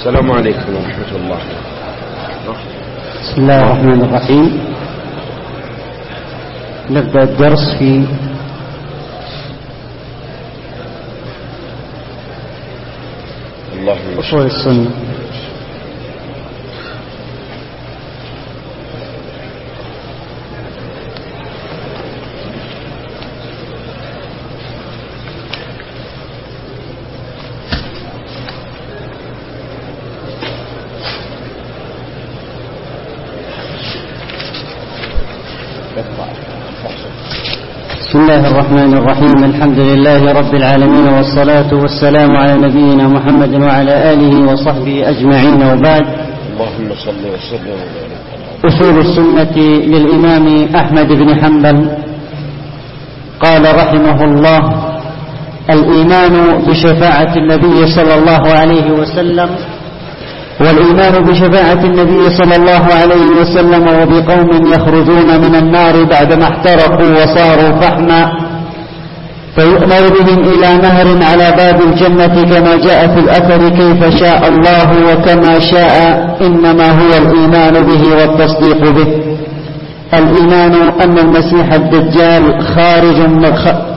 السلام عليكم ورحمة الله. بسم الله الرحمن الرحيم. نبدأ الدرس في أصول السنة. بسم الله الرحمن الرحيم. الحمد لله رب العالمين، والصلاة والسلام على نبينا محمد وعلى آله وصحبه أجمعين، وبعد. اللهم صل وسلم وبارك. أصول السنة للإمام أحمد بن حنبل قال رحمه الله: الإيمان بشفاعة النبي صلى الله عليه وسلم، والإيمان بشفاعة النبي صلى الله عليه وسلم وبقوم يخرجون من النار بعدما احترقوا وصاروا فحما، فيؤمر بهم إلى نهر على باب الجنة كما جاء في الأثر: كيف شاء الله وكما شاء، إنما هو الإيمان به والتصديق به. الإيمان أن المسيح الدجال خارج من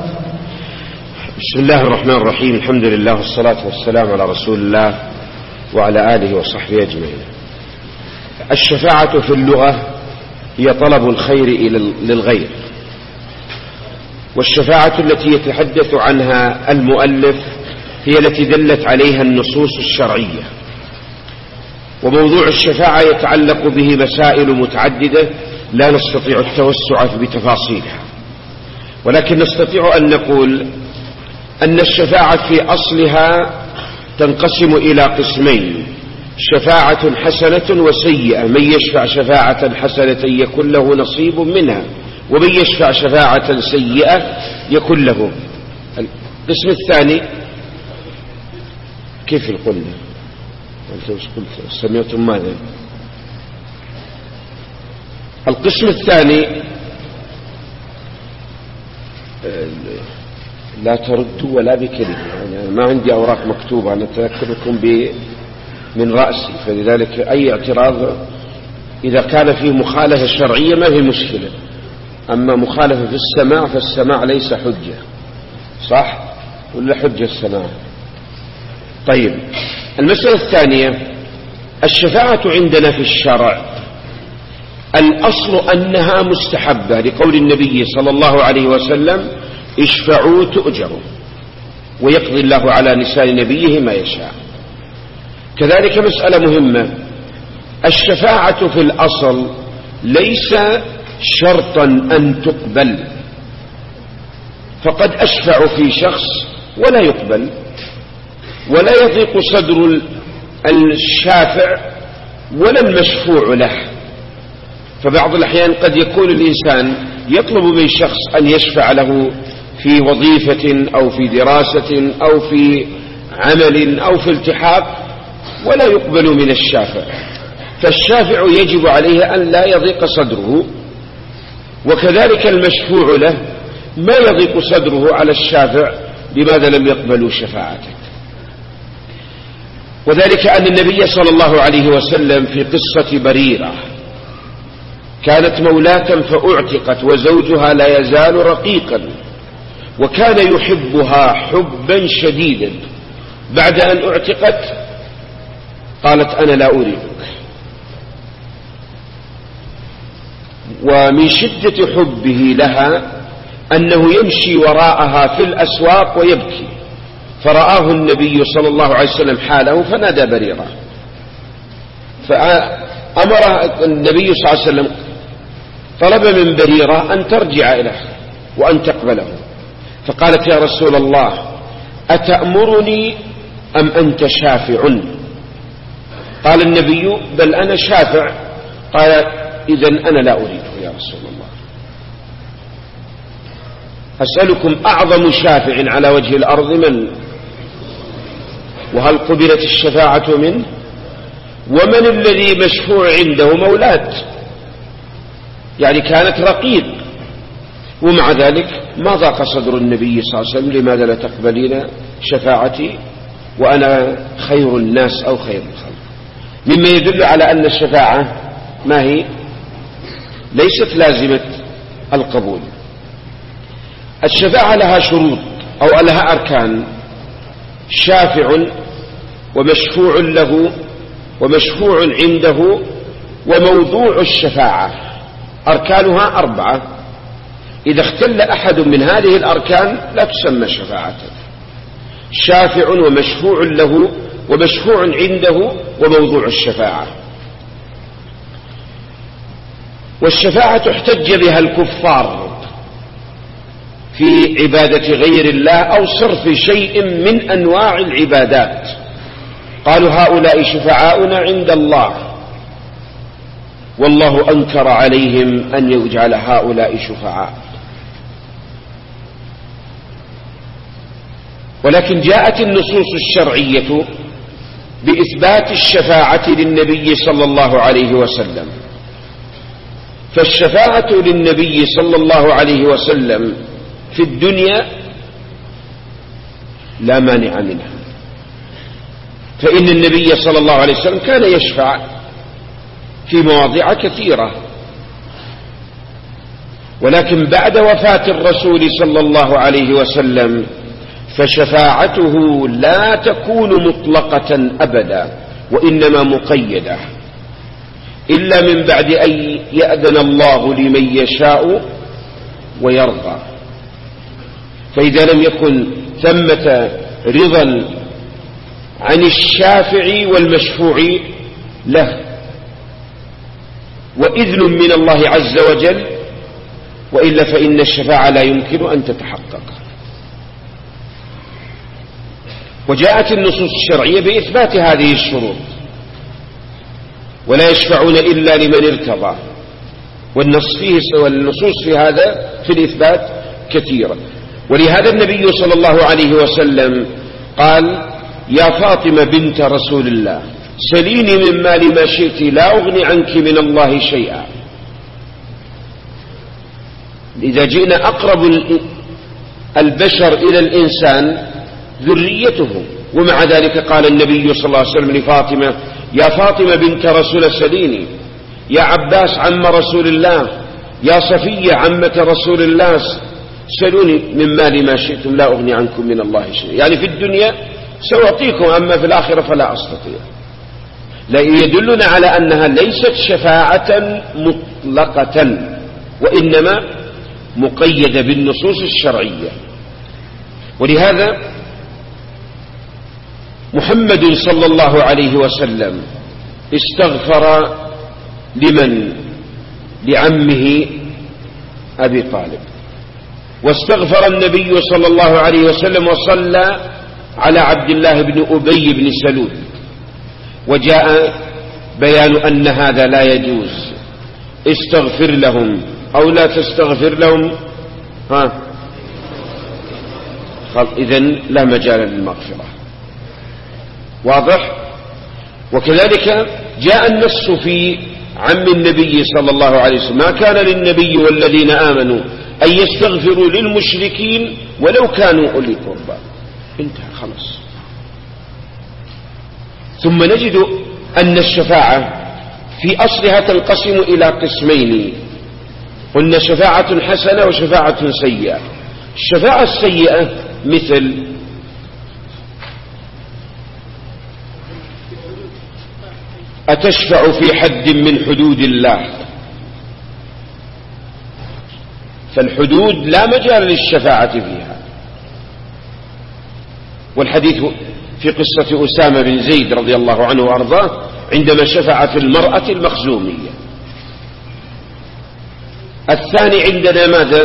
بسم الله الرحمن الرحيم. الحمد لله والصلاة والسلام على رسول الله وعلى آله وصحبه أجمعين. الشفاعة في اللغة هي طلب الخير للغير، والشفاعة التي يتحدث عنها المؤلف هي التي دلت عليها النصوص الشرعية. وموضوع الشفاعة يتعلق به مسائل متعددة لا نستطيع التوسع بتفاصيلها، ولكن نستطيع أن نقول أن الشفاعة في أصلها تنقسم إلى قسمين: شفاعة حسنة وسيئة. من يشفع شفاعة حسنة يكون له نصيب منها، ومن يشفع شفاعة سيئة يكون له. القسم الثاني كيف القلنا؟ أنت وش قلت؟ سمعتم ماذا؟ القسم الثاني لا تردوا ولا بكلمة، يعني ما عندي أوراق مكتوبة، أنا أتذكركم من رأسي، فلذلك أي اعتراض إذا كان فيه مخالفة شرعية ما في مشكلة، أما مخالفة في السماع فالسماع ليس حجة، صح ولا حجة السماع؟ طيب، المسألة الثانية: الشفاعة عندنا في الشرع الأصل أنها مستحبة، لقول النبي صلى الله عليه وسلم: اشفعوا تؤجروا، ويقضي الله على لسان نبيه ما يشاء. كذلك مسألة مهمة: الشفاعة في الأصل ليس شرطا أن تقبل، فقد أشفع في شخص ولا يقبل، ولا يضيق صدر الشافع ولا المشفوع له. فبعض الأحيان قد يكون الإنسان يطلب من شخص أن يشفع له في وظيفة أو في دراسة أو في عمل أو في التحاق ولا يقبل من الشافع، فالشافع يجب عليه أن لا يضيق صدره، وكذلك المشفوع له ما يضيق صدره على الشافع لماذا لم يقبلوا شفاعته. وذلك أن النبي صلى الله عليه وسلم في قصة بريرة كانت مولاة فأعتقت وزوجها لا يزال رقيقا، وكان يحبها حبا شديدا. بعد أن أعتقت قالت: أنا لا أريدك. ومن شدة حبه لها أنه يمشي وراءها في الأسواق ويبكي، فرآه النبي صلى الله عليه وسلم حاله فنادى بريرة، فأمر النبي صلى الله عليه وسلم طلب من بريرة أن ترجع إليه وأن تقبله، فقالت: يا رسول الله أتأمرني أم أنت شافع؟ قال النبي: بل أنا شافع. قال: إذن أنا لا أريده يا رسول الله. أسألكم أعظم شافع على وجه الأرض من؟ وهل قبلت الشفاعة منه؟ ومن الذي مشفوع عنده؟ مولاة، يعني كانت رقيق، ومع ذلك ما ضاق صدر النبي صلى الله عليه وسلم: لماذا لا تقبلين شفاعتي وأنا خير الناس أو خير الخلق؟ مما يدل على أن الشفاعة ما هي ليست لازمة القبول. الشفاعة لها شروط أو لها أركان: شافع ومشفوع له ومشفوع عنده وموضوع الشفاعة. أركانها 4، إذا اختل أحد من هذه الأركان لا تسمى شفاعة. شافع ومشفوع له ومشفوع عنده وموضوع الشفاعة. والشفاعة احتج بها الكفار في عبادة غير الله أو صرف شيء من أنواع العبادات، قالوا هؤلاء شفعاؤنا عند الله، والله أنكر عليهم أن يجعل هؤلاء شفعاء. ولكن جاءت النصوص الشرعية بإثبات الشفاعة للنبي صلى الله عليه وسلم، فالشفاعة للنبي صلى الله عليه وسلم في الدنيا لا مانع منها، فإن النبي صلى الله عليه وسلم كان يشفع في مواضع كثيرة، ولكن بعد وفاة الرسول صلى الله عليه وسلم فشفاعته لا تكون مطلقة أبدا، وإنما مقيدة، إلا من بعد أن يأذن الله لمن يشاء ويرضى. فإذا لم يكن ثمة رضا عن الشافع والمشفوع له وإذن من الله عز وجل، وإلا فإن الشفاعة لا يمكن أن تتحقق. وجاءت النصوص الشرعية بإثبات هذه الشروط: ولا يشفعون إلا لمن ارتضى. والنصوص في هذا في الإثبات كثيرة. ولهذا النبي صلى الله عليه وسلم قال: يا فاطمة بنت رسول الله سليني من مال ما شئت لا أغني عنك من الله شيئا. إذا جئنا أقرب البشر إلى الإنسان ذريته، ومع ذلك قال النبي صلى الله عليه وسلم لفاطمة: يا فاطمة بنت رسول سليني، يا عباس عم رسول الله، يا صفية عمة رسول الله، سلوني من مال ما شئتم لا أغني عنكم من الله شيئا. يعني في الدنيا سأعطيكم، أما في الآخرة فلا أستطيع. لا يدلنا على أنها ليست شفاعة مطلقة، وإنما مقيدة بالنصوص الشرعية. ولهذا محمد صلى الله عليه وسلم استغفر لمن؟ لعمه أبي طالب، واستغفر النبي صلى الله عليه وسلم وصلى على عبد الله بن أبي بن سلول، وجاء بيان أن هذا لا يجوز. استغفر لهم أو لا تستغفر لهم، إذن لا مجال للمغفرة. واضح؟ وكذلك جاء النص في عم النبي صلى الله عليه وسلم: ما كان للنبي والذين آمنوا أن يستغفروا للمشركين ولو كانوا أولي قربى. انتهى خلاص. ثم نجد أن الشفاعة في أصلها تنقسم إلى قسمين: قلنا شفاعة حسنة وشفاعة سيئة. الشفاعة السيئة مثل أتشفع في حد من حدود الله، فالحدود لا مجال للشفاعة فيها. والحديث في قصة أسامة بن زيد رضي الله عنه وأرضاه عندما شفع في المرأة المخزومية. الثاني عندنا ماذا؟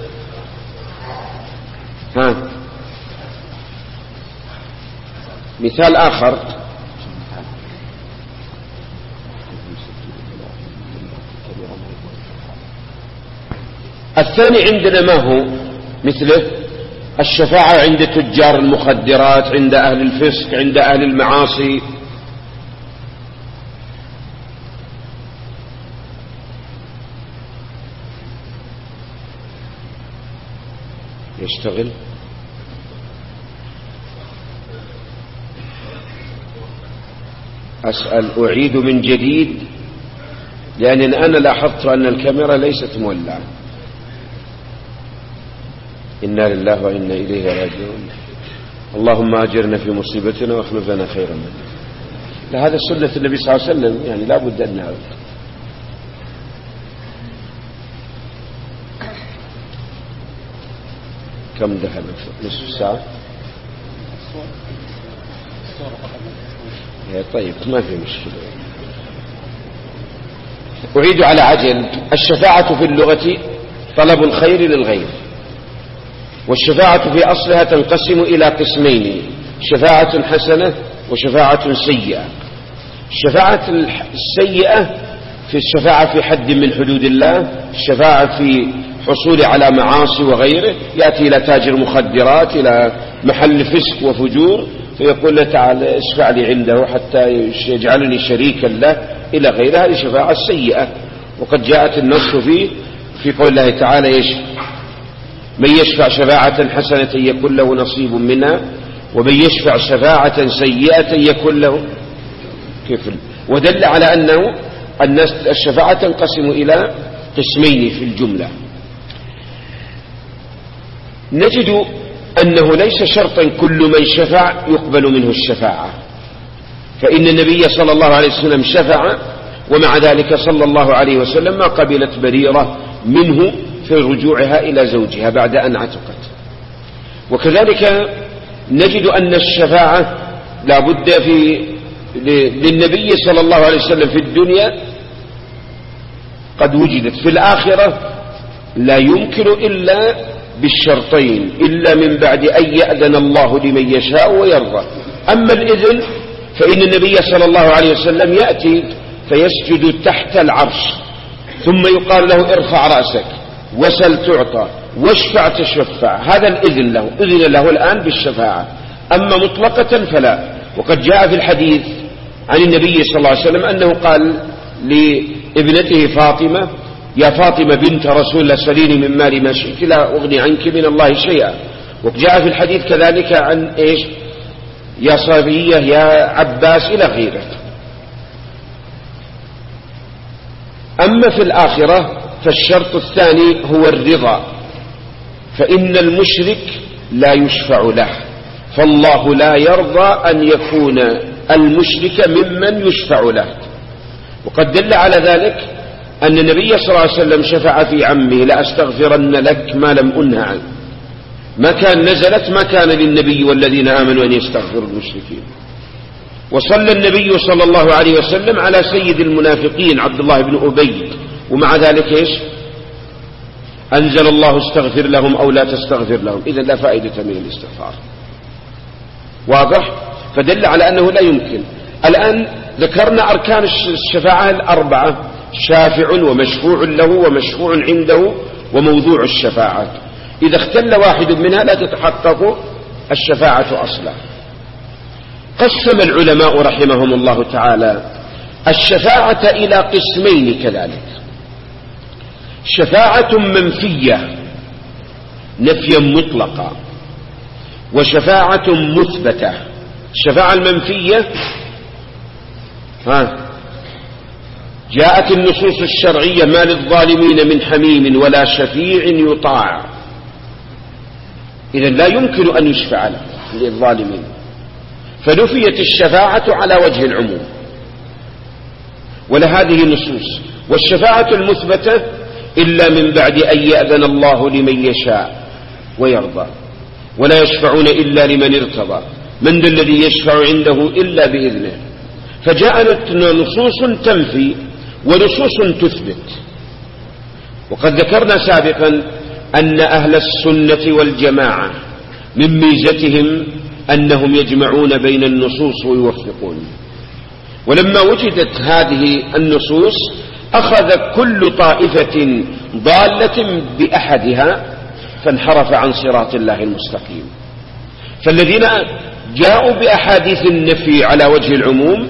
مثال آخر: الثاني عندنا ما هو مثله؟ الشفاعة عند تجار المخدرات، عند أهل الفسق، عند أهل المعاصي. يشتغل أسأل أعيد من جديد، لأن أنا لاحظت أن الكاميرا ليست مولعة. إنا لله وإنا إليه راجعون. اللهم أجرنا في مصيبتنا واخلف لنا خيرا منها. هذا سنة النبي صلى الله عليه وسلم، يعني لا بد أن نعرف. كم دخل؟ نصف ساعة. طيب ما في مشكلة. أعيد على عجل. الشفاعة في اللغة طلب الخير للغير، والشفاعة في أصلها تنقسم إلى قسمين: شفاعة حسنة وشفاعة سيئة. الشفاعة السيئة في الشفاعة في حد من حدود الله، الشفاعة في حصول على معاصي وغيره، يأتي إلى تاجر مخدرات، إلى محل فسق وفجور، فيقول له تعالى اشفع لي عنده حتى يجعلني شريكا له إلى غيرها. هذه شفاعة سيئة، وقد جاءت النص في قول الله تعالى: من يشفع شفاعة حسنة يكون له نصيب منها، ومن يشفع شفاعة سيئة يكون له كفل. ودل على أنه الشفاعة تنقسم إلى قسمين في الجملة. نجد أنه ليس شرطا كل من شفع يقبل منه الشفاعة، فإن النبي صلى الله عليه وسلم شفع، ومع ذلك صلى الله عليه وسلم ما قبلت بريرة منه في رجوعها إلى زوجها بعد أن عتقت. وكذلك نجد أن الشفاعة لا بد للنبي صلى الله عليه وسلم في الدنيا قد وجدت، في الآخرة لا يمكن إلا بالشرطين، إلا من بعد أن يأذن الله لمن يشاء ويرضى. أما الإذن فإن النبي صلى الله عليه وسلم يأتي فيسجد تحت العرش، ثم يقال له: ارفع رأسك وسل تعطى واشفع تشفع. هذا الإذن له، إذن له الآن بالشفاعة. أما مطلقة فلا. وقد جاء في الحديث عن النبي صلى الله عليه وسلم أنه قال لابنته فاطمة: يا فاطمة بنت رسول الله سليني من مالي ما شئت لا أغني عنك من الله شيئا. وجاء في الحديث كذلك عن يا صبية يا عباس إلى غيره. أما في الآخرة فالشرط الثاني هو الرضا، فإن المشرك لا يشفع له، فالله لا يرضى أن يكون المشرك ممن يشفع له. وقد دل على ذلك أن النبي صلى الله عليه وسلم شفع في عمه: لأستغفرن لك ما لم أنه عنه. ما كان للنبي والذين آمنوا أن يستغفروا المشركين. وصلى النبي صلى الله عليه وسلم على سيد المنافقين عبد الله بن أبي، ومع ذلك أنزل الله: استغفر لهم أو لا تستغفر لهم. إذن لا فائدة من الاستغفار. واضح؟ فدل على أنه لا يمكن. الآن ذكرنا أركان الشفاعة الأربعة: شافع ومشفوع له ومشفوع عنده وموضوع الشفاعة. إذا اختل واحد منها لا تتحقق الشفاعة أصلا. قسم العلماء رحمهم الله تعالى الشفاعة إلى قسمين كذلك: شفاعة منفية نفيا مطلقا، وشفاعة مثبتة. الشفاعة المنفية جاءت النصوص الشرعية: ما للظالمين من حميم ولا شفيع يطاع. إذن لا يمكن أن يشفع للظالمين، فنفيت الشفاعة على وجه العموم ولهذه النصوص. والشفاعة المثبتة: إلا من بعد أن يأذن الله لمن يشاء ويرضى، ولا يشفعون إلا لمن ارتضى، من ذا الذي يشفع عنده إلا بإذنه. فجاءت نصوص تنفي ونصوص تثبت. وقد ذكرنا سابقا أن أهل السنة والجماعة من ميزتهم أنهم يجمعون بين النصوص ويوفقون. ولما وجدت هذه النصوص أخذ كل طائفة ضالة بأحدها فانحرف عن صراط الله المستقيم. فالذين جاءوا بأحاديث النفي على وجه العموم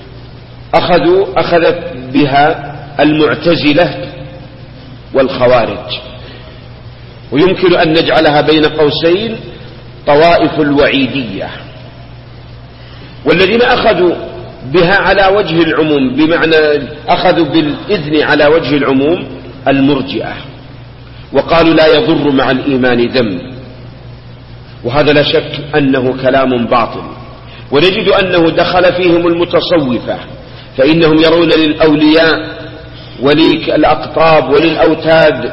أخذت بها المعتزلة والخوارج، ويمكن أن نجعلها بين قوسين طوائف الوعيدية. والذين أخذوا بها على وجه العموم، بمعنى أخذوا بالإذن على وجه العموم المرجئة، وقالوا لا يضر مع الإيمان ذنب، وهذا لا شك أنه كلام باطل. ونجد أنه دخل فيهم المتصوفة، فإنهم يرون للأولياء وللأقطاب وللأوتاد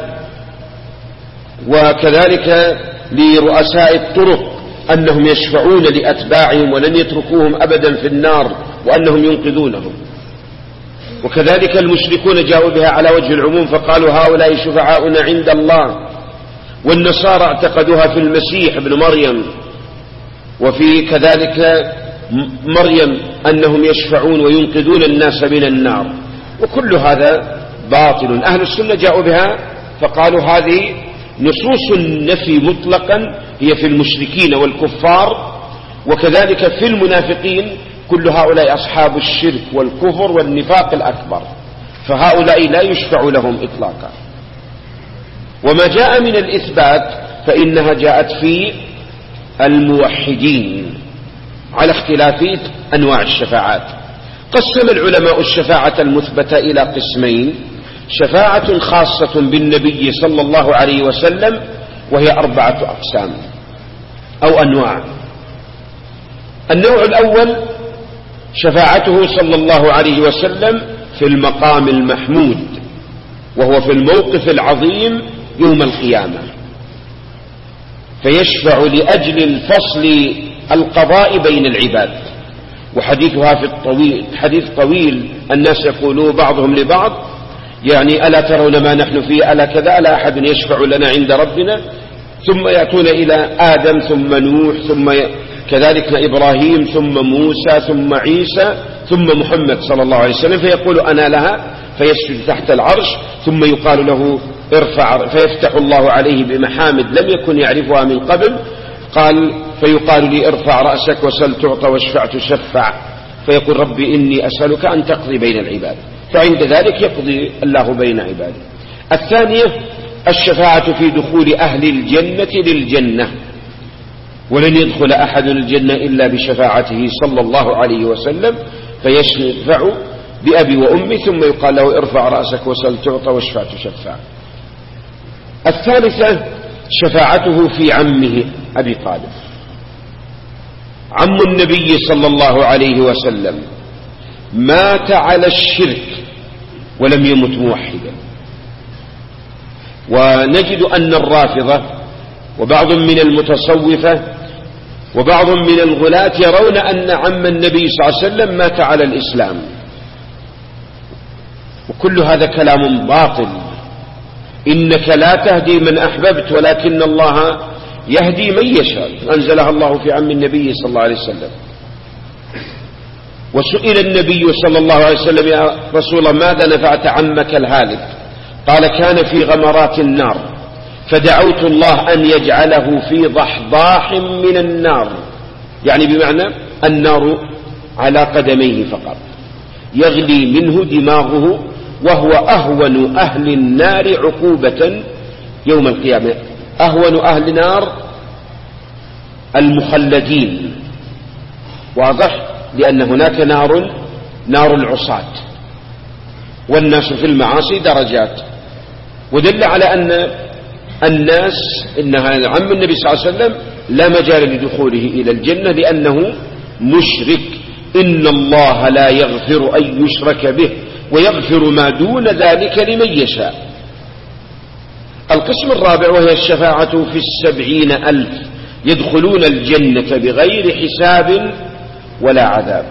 وكذلك لرؤساء الطرق أنهم يشفعون لأتباعهم ولن يتركوهم أبدا في النار وأنهم ينقذونهم. وكذلك المشركون جاءوا بها على وجه العموم فقالوا هؤلاء شفعاؤنا عند الله. والنصارى اعتقدوها في المسيح ابن مريم، وفي كذلك مريم أنهم يشفعون وينقذون الناس من النار، وكل هذا باطل. أهل السنة جاءوا بها فقالوا هذه نصوص النفي مطلقا هي في المشركين والكفار، وكذلك في المنافقين، كل هؤلاء أصحاب الشرك والكفر والنفاق الأكبر، فهؤلاء لا يشفع لهم إطلاقا. وما جاء من الإثبات فإنها جاءت في الموحدين على اختلاف أنواع الشفاعات. قسم العلماء الشفاعة المثبتة إلى قسمين: شفاعة خاصة بالنبي صلى الله عليه وسلم، وهي 4 أقسام أو أنواع. النوع الأول شفاعته صلى الله عليه وسلم في المقام المحمود، وهو في الموقف العظيم يوم القيامة، فيشفع لأجل الفصل القضاء بين العباد. وحديثها في الطويل، حديث طويل، الناس يقولون بعضهم لبعض يعني ألا ترون ما نحن فيه، ألا كذا، ألا أحد يشفع لنا عند ربنا، ثم يأتون إلى آدم ثم نوح ثم كذلك إبراهيم ثم موسى ثم عيسى ثم محمد صلى الله عليه وسلم، فيقول أنا لها، فيسجد تحت العرش، ثم يقال له ارفع، فيفتح الله عليه بمحامد لم يكن يعرفها من قبل، فيقال لي ارفع رأسك وسل تعطى واشفع تشفع، فيقول ربي إني أسألك أن تقضي بين العباد، فعند ذلك يقضي الله بين عباده. الثانية الشفاعة في دخول أهل الجنة للجنة، ولن يدخل أحد الجنة إلا بشفاعته صلى الله عليه وسلم، فيشفع بأبي وأمي، ثم يقال له ارفع رأسك وسل تعطى واشفع تشفع. الثالثة شفاعته في عمه أبي طالب، عم النبي صلى الله عليه وسلم، مات على الشرك ولم يمت موحدا. ونجد أن الرافضة وبعض من المتصوفة وبعض من الغلاة يرون أن عم النبي صلى الله عليه وسلم مات على الإسلام، وكل هذا كلام باطل. إنك لا تهدي من أحببت ولكن الله يهدي من يشاء، أنزلها الله في عم النبي صلى الله عليه وسلم. وسئل النبي صلى الله عليه وسلم يا رسول الله ماذا نفعت عمك الهالك؟ قال كان في غمرات النار، فدعوت الله أن يجعله في ضحضاح من النار، يعني بمعنى النار على قدميه فقط، يغلي منه دماغه، وهو أهون أهل النار عقوبة يوم القيامة. أهون أهل النار المخلدين، واضح، لأن هناك نار العصاة، والناس في المعاصي درجات. ودل على أن الناس إنها عم النبي صلى الله عليه وسلم لا مجال لدخوله إلى الجنة لأنه مشرك. إن الله لا يغفر أن يشرك به ويغفر ما دون ذلك لمن يشاء. القسم الرابع وهي الشفاعة في 70,000 يدخلون الجنة بغير حساب ولا عذاب،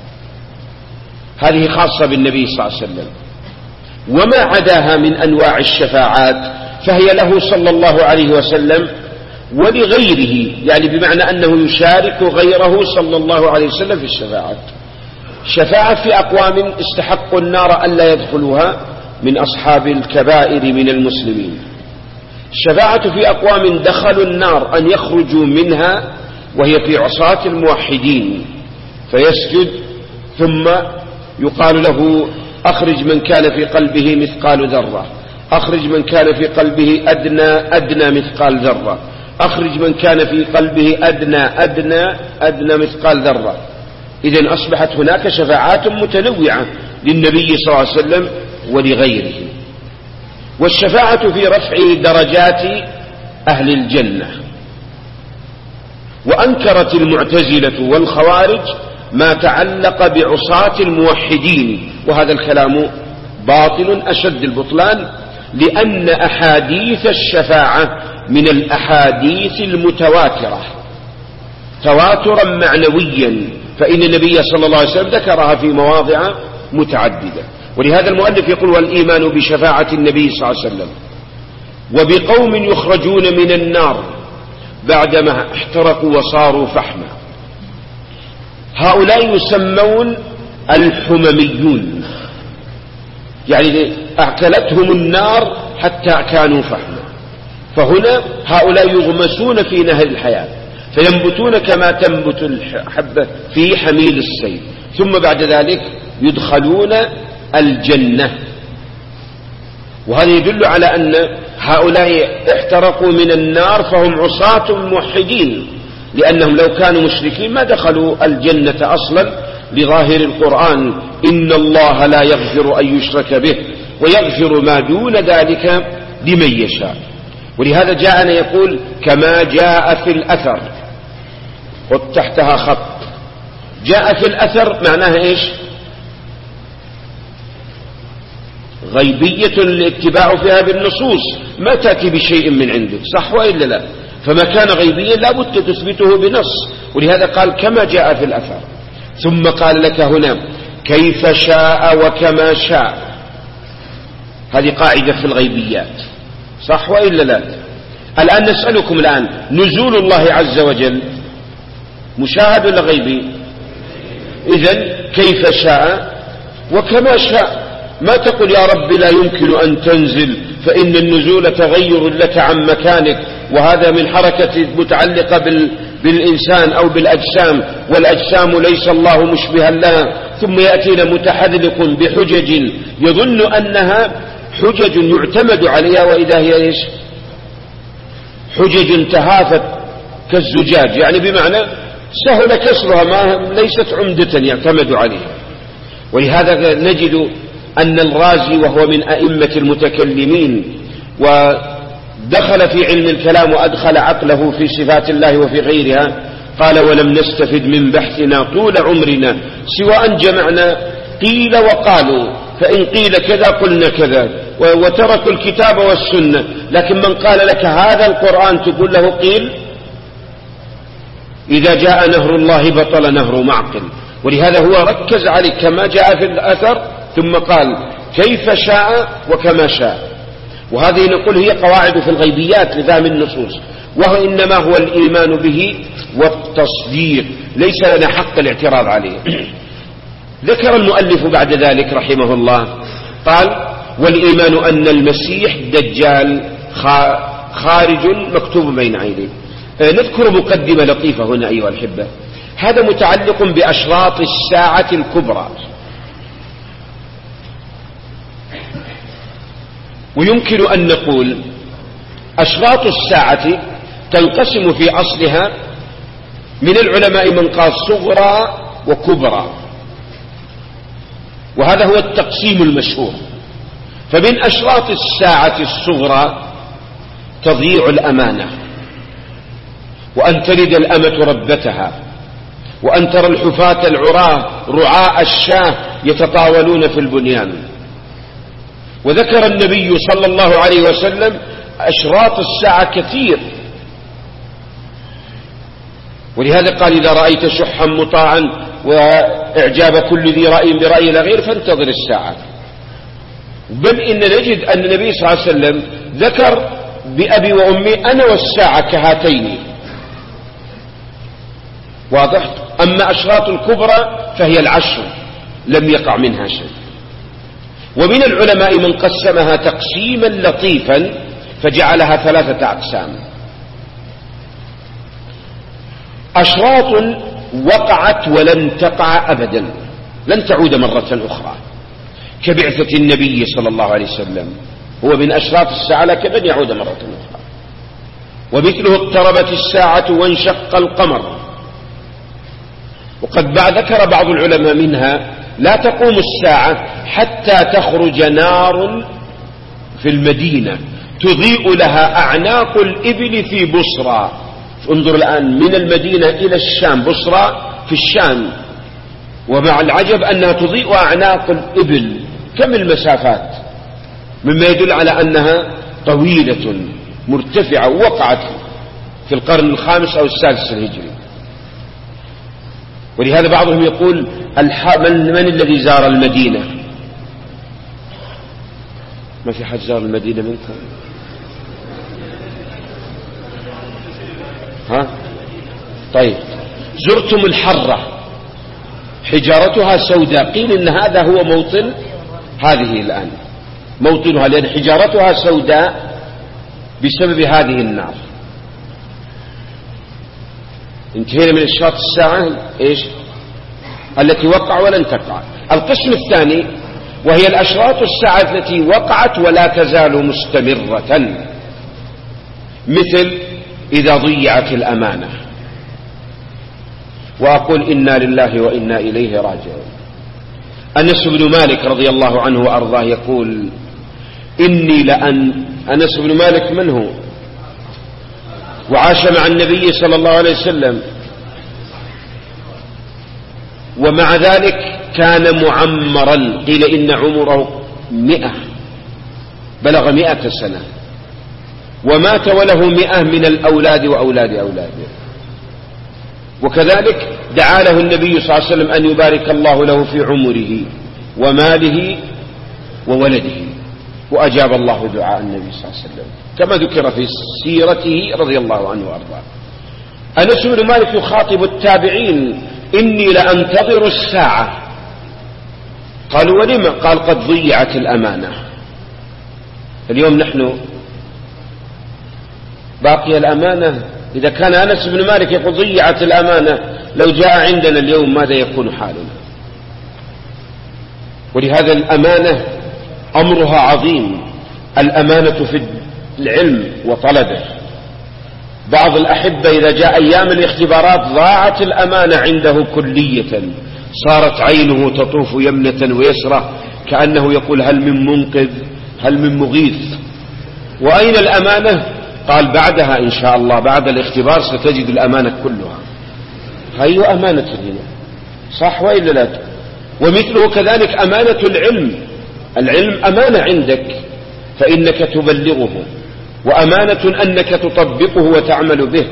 هذه خاصة بالنبي صلى الله عليه وسلم. وما عداها من أنواع الشفاعات فهي له صلى الله عليه وسلم ولغيره، يعني بمعنى أنه يشارك غيره صلى الله عليه وسلم في الشفاعات. شفاعة في أقوام استحقوا النار ألا يدخلوها من أصحاب الكبائر من المسلمين. شفاعة في أقوام دخلوا النار أن يخرجوا منها، وهي في عصاة الموحدين، فيسجد ثم يقال له أخرج من كان في قلبه مثقال ذرة، أخرج من كان في قلبه أدنى مثقال ذرة، أخرج من كان في قلبه أدنى مثقال ذرة، إذن أصبحت هناك شفاعات متنوعة للنبي صلى الله عليه وسلم ولغيره. والشفاعة في رفع درجات أهل الجنة. وأنكرت المعتزلة والخوارج ما تعلق بعصاة الموحدين، وهذا الكلام باطل أشد البطلان، لأن أحاديث الشفاعة من الأحاديث المتواترة تواترا معنويا، فإن النبي صلى الله عليه وسلم ذكرها في مواضع متعددة. ولهذا المؤلف يقول: والإيمان بشفاعة النبي صلى الله عليه وسلم وبقوم يخرجون من النار بعدما احترقوا وصاروا فحما. هؤلاء يسمون الحمميون، يعني أكلتهم النار حتى كانوا فحما. فهنا هؤلاء يغمسون في نهر الحياة فينبتون كما تنبت الحبة في حميل السيل، ثم بعد ذلك يدخلون الجنة. وهذا يدل على أن هؤلاء احترقوا من النار فهم عصاة موحدين، لأنهم لو كانوا مشركين ما دخلوا الجنة أصلا، لظاهر القرآن: إن الله لا يغفر أن يشرك به ويغفر ما دون ذلك لمن يشاء. ولهذا جاءنا يقول: كما جاء في الأثر، خذ تحتها خط. جاء في الأثر معناها إيش؟ غيبية الاتباع فيها بالنصوص، ما تأتي بشيء من عندك، صح وإلا لا؟ فما كان غيبيا لا بد تثبته بنص، ولهذا قال كما جاء في الأثر. ثم قال لك هنا: كيف شاء وكما شاء. هذه قاعدة في الغيبيات، صح وإلا لا؟ الآن نسألكم الآن: نزول الله عز وجل مشاهد ولا غيبي؟ إذن كيف شاء وكما شاء. ما تقول يا رب لا يمكن أن تنزل، فإن النزول تغير لك عن مكانك، وهذا من حركة متعلقة بالإنسان أو بالأجسام، والأجسام ليس الله مشبها لها. ثم يأتينا متحذلق بحجج يظن أنها حجج يعتمد عليها، وإذا هي إيش؟ حجج تهافت كالزجاج، يعني بمعنى سهل كسرها، ما ليست عمدة يعتمد عليها. ولهذا نجد أن الرازي وهو من أئمة المتكلمين ودخل في علم الكلام وأدخل عقله في صفات الله وفي غيرها، قال: ولم نستفد من بحثنا طول عمرنا سوى أن جمعنا قيل وقالوا، فإن قيل كذا قلنا كذا، وتركوا الكتاب والسنة. لكن من قال لك هذا القرآن تقول له قيل؟ إذا جاء نهر الله بطل نهر معقل. ولهذا هو ركز عليه كما جاء في الأثر، ثم قال كيف شاء وكما شاء. وهذه نقول هي قواعد في الغيبيات لفهم النصوص، وهو إنما هو الإيمان به والتصديق، ليس لنا حق الاعتراض عليه. ذكر المؤلف بعد ذلك رحمه الله قال: والإيمان أن المسيح دجال خارج مكتوب بين عينيه. نذكر مقدمة لطيفة هنا أيها الأحبة، هذا متعلق بأشراط الساعة الكبرى. ويمكن أن نقول أشراط الساعة تنقسم في أصلها، من العلماء من قال صغرى وكبرى، وهذا هو التقسيم المشهور. فمن أشراط الساعة الصغرى تضييع الأمانة، وأن تلد الأمة ربتها، وأن ترى الحفاة العراة رعاء الشاه يتطاولون في البنيان. وذكر النبي صلى الله عليه وسلم أشراط الساعة كثير، ولهذا قال: إذا رأيت شحا مطاعا وإعجاب كل ذي رأي برأي غير فانتظر الساعة. بل إن نجد أن النبي صلى الله عليه وسلم ذكر بأبي وأمي أنا والساعة كهاتين، واضح؟ أما أشراط الكبرى فهي العشر لم يقع منها شيء. ومن العلماء من قسمها تقسيما لطيفا فجعلها 3 أقسام: أشراط وقعت ولن تقع أبدا، لن تعود مرة أخرى، كبعثة النبي صلى الله عليه وسلم، هو من أشراط الساعة لكن لن يعود مرة أخرى. ومثله اقتربت الساعة وانشق القمر، وقد ذكر بعض العلماء منها لا تقوم الساعة حتى تخرج نار في المدينة تضيء لها أعناق الإبل في بصرى. انظر الآن من المدينة إلى الشام، بصرى في الشام، ومع العجب أنها تضيء أعناق الإبل. كم المسافات، مما يدل على أنها طويلة مرتفعة، وقعت في القرن الخامس أو السادس الهجري. ولهذا بعضهم يقول من الذي زار المدينة؟ ما في حد زار المدينة منكم؟ ها؟ طيب، زرتم الحرة، حجارتها سوداء، قيل إن هذا هو موطن هذه الآن، موطنها، لأن حجارتها سوداء بسبب هذه النار. انتهينا من إشراط الساعة إيش التي وقع ولن تقع. القسم الثاني وهي الأشراط الساعة التي وقعت ولا تزال مستمرة، مثل إذا ضيعت الأمانة. وأقول إنا لله وإنا إليه راجعون. أنس بن مالك رضي الله عنه وأرضاه يقول أنس بن مالك من هو؟ وعاش مع النبي صلى الله عليه وسلم، ومع ذلك كان معمرا، قيل إن عمره 100، بلغ 100 سنة، ومات وله 100 من الأولاد وأولاد أولاده. وكذلك دعا له النبي صلى الله عليه وسلم أن يبارك الله له في عمره وماله وولده، وأجاب الله دعاء النبي صلى الله عليه وسلم كما ذكر في سيرته رضي الله عنه وأرضاه. أنس بن مالك يخاطب التابعين: إني لأنتظر الساعة. قالوا: ولم؟ قال: قد ضيعت الأمانة. اليوم نحن باقي الأمانة. إذا كان أنس بن مالك يقول ضيعت الأمانة، لو جاء عندنا اليوم ماذا يكون حالنا؟ ولهذا الأمانة أمرها عظيم، الأمانة في العلم وطلبه. بعض الأحبة إذا جاء أيام الاختبارات ضاعت الأمانة عنده كلية، صارت عينه تطوف يمنة ويسرى كأنه يقول: هل من منقذ، هل من مغيث؟ وأين الأمانة؟ قال: بعدها إن شاء الله، بعد الاختبار ستجد الأمانة كلها. هي أمانة هنا، صح وإلا لا؟ ومثله كذلك أمانة العلم. العلم أمانة عندك فإنك تبلغه، وأمانة أنك تطبقه وتعمل به،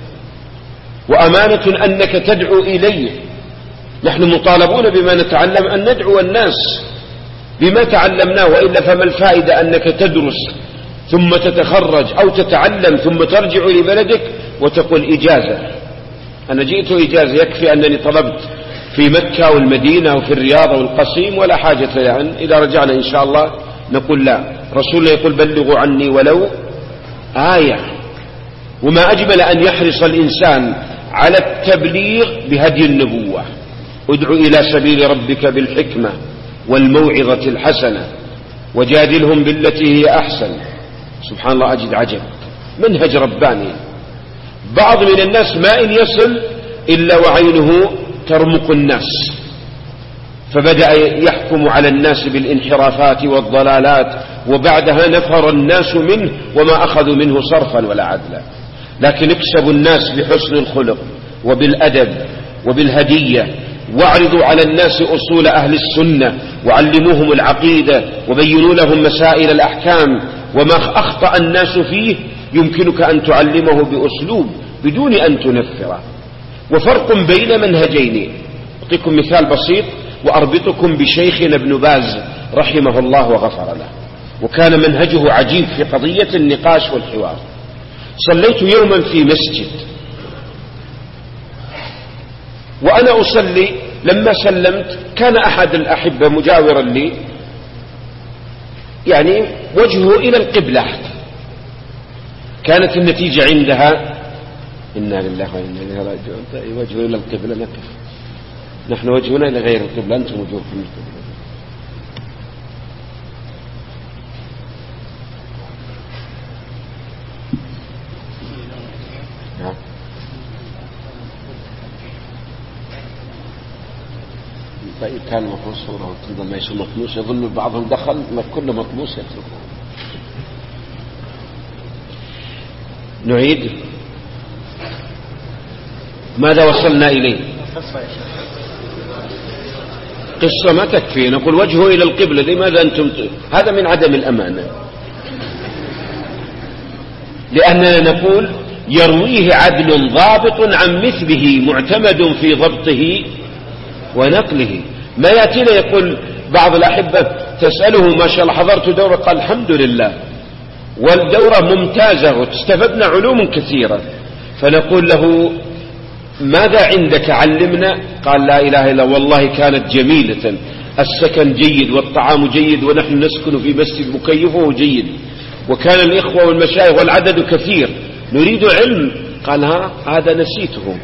وأمانة أنك تدعو إليه. نحن مطالبون بما نتعلم أن ندعو الناس بما تعلمناه، وإلا فما الفائدة أنك تدرس ثم تتخرج أو تتعلم ثم ترجع لبلدك وتقول إجازة، أنا جئت إجازة، يكفي أنني طلبت في مكة والمدينة وفي الرياض والقصيم ولا حاجة يعني، إذا رجعنا إن شاء الله نقول لا. رسول الله يقول: بلغوا عني ولو آية. وما أجمل أن يحرص الإنسان على التبليغ بهدي النبوة: ادع إلى سبيل ربك بالحكمة والموعظة الحسنة وجادلهم بالتي هي أحسن. سبحان الله، أجد عجب، منهج رباني. بعض من الناس ما إن يصل إلا وعينه ترمق الناس، فبدأ يحكم على الناس بالانحرافات والضلالات، وبعدها نفر الناس منه وما أخذوا منه صرفا ولا عدلا. لكن اكسبوا الناس بحسن الخلق وبالأدب وبالهدية، واعرضوا على الناس أصول أهل السنة، وعلموهم العقيدة، وبينوا لهم مسائل الأحكام، وما أخطأ الناس فيه يمكنك أن تعلمه بأسلوب بدون أن تنفره. وفرق بين منهجين. أعطيكم مثال بسيط وأربطكم بشيخنا ابن باز رحمه الله وغفر له، وكان منهجه عجيب في قضية النقاش والحوار. صليت يوما في مسجد وأنا أصلي، لما سلمت كان أحد الأحبة مجاورا لي، يعني وجهه إلى القبلة. كانت النتيجة عندها: إنا لله وإنا إليه راجعون. وجهه إلى القبلة، نقف، نحن وجهنا إلى غير القبلة، أنتم وجوهكم القبلة. طيب كان مطموس صورة وتنظر ما يسمى مطموس، يظن بعضهم دخل ما كله مطموس يتركه. نعيد ماذا وصلنا إليه؟ قصة ما تكفي، نقول وجهه إلى القبلة، لماذا أنتم هذا من عدم الأمانة، لأننا نقول يرويه عدل ضابط عن مثله معتمد في ضبطه ونقله. ما يأتينا يقول بعض الأحبة تسأله ما شاء الله حضرت دورة، قال الحمد لله والدورة ممتازة واستفدنا علوم كثيرة، فنقول له ماذا عندك علمنا؟ قال لا إله إلا والله كانت جميلة، السكن جيد والطعام جيد ونحن نسكن في مسجد مكيفه جيد وكان الإخوة والمشايخ والعدد كثير، نريد علم. قال هذا نسيته،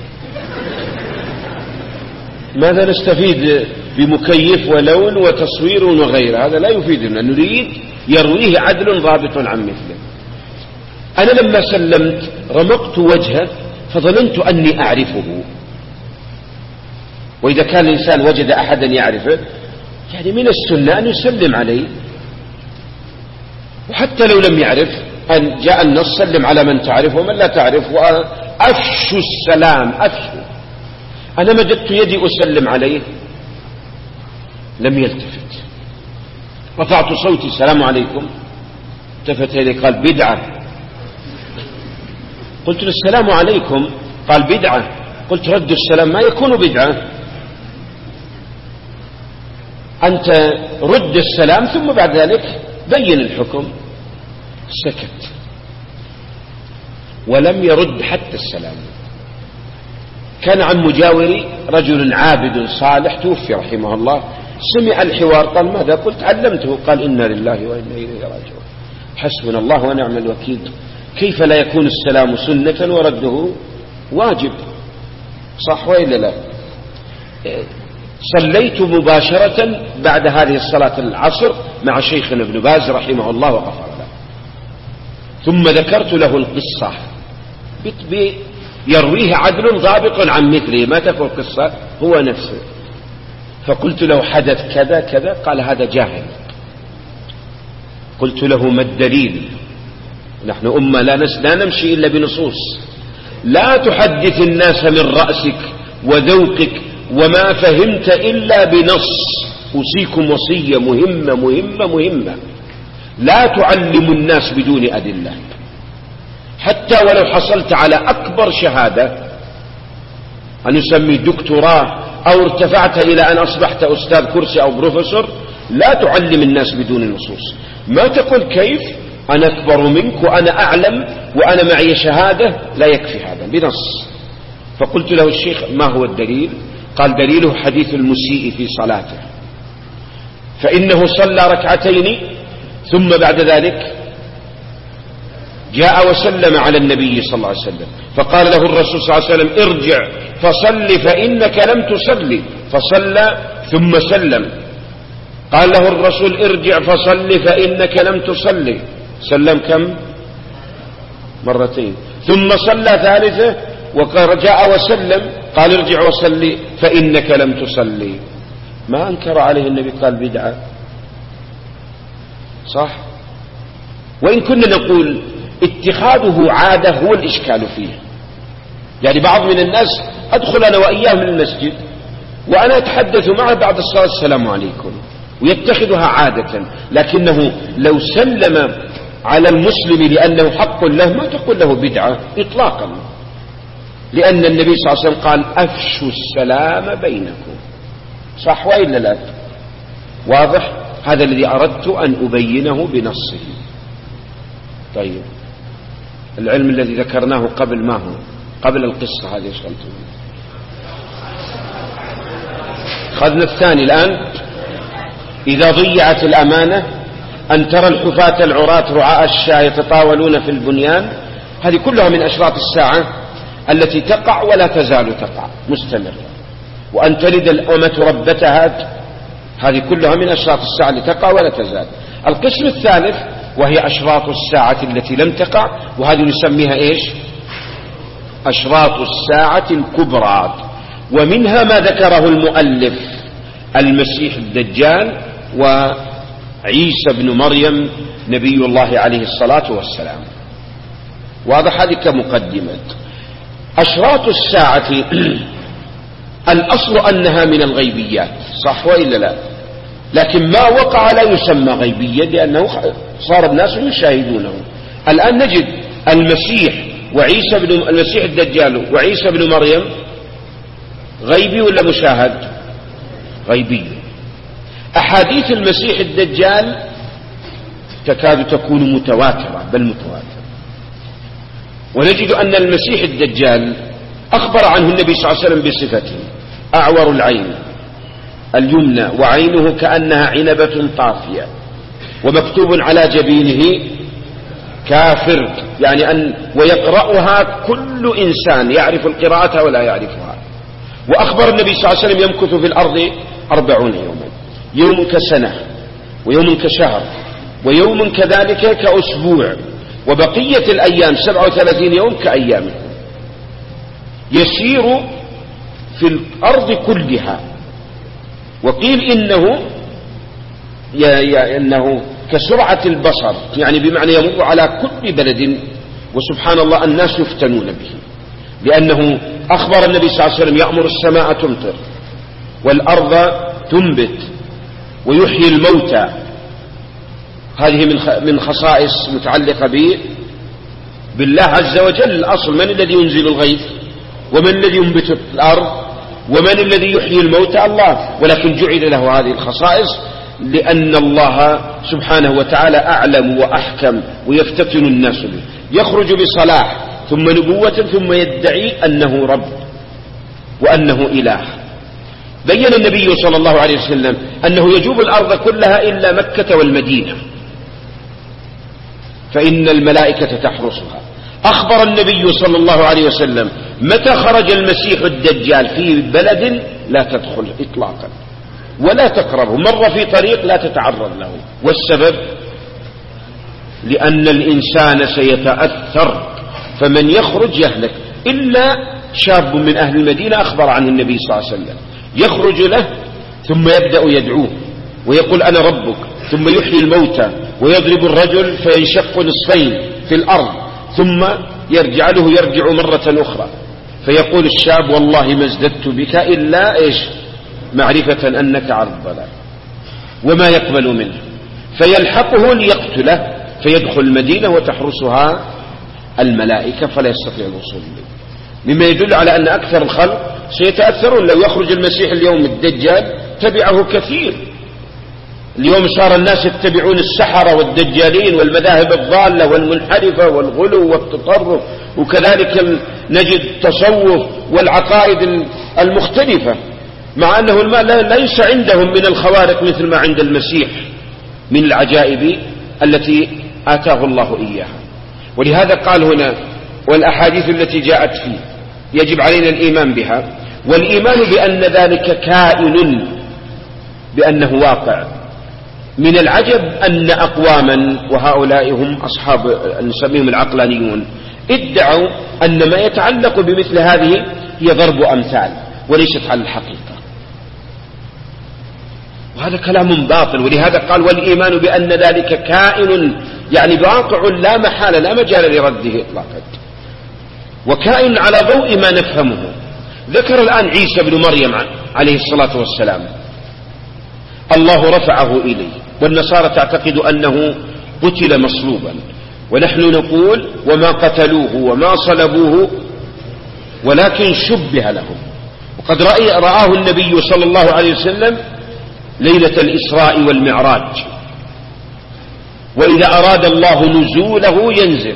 ماذا نستفيد بمكيف ولون وتصوير وغيره؟ هذا لا يفيدنا، نريد يرويه عدل ضابط عن مثله. أنا لما سلمت رمقت وجهه فظننت أني أعرفه، وإذا كان الإنسان وجد أحدا يعرفه يعني من السنة أن يسلم عليه، وحتى لو لم يعرف أن جاء النص سلم على من تعرف ومن لا تعرف وأفشوا السلام. أفشوا. أنا مددت يدي أسلم عليه لم يلتفت، رفعت صوتي السلام عليكم، التفت إلي قال بدعة. قلت السلام عليكم، قال بدعة. قلت رد السلام ما يكون بدعة، أنت رد السلام ثم بعد ذلك بين الحكم. سكت ولم يرد حتى السلام. كان عن مجاوري رجل عابد صالح توفي رحمه الله، سمع الحوار قال ماذا؟ قلت علمته. قال إنا لله وإنا إليه راجعون، حسبنا الله ونعم الوكيل. كيف لا يكون السلام سنة ورده واجب؟ صح وإلا لا؟ صليت مباشرة بعد هذه الصلاة العصر مع شيخنا ابن باز رحمه الله وغفر له، ثم ذكرت له القصة يرويه عدل ضابط عن مثله، ما تكون قصة هو نفسه. فقلت له حدث كذا كذا، قال هذا جاهل. قلت له ما الدليل؟ نحن أمة لا نمشي إلا بنصوص، لا تحدث الناس من رأسك وذوقك وما فهمت إلا بنص. أوصيكم وصية مهمة مهمة مهمة، لا تعلم الناس بدون أدلة، حتى ولو حصلت على أكبر شهادة أن يسمي دكتوراه أو ارتفعت إلى أن أصبحت أستاذ كرسي أو بروفيسور، لا تعلم الناس بدون نصوص. ما تقول كيف أنا أكبر منك وأنا أعلم وأنا معي شهادة، لا يكفي هذا بنص. فقلت له الشيخ ما هو الدليل؟ قال دليله حديث المسيء في صلاته، فإنه صلى ركعتين ثم بعد ذلك جاء وسلم على النبي صلى الله عليه وسلم، فقال له الرسول صلى الله عليه وسلم ارجع فصل فإنك لم تصلي، فصلى ثم سلم. قال له الرسول ارجع فصل فإنك لم تصلي، سلم كم؟ مرتين. ثم صلى ثالثة وجاء وسلم، قال ارجع وصلي فإنك لم تصلي. ما أنكر عليه النبي، قال بدعة. صح؟ وإن كنا نقول اتخاذه عادة هو الإشكال فيه. يعني بعض من الناس أدخل أنا وإياه من المسجد وأنا أتحدث معه بعد الصلاة السلام عليكم، ويتخذها عادة، لكنه لو سلم على المسلم لأنه حق له ما تقول له بدعة إطلاقا، لأن النبي صلى الله عليه وسلم قال أفشوا السلام بينكم. صح وإلا لا؟ واضح؟ هذا الذي أردت أن أبينه بنصه. طيب العلم الذي ذكرناه قبل ما هو؟ قبل القصة هذه اشغلتم. خذنا الثاني الآن. إذا ضيعت الأمانة أن ترى الحفاة العراة رعاء الشاة يتطاولون في البنيان، هذه كلها من أشراط الساعة التي تقع ولا تزال تقع مستمرة. وأن تلد الأمة ربتها، هذه كلها من أشراط الساعة التي تقع ولا تزال. القسم الثالث وهي أشراط الساعة التي لم تقع، وهذه نسميها إيش؟ أشراط الساعة الكبرى. ومنها ما ذكره المؤلف المسيح الدجال وعيسى بن مريم نبي الله عليه الصلاة والسلام. واضح؟ هذه كمقدمة. أشراط الساعة الأصل أنها من الغيبيات، صح وإلا لا؟ لكن ما وقع لا يسمى غيبيا لأنه صار الناس يشاهدونه. الآن نجد المسيح المسيح الدجال وعيسى بن مريم غيبي ولا مشاهد؟ غيبي. أحاديث المسيح الدجال تكاد تكون متواترة، بل متواترة. ونجد أن المسيح الدجال أخبر عنه النبي صلى الله عليه وسلم بصفته: أعور العين اليمنى وعينه كأنها عنبة طافية، ومكتوب على جبينه كافر، يعني ويقرأها كل إنسان يعرف القراءة ولا يعرفها. وأخبر النبي صلى الله عليه وسلم يمكث في الأرض 40 يوما، يوم كسنة ويوم كشهر ويوم كذلك كأسبوع، وبقية الأيام 37 يوم كأيامكم. يسير في الأرض كلها. وقيل إنه كسرعة البصر، يعني بمعنى يمر على كل بلد، وسبحان الله الناس يفتنون به، لأنه أخبر النبي صلى الله عليه وسلم: يأمر السماء تمطر والأرض تنبت ويحيي الموتى. هذه من خصائص متعلقة بالله عز وجل. الأصل: من الذي ينزل الغيث؟ ومن الذي ينبت الأرض؟ ومن الذي يحيي الموتى؟ الله. ولكن جعل له هذه الخصائص لأن الله سبحانه وتعالى أعلم وأحكم ويفتتن الناس به. يخرج بصلاح ثم نبوة ثم يدعي أنه رب وأنه إله. بين النبي صلى الله عليه وسلم أنه يجوب الأرض كلها إلا مكة والمدينة، فإن الملائكة تحرسها. أخبر النبي صلى الله عليه وسلم: متى خرج المسيح الدجال في بلد لا تدخل إطلاقا ولا تقربه، مر في طريق لا تتعرض له. والسبب: لأن الإنسان سيتأثر، فمن يخرج يهلك. إلا شاب من أهل المدينة أخبر عنه النبي صلى الله عليه وسلم، يخرج له ثم يبدأ يدعوه ويقول: أنا ربك، ثم يحيي الموتى ويضرب الرجل فينشق نصفين في الأرض، ثم يرجع مرة أخرى، فيقول الشاب: والله ما ازددت بك إلا معرفة أنك على الضلال، وما يقبل منه، فيلحقه ليقتله، فيدخل المدينة وتحرسها الملائكة فلا يستطيع الوصول إليه. مما يدل على أن أكثر الخلق سيتأثرون. لو يخرج المسيح اليوم الدجال تبعه كثير. اليوم صار الناس يتبعون السحرة والدجالين والمذاهب الضالة والمنحرفة والغلو والتطرف، وكذلك نجد التصوف والعقائد المختلفة، مع أنه ليس عندهم من الخوارق مثل ما عند المسيح من العجائب التي آتاه الله إياها. ولهذا قال هنا: والأحاديث التي جاءت فيه يجب علينا الإيمان بها، والإيمان بأن ذلك كائن، بأنه واقع. من العجب أن أقواما، وهؤلاء هم أصحاب نسميهم العقلانيون، ادعوا أن ما يتعلق بمثل هذه هي ضرب أمثال وليست على الحقيقة، وهذا كلام باطل. ولهذا قال: والإيمان بأن ذلك كائن، يعني واقع لا محالة، لا مجال لرده إطلاقا، وكائن على ضوء ما نفهمه. ذكر الآن عيسى بن مريم عليه الصلاة والسلام، الله رفعه إليه، والنصارى تعتقد أنه قتل مصلوبا، ونحن نقول: وما قتلوه وما صلبوه ولكن شبه لهم. وقد رآه النبي صلى الله عليه وسلم ليلة الإسراء والمعراج. وإذا أراد الله نزوله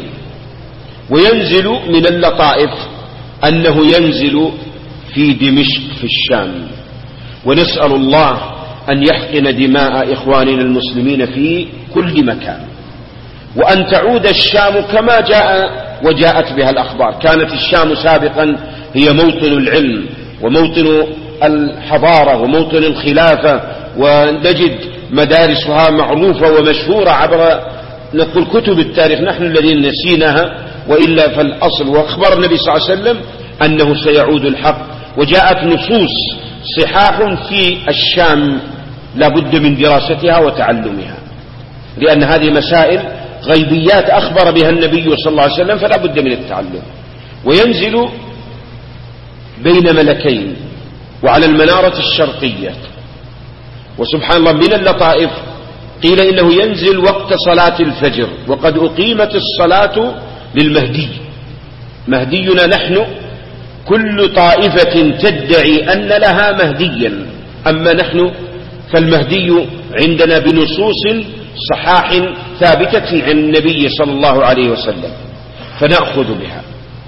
وينزل من اللطائف أنه ينزل في دمشق في الشام. ونسأل الله أن يحقن دماء إخواننا المسلمين في كل مكان، وأن تعود الشام كما وجاءت بها الأخبار. كانت الشام سابقا هي موطن العلم وموطن الحضارة وموطن الخلافة، ونجد مدارسها معروفة ومشهورة عبر نقول كتب التاريخ، نحن الذين نسيناها، وإلا فالأصل. وأخبر النبي صلى الله عليه وسلم أنه سيعود الحق، وجاءت نصوص صحاح في الشام لا بد من دراستها وتعلمها، لأن هذه مسائل غيبيات أخبر بها النبي صلى الله عليه وسلم فلا بد من التعلم. وينزل بين ملكين وعلى المنارة الشرقية. وسبحان الله من اللطائف قيل إنه ينزل وقت صلاة الفجر وقد أقيمت الصلاة للمهدي. مهدينا نحن كل طائفة تدعي أن لها مهديا، أما نحن فالمهدي عندنا بنصوص صحاح ثابتة عن النبي صلى الله عليه وسلم فنأخذ بها.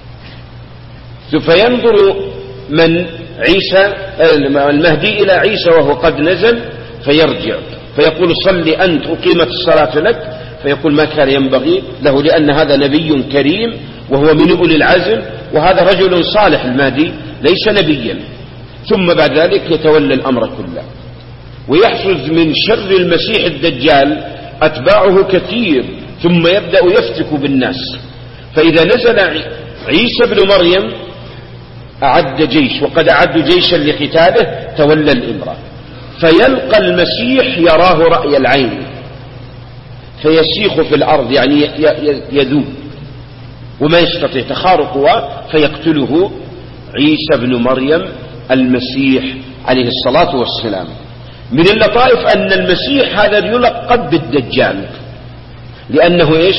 فينظر من عيسى المهدي إلى عيسى وهو قد نزل فيرجع فيقول صل أنت أقيمت الصلاة لك، فيقول ما كان ينبغي له لأن هذا نبي كريم وهو من أولي العزم، وهذا رجل صالح المهدي ليس نبيا. ثم بعد ذلك يتولى الأمر كله. ويحصل من شر المسيح الدجال أتباعه كثير، ثم يبدأ يفتك بالناس. فإذا نزل عيسى بن مريم أعد جيش، وقد أعد جيشا لقتاله، تولى الإمرة فيلقى المسيح يراه رأي العين فيسيخ في الأرض، يعني يذوب وما يستطيع تخارقه، فيقتله عيسى بن مريم المسيح عليه الصلاة والسلام. من اللطائف أن المسيح هذا يلقب بالدجال، لأنه إيش؟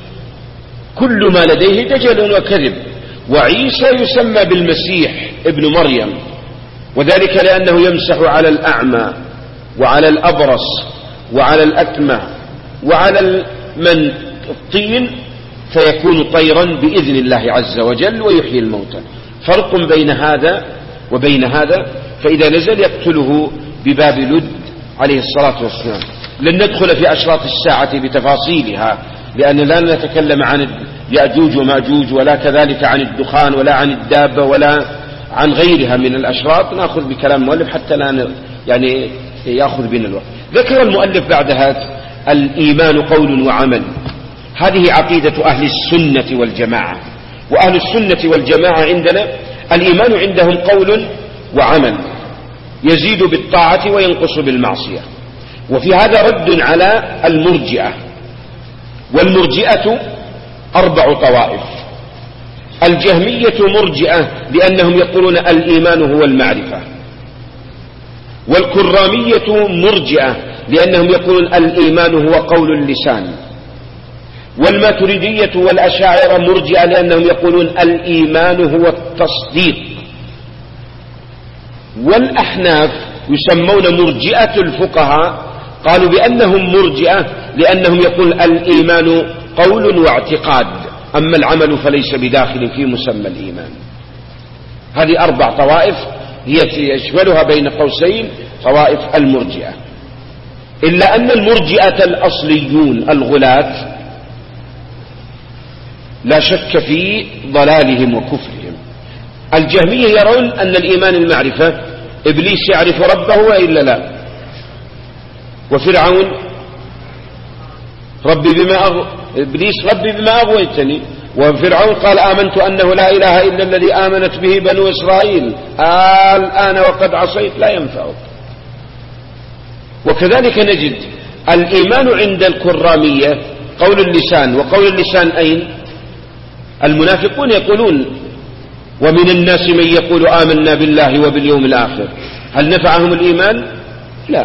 كل ما لديه دجل وكذب. وعيسى يسمى بالمسيح ابن مريم، وذلك لأنه يمسح على الأعمى وعلى الأبرص وعلى الأكمى وعلى من الطين فيكون طيرا بإذن الله عز وجل ويحيي الموتى. فرق بين هذا وبين هذا. فإذا نزل يقتله بباب لد عليه الصلاة والسلام. لن ندخل في أشراط الساعة بتفاصيلها، لأن لا نتكلم عن يأجوج وماجوج ولا كذلك عن الدخان ولا عن الدابة ولا عن غيرها من الأشراط، نأخذ بكلام المؤلف حتى لا يعني يأخذ بنا الوقت. ذكر المؤلف بعد هذا الإيمان قول وعمل. هذه عقيدة أهل السنة والجماعة. وأهل السنة والجماعة عندنا الإيمان عندهم قول وعمل، يزيد بالطاعة وينقص بالمعصية. وفي هذا رد على المرجئة. والمرجئة 4 طوائف. الجهمية مرجئة لأنهم يقولون الإيمان هو المعرفة. والكرامية مرجئة لأنهم يقولون الإيمان هو قول اللسان. والماتريدية والأشاعرة مرجئة لأنهم يقولون الإيمان هو التصديق. والأحناف يسمون مرجئة الفقهاء، قالوا بأنهم مرجئة لأنهم يقول الإيمان قول واعتقاد، أما العمل فليس بداخل في مسمى الإيمان. هذه 4 طوائف هي يشملها بين قوسين طوائف المرجئة. إلا أن المرجئة الأصليون الغلاة لا شك في ضلالهم وكفرهم. الجهمية يرون أن الإيمان المعرفة، إبليس يعرف ربه وإلا لا. وفرعون إبليس ربي بما أغويتني. وفرعون قال آمنت أنه لا إله إلا الذي آمنت به بنو إسرائيل الآن وقد عصيت لا ينفعك. وكذلك نجد الإيمان عند الكرامية قول اللسان. وقول اللسان أين؟ المنافقون يقولون ومن الناس من يقول آمنا بالله وباليوم الآخر. هل نفعهم الإيمان؟ لا.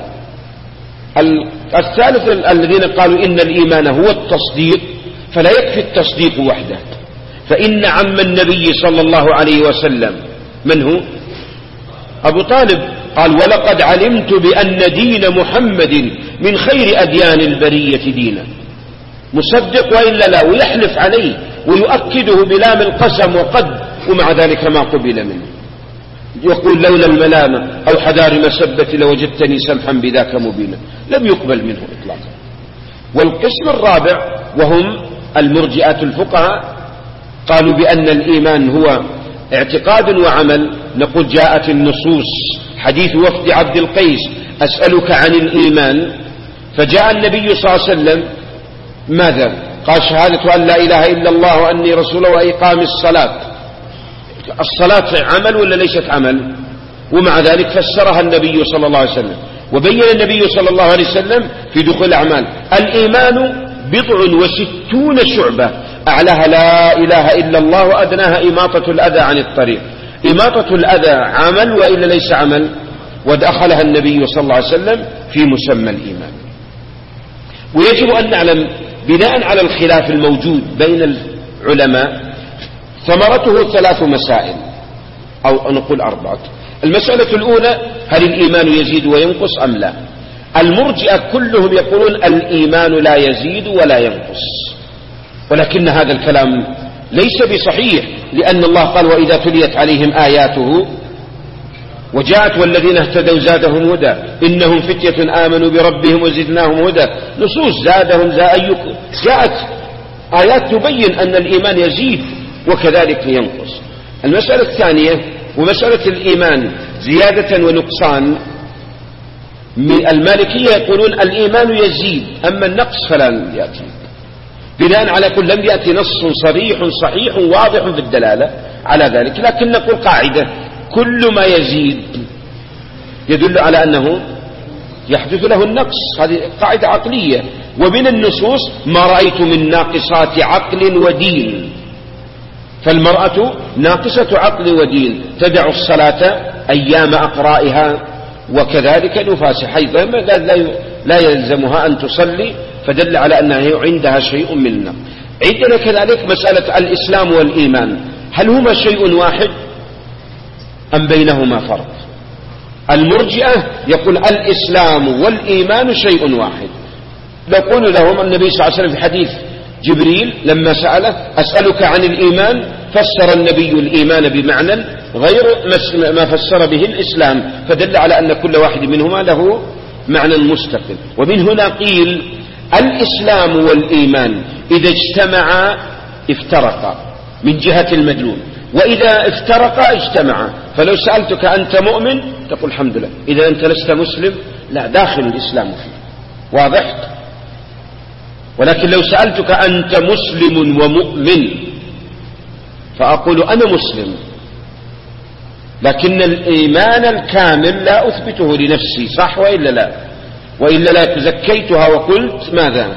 الثالث الذين قالوا إن الإيمان هو التصديق، فلا يكفي التصديق وحده، فإن عم النبي صلى الله عليه وسلم من هو؟ أبو طالب. قال ولقد علمت بأن دين محمد من خير أديان البرية دينا. مصدق وإلا لا، ويحلف عليه ويؤكده بلام القسم وقد، ومع ذلك ما قبل منه. يقول لولا الملامة أو حذار مسبة لوجدتني سمحا بذاك مبينا، لم يقبل منه إطلاقا. والقسم الرابع وهم المرجئة الفقهاء قالوا بأن الإيمان هو اعتقاد وعمل. نقول جاءت النصوص حديث وفد عبد القيس أسألك عن الإيمان، فجاء النبي صلى الله عليه وسلم ماذا قال؟ شهادة أن لا إله إلا الله وأني رسوله وإقام الصلاة. الصلاة عمل ولا ليست عمل؟ ومع ذلك فسرها النبي صلى الله عليه وسلم، وبين النبي صلى الله عليه وسلم في دخول الأعمال: الإيمان 60 شعبة، أعلاها لا إله إلا الله، وأدناها إماطة الأذى عن الطريق. إماطة الأذى عمل وإلا ليس عمل؟ ودخلها النبي صلى الله عليه وسلم في مسمى الإيمان. ويجب أن نعلم بناء على الخلاف الموجود بين العلماء ثمرته 3 مسائل، أو نقول 4. المسألة الأولى: هل الإيمان يزيد وينقص أم لا؟ المرجئة كلهم يقولون الإيمان لا يزيد ولا ينقص، ولكن هذا الكلام ليس بصحيح، لأن الله قال: وإذا تليت عليهم آياته وجاءت والذين اهتدوا زادهم هدى إنهم فتية آمنوا بربهم وزدناهم هدى. نصوص زادهم جاءت آيات تبين أن الإيمان يزيد وكذلك ينقص. المسألة الثانية ومسألة الإيمان زيادة ونقصان، المالكية يقولون الإيمان يزيد أما النقص فلا يأتي، بناء على كل لم يأتي نص صريح صحيح واضح في الدلالة على ذلك، لكن نقول قاعدة: كل ما يزيد يدل على أنه يحدث له النقص. هذه قاعدة عقلية. ومن النصوص: ما رأيت من ناقصات عقل ودين. فالمرأة ناقصة عقل ودين، تدع الصلاة أيام أقرائها، وكذلك نفاسح أيضا لا يلزمها أن تصلي، فدل على أنها عندها شيء من النقص. عندنا كذلك مسألة الإسلام والإيمان، هل هما شيء واحد أم بينهما فرق؟ المرجئة يقول الإسلام والإيمان شيء واحد. لو قلنا لهم النبي صلى الله عليه وسلم في حديث جبريل لما سأله: أسألك عن الإيمان، فسر النبي الإيمان بمعنى غير ما فسر به الإسلام، فدل على أن كل واحد منهما له معنى مستقل. ومن هنا قيل: الإسلام والإيمان إذا اجتمعا افترقا من جهة المدلول، وإذا افترقا اجتمعا. فلو سألتك أنت مؤمن تقول الحمد لله، إذا أنت لست مسلم لا، داخل الإسلام فيه، واضح؟ ولكن لو سألتك أنت مسلم ومؤمن فأقول أنا مسلم، لكن الإيمان الكامل لا أثبته لنفسي، صح وإلا لا؟ وإلا لا زكيتها وقلت ماذا؟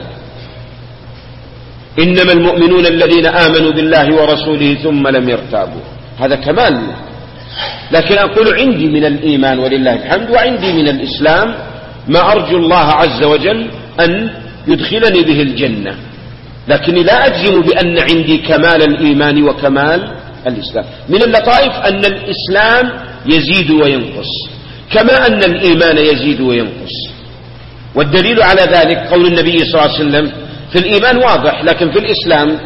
إنما المؤمنون الذين آمنوا بالله ورسوله ثم لم يرتابوا، هذا كمال. لكن أقول عندي من الإيمان ولله الحمد، وعندي من الإسلام ما أرجو الله عز وجل أن يدخلني به الجنة، لكني لا أجزم بأن عندي كمال الإيمان وكمال الإسلام. من اللطائف أن الإسلام يزيد وينقص كما أن الإيمان يزيد وينقص. والدليل على ذلك قول النبي صلى الله عليه وسلم: في الإيمان واضح، لكن في الإسلام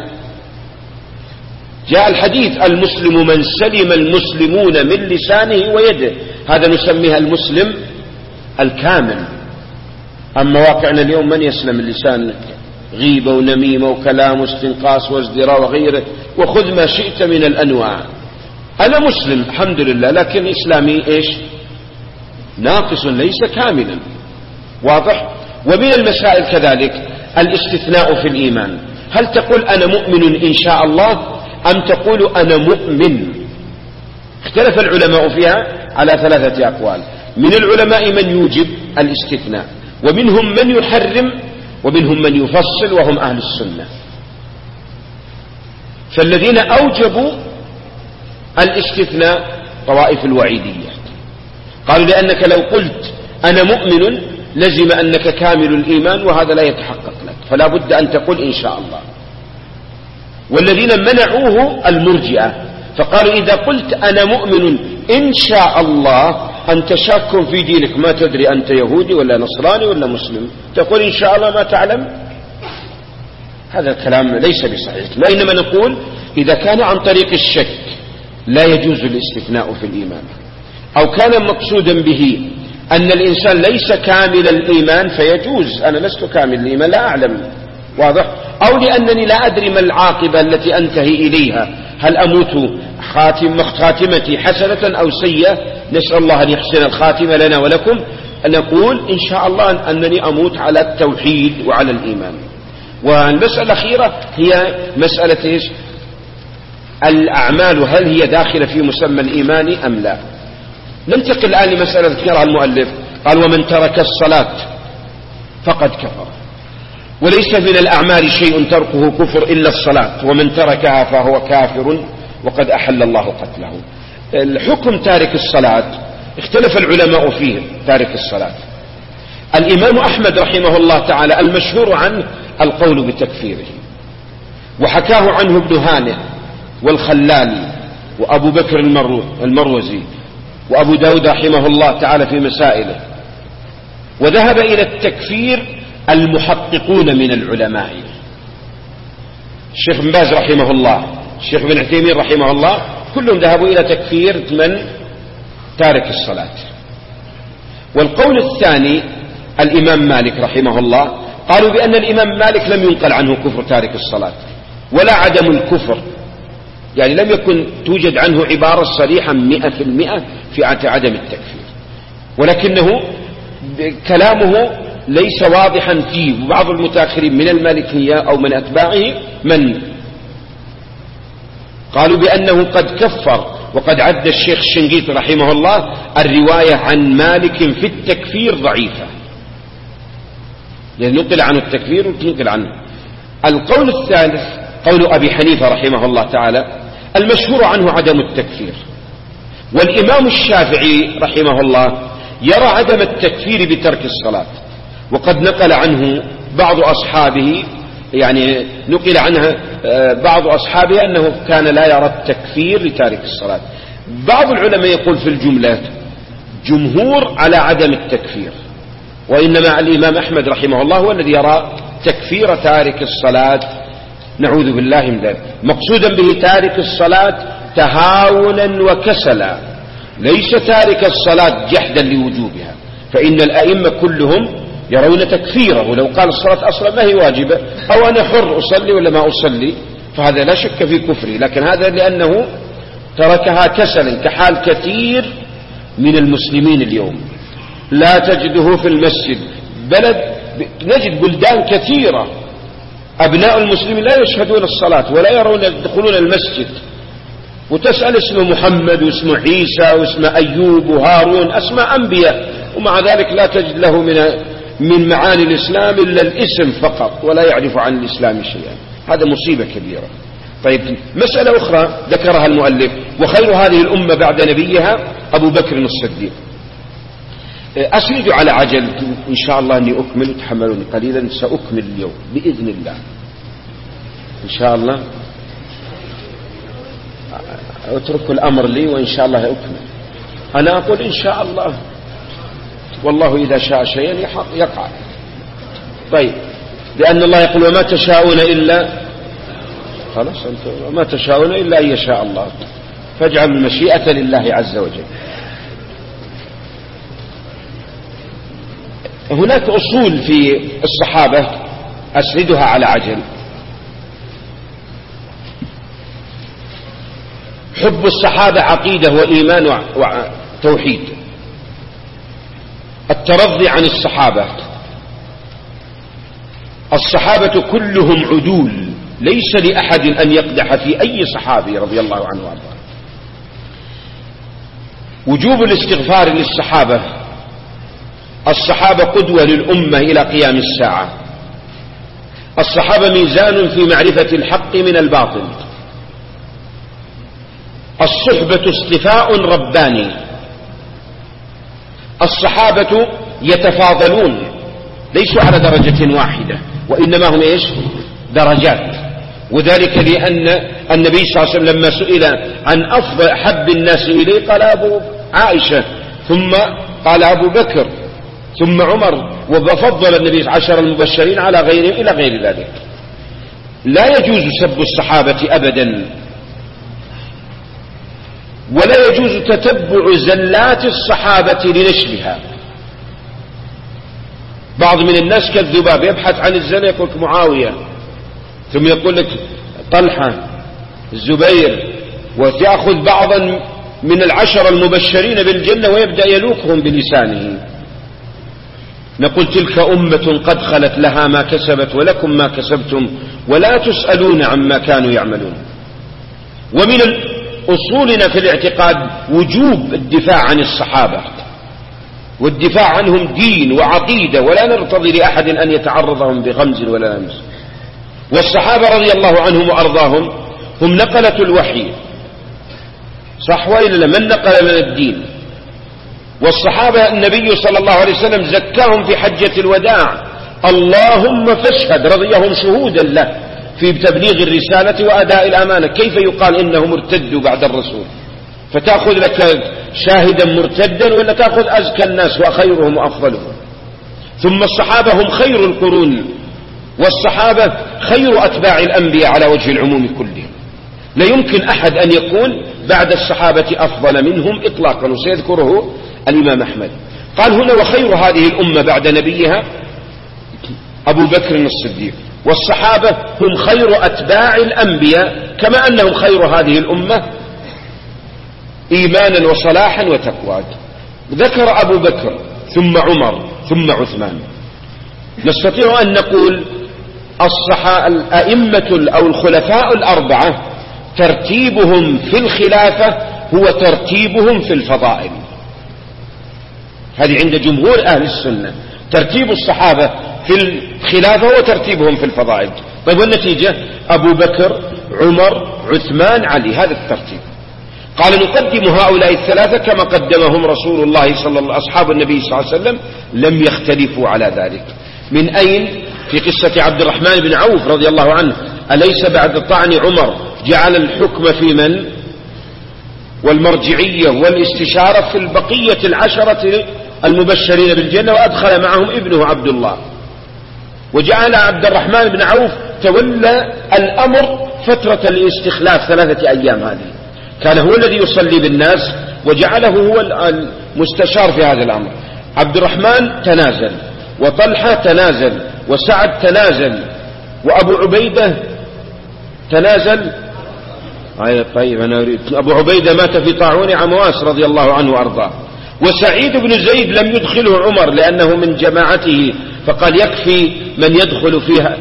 جاء الحديث: المسلم من سلم المسلمون من لسانه ويده. هذا نسميها المسلم الكامل. أما واقعنا اليوم من يسلم اللسان؟ غيبة ونميمة وكلام واستنقاص وازدراء وغيره، وخذ ما شئت من الأنواع. أنا مسلم الحمد لله، لكن إسلامي إيش؟ ناقص ليس كاملا، واضح؟ ومن المسائل كذلك الاستثناء في الإيمان، هل تقول أنا مؤمن إن شاء الله أم تقول أنا مؤمن؟ اختلف العلماء فيها على 3 أقوال. من العلماء من يوجب الاستثناء، ومنهم من يحرم، ومنهم من يفصل، وهم أهل السنة. فالذين أوجبوا الاستثناء طوائف الوعيدية، قالوا لأنك لو قلت أنا مؤمن لزم أنك كامل الإيمان، وهذا لا يتحقق لك، فلا بد أن تقول إن شاء الله. والذين منعوه المرجئة، فقالوا إذا قلت أنا مؤمن إن شاء الله أنت شاك في دينك، ما تدري أنت يهودي ولا نصراني ولا مسلم، تقول إن شاء الله ما تعلم. هذا الكلام ليس بصحيح. وإنما نقول إذا كان عن طريق الشك لا يجوز الاستثناء في الإيمان، أو كان مقصودا به أن الإنسان ليس كامل الإيمان فيجوز. أنا لست كامل الإيمان، لا أعلم، واضح؟ أو لأنني لا أدري ما العاقبة التي أنتهي إليها، هل أموت خاتمتي حسنة أو سيئة؟ نسأل الله أن يحسن الخاتمة لنا ولكم. نقول إن شاء الله أنني أموت على التوحيد وعلى الإيمان. والمسألة الأخيرة هي مسألة إيش؟ الأعمال هل هي داخلة في مسمى الإيمان أم لا؟ ننتقل الآن لمسألة ذكرها المؤلف، قال ومن ترك الصلاة فقد كفر، وليس من الأعمال شيء تركه كفر إلا الصلاة، ومن تركها فهو كافر وقد أحل الله قتله. الحكم تارك الصلاة اختلف العلماء فيه. تارك الصلاة الإمام أحمد رحمه الله تعالى المشهور عنه القول بتكفيره، وحكاه عنه ابن هانئ والخلال وأبو بكر المروزي وأبو داود رحمه الله تعالى في مسائله. وذهب إلى التكفير المحققون من العلماء، الشيخ بن باز رحمه الله، الشيخ بن عثيمين رحمه الله، كلهم ذهبوا إلى تكفير من تارك الصلاة. والقول الثاني الإمام مالك رحمه الله، قالوا بأن الإمام مالك لم ينقل عنه كفر تارك الصلاة ولا عدم الكفر، يعني لم يكن توجد عنه عبارة صريحة 100% في عدم التكفير، ولكنه كلامه ليس واضحا فيه. وبعض المتأخرين من المالكية أو من أتباعه من قالوا بأنه قد كفر، وقد عد الشيخ الشنقيطي رحمه الله الرواية عن مالك في التكفير ضعيفة، يعني نقل عنه التكفير وتنقل عنه. القول الثالث قول أبي حنيفة رحمه الله تعالى المشهور عنه عدم التكفير، والإمام الشافعي رحمه الله يرى عدم التكفير بترك الصلاة، وقد نقل عنه بعض أصحابه، يعني نقل عنها بعض أصحابه أنه كان لا يرى التكفير لتارك الصلاة. بعض العلماء يقول في الجملة جمهور على عدم التكفير، وإنما الإمام أحمد رحمه الله هو الذي يرى تكفير تارك الصلاة، نعوذ بالله من ذلك، مقصودا به تارك الصلاة تهاونا وكسلا، ليس تارك الصلاة جحدا لوجوبها، فإن الأئمة كلهم يرون تكفيره. لو قال الصلاة أصلا ما هي واجبة، أو أنا حر أصلي ولا ما أصلي، فهذا لا شك في كفري، لكن هذا لأنه تركها كسلا، كحال كثير من المسلمين اليوم. لا تجده في المسجد، نجد بلدان كثيرة أبناء المسلمين لا يشهدون الصلاة ولا يرون يدخلون المسجد، وتسأل اسمه محمد واسمه عيسى واسمه أيوب وهارون، أسماء أنبياء، ومع ذلك لا تجد له من معاني الإسلام إلا الاسم فقط، ولا يعرف عن الإسلام شيئا. هذا مصيبة كبيرة. طيب، مسألة أخرى ذكرها المؤلف، وخير هذه الأمة بعد نبيها أبو بكر الصديق. أسرد على عجل إن شاء الله أني أكمل، وتحملوني قليلا، سأكمل اليوم بإذن الله إن شاء الله. أترك الأمر لي وإن شاء الله أكمل. أنا أقول إن شاء الله، والله إذا شاء شيئا يقع. طيب، لأن الله يقول وما تشاءون إلا، خلاص أنتم وما تشاءون إلا أن يشاء الله، فاجعلوا المشيئة لله عز وجل. هناك أصول في الصحابة أسردها على عجل. حب الصحابة عقيدة وإيمان وتوحيد. الترضي عن الصحابة، الصحابة كلهم عدول، ليس لأحد أن يقدح في أي صحابي رضي الله عنه وارضاه. وجوب الاستغفار للصحابة، الصحابة قدوة للأمة إلى قيام الساعة، الصحابة ميزان في معرفة الحق من الباطل، الصحبة اصطفاء رباني، الصحابة يتفاضلون، ليسوا على درجة واحدة، وإنما هم إيش؟ درجات. وذلك لأن النبي صلى الله عليه وسلم لما سئل عن أفضل أحب الناس إليه قال أبو عائشة، ثم قال أبو بكر، ثم عمر، وفضل النبي 10 المبشرين على غيرهم إلى غير ذلك. لا يجوز سب الصحابة أبدا، ولا يجوز تتبع زلات الصحابة لنشرها. بعض من الناس كالذباب يبحث عن الزنا، يقول لك معاوية، ثم يقول لك طلحة، الزبير، وتأخذ بعضا من 10 المبشرين بالجنة ويبدأ يلوكهم بلسانه. نقول تلك أمة قد خلت، لها ما كسبت ولكم ما كسبتم ولا تسألون عما كانوا يعملون. ومن أصولنا في الاعتقاد وجوب الدفاع عن الصحابة، والدفاع عنهم دين وعقيدة، ولا نرتضي لأحد أن يتعرضهم بغمز ولا لمس. والصحابة رضي الله عنهم وأرضاهم هم نقلة الوحي، صح وإلا من نقل من الدين؟ والصحابة النبي صلى الله عليه وسلم زكاهم في حجة الوداع، اللهم فاشهد، رضيهم شهودا له في تبليغ الرسالة وأداء الأمانة. كيف يقال إنهم ارتدوا بعد الرسول؟ فتأخذ لك شاهدا مرتدا ولا تأخذ أزكى الناس وخيرهم وأفضلهم؟ ثم الصحابة هم خير القرون، والصحابة خير أتباع الأنبياء على وجه العموم كله، لا يمكن أحد أن يكون بعد الصحابة أفضل منهم إطلاقا، وسيذكره الإمام أحمد. قال هنا وخير هذه الأمة بعد نبيها أبو بكر الصديق، والصحابة هم خير أتباع الأنبياء كما أنهم خير هذه الأمة إيمانا وصلاحا وتقوى. ذكر أبو بكر ثم عمر ثم عثمان. نستطيع أن نقول الأئمة أو الخلفاء الأربعة ترتيبهم في الخلافة هو ترتيبهم في الفضائل. هذه عند جمهور أهل السنة، ترتيب الصحابة في الخلافة هو ترتيبهم في الفضائل. طيب والنتيجة أبو بكر عمر عثمان علي، هذا الترتيب. قال نقدم هؤلاء الثلاثة كما قدمهم رسول الله صلى الله عليه وسلم. أصحاب النبي صلى الله عليه وسلم لم يختلفوا على ذلك. من أين؟ في قصة عبد الرحمن بن عوف رضي الله عنه، أليس بعد طعن عمر جعل الحكم في من؟ والمرجعية والاستشارة في البقية العشرة المبشرين بالجنة، وأدخل معهم ابنه عبد الله، وجعل عبد الرحمن بن عوف تولى الأمر فترة الاستخلاف 3 أيام. هذه كان هو الذي يصلي بالناس وجعله هو المستشار في هذا الأمر. عبد الرحمن تنازل، وطلحة تنازل، وسعد تنازل، وأبو عبيدة تنازل. طيب أنا أريد أبو عبيدة مات في طاعون عمواس رضي الله عنه وأرضاه. وسعيد بن زيد لم يدخله عمر لأنه من جماعته، فقال يكفي من يدخل فيها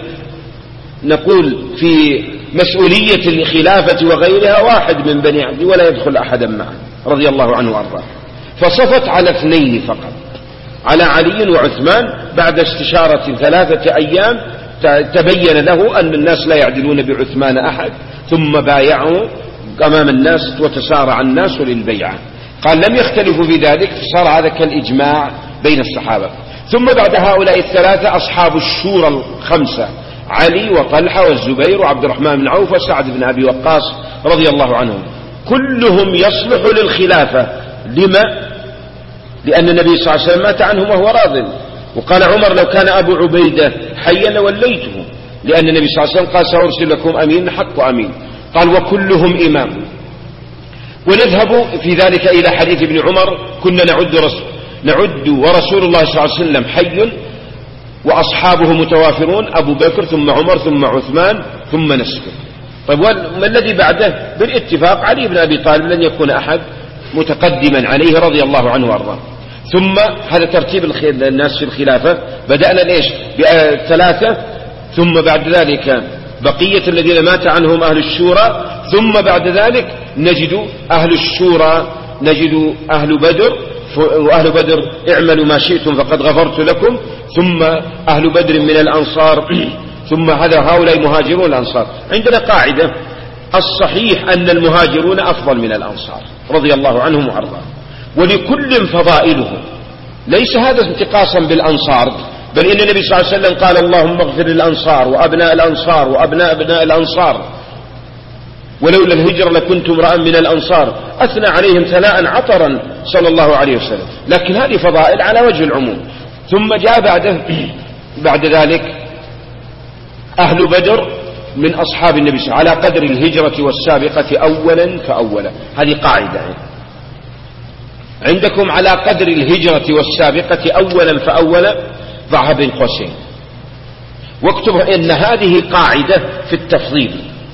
نقول في مسؤولية الخلافة وغيرها واحد من بني عبد ولا يدخل أحدا معه رضي الله عنه وأرضاه. فصفت على 2 فقط، على علي وعثمان. بعد استشارة 3 أيام تبين له أن الناس لا يعدلون بعثمان أحد، ثم بايعوا أمام الناس وتسارع الناس للبيعة. قال لم يختلفوا في ذلك، فصار هذا كالإجماع بين الصحابة. ثم بعد هؤلاء الثلاثة أصحاب الشورى 5، علي وطلحة والزبير وعبد الرحمن بن عوف وسعد بن أبي وقاص رضي الله عنهم، كلهم يصلح للخلافة. لما؟ لأن النبي صلى الله عليه وسلم مات عنهم وهو راض. وقال عمر لو كان أبو عبيدة حيا لوليته، لأن النبي صلى الله عليه وسلم قال سأرسل لكم أمين حق أمين. قال وكلهم إمام. ونذهب في ذلك إلى حديث ابن عمر كنا نعد ورسول الله صلى الله عليه وسلم حي وأصحابه متوافرون، أبو بكر ثم عمر ثم عثمان ثم نسكت. طيب ما الذي بعده؟ بالاتفاق علي بن أبي طالب لن يكون أحد متقدما عليه رضي الله عنه وارضاه. ثم هذا ترتيب الناس في الخلافة. بدأنا ليش؟ ب3، ثم بعد ذلك بقية الذين مات عنهم أهل الشورى، ثم بعد ذلك نجد أهل الشورى، نجد أهل بدر، وأهل بدر اعملوا ما شئتم فقد غفرت لكم، ثم أهل بدر من الأنصار، ثم هؤلاء مهاجرون الأنصار. عندنا قاعدة الصحيح أن المهاجرون أفضل من الأنصار رضي الله عنهم وأرضاهم، ولكل فضائله، ليس هذا انتقاصا بالأنصار، بل إن النبي صلى الله عليه وسلم قال اللهم اغفر للأنصار وأبناء الأنصار وأبناء أبناء الأنصار، ولولا الهجرة لكنت امرأ من الأنصار، أثنى عليهم ثناء عطرا صلى الله عليه وسلم. لكن هذه فضائل على وجه العموم. ثم جاء بعد ذلك أهل بدر من أصحاب النبي صلى الله عليه وسلم على قدر الهجرة والسابقة أولا فأولا. هذه قاعدة عندكم، على قدر الهجرة والسابقة أولا فأولا، ضعها بين قوسين واكتب إن هذه قاعدة في التفضيل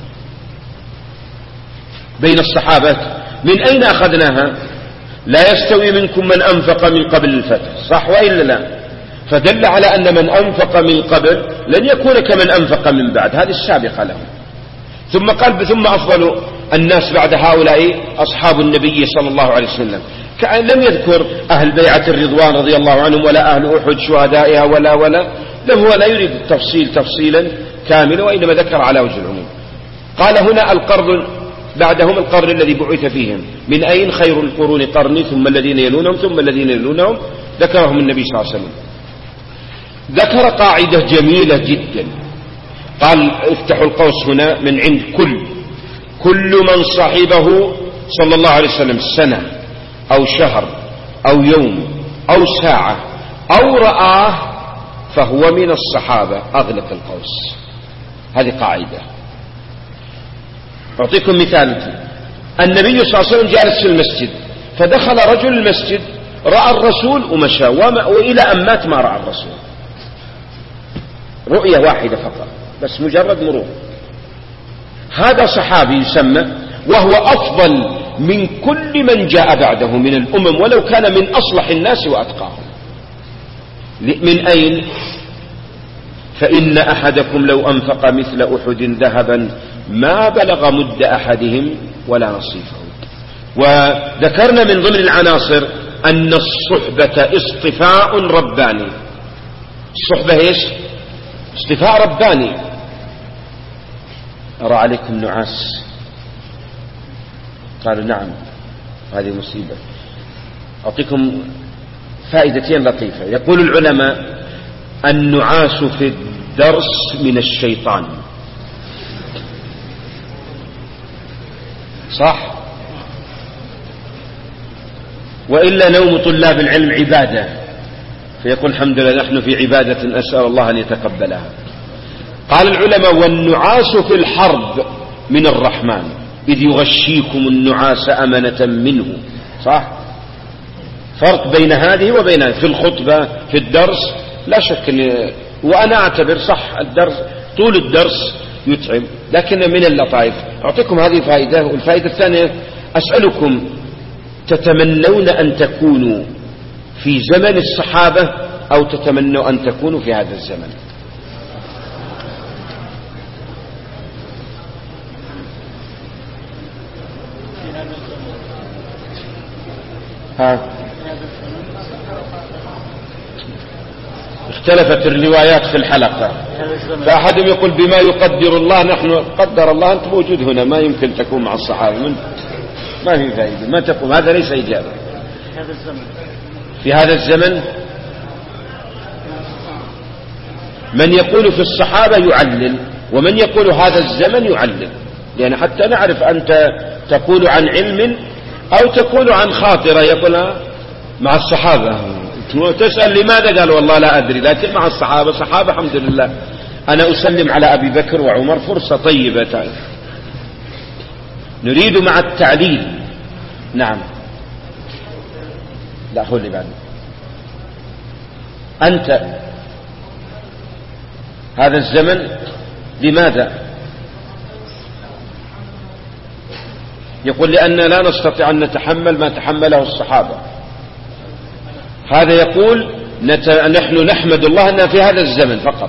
بين الصحابة. من أين أخذناها؟ لا يستوي منكم من أنفق من قبل الفتح، صح وإلا لا؟ فدل على أن من أنفق من قبل لن يكون كمن أنفق من بعد، هذه السابقة له. ثم قال ثم أفضل الناس بعد هؤلاء أصحاب النبي صلى الله عليه وسلم. كأن لم يذكر أهل بيعة الرضوان رضي الله عنهم ولا أهل أحد شهدائها ولا لم هو لا يريد التفصيل تفصيلا كاملا، وإنما ذكر على وجه العموم. قال هنا القرن بعدهم القرن الذي بعث فيهم، من أين خير القرون قرني ثم الذين يلونهم ثم الذين يلونهم، ذكرهم النبي صلى الله عليه وسلم. ذكر قاعدة جميلة جدا، قال افتحوا القوس هنا من عند كل من صاحبه صلى الله عليه وسلم سنة أو شهر أو يوم أو ساعة أو رآه فهو من الصحابة، أغلق القوس. هذه قاعدة. أعطيكم مثال. النبي صلى الله عليه وسلم جالس في المسجد، فدخل رجل المسجد رأى الرسول ومشى، وإلى أن مات ما رأى الرسول، رؤية واحدة فقط بس، مجرد مرور. هذا صحابي يسمى، وهو أفضل من كل من جاء بعده من الأمم، ولو كان من أصلح الناس وأتقاهم. من أين؟ فإن أحدكم لو أنفق مثل أحد ذهبا ما بلغ مد أحدهم ولا نصيفه. وذكرنا من ضمن العناصر أن الصحبة اصطفاء رباني. الصحبة ايش؟ اصطفاء رباني. أرى عليكم نعاس، قالوا نعم هذه مصيبة. أعطيكم فائدتين لطيفة. يقول العلماء النعاس في الدرس من الشيطان، صح؟ وإلا نوم طلاب العلم عبادة، فيقول الحمد لله نحن في عبادة أسأل الله أن يتقبلها. قال العلماء والنعاس في الحرب من الرحمن إذ يغشيكم النعاس أمنة منه، صح؟ فرق بين هذه وبين هذه. في الخطبة في الدرس لا شك وأنا أعتبر صح الدرس طول الدرس يتعب، لكن من اللطائف. أعطيكم هذه فائدة. والفائدة الثانية أسألكم، تتمنون أن تكونوا في زمن الصحابة أو تتمنوا أن تكونوا في هذا الزمن؟ اختلفت الروايات في الحلقة، فأحدهم يقول بما يقدر الله، نحن قدر الله، أنت موجود هنا ما يمكن تكون مع الصحابة، ما في فائدة، ما تقوم، هذا ليس إجابة. في هذا الزمن من يقول في الصحابة يعلل، ومن يقول هذا الزمن يعلل، لأن حتى نعرف أنت تقول عن علم أو تقول عن خاطرة. يقول مع الصحابة، تسأل لماذا؟ قال والله لا أدري، لكن مع الصحابة صحابة الحمد لله. أنا أسلم على أبي بكر وعمر، فرصة طيبة تعرف. نريد مع التعليل. نعم، لا هو اللي بعد. أنت هذا الزمن لماذا؟ يقول لأن لا نستطيع أن نتحمل ما تحمله الصحابة. هذا يقول نحن نحمد الله أننا في هذا الزمن فقط.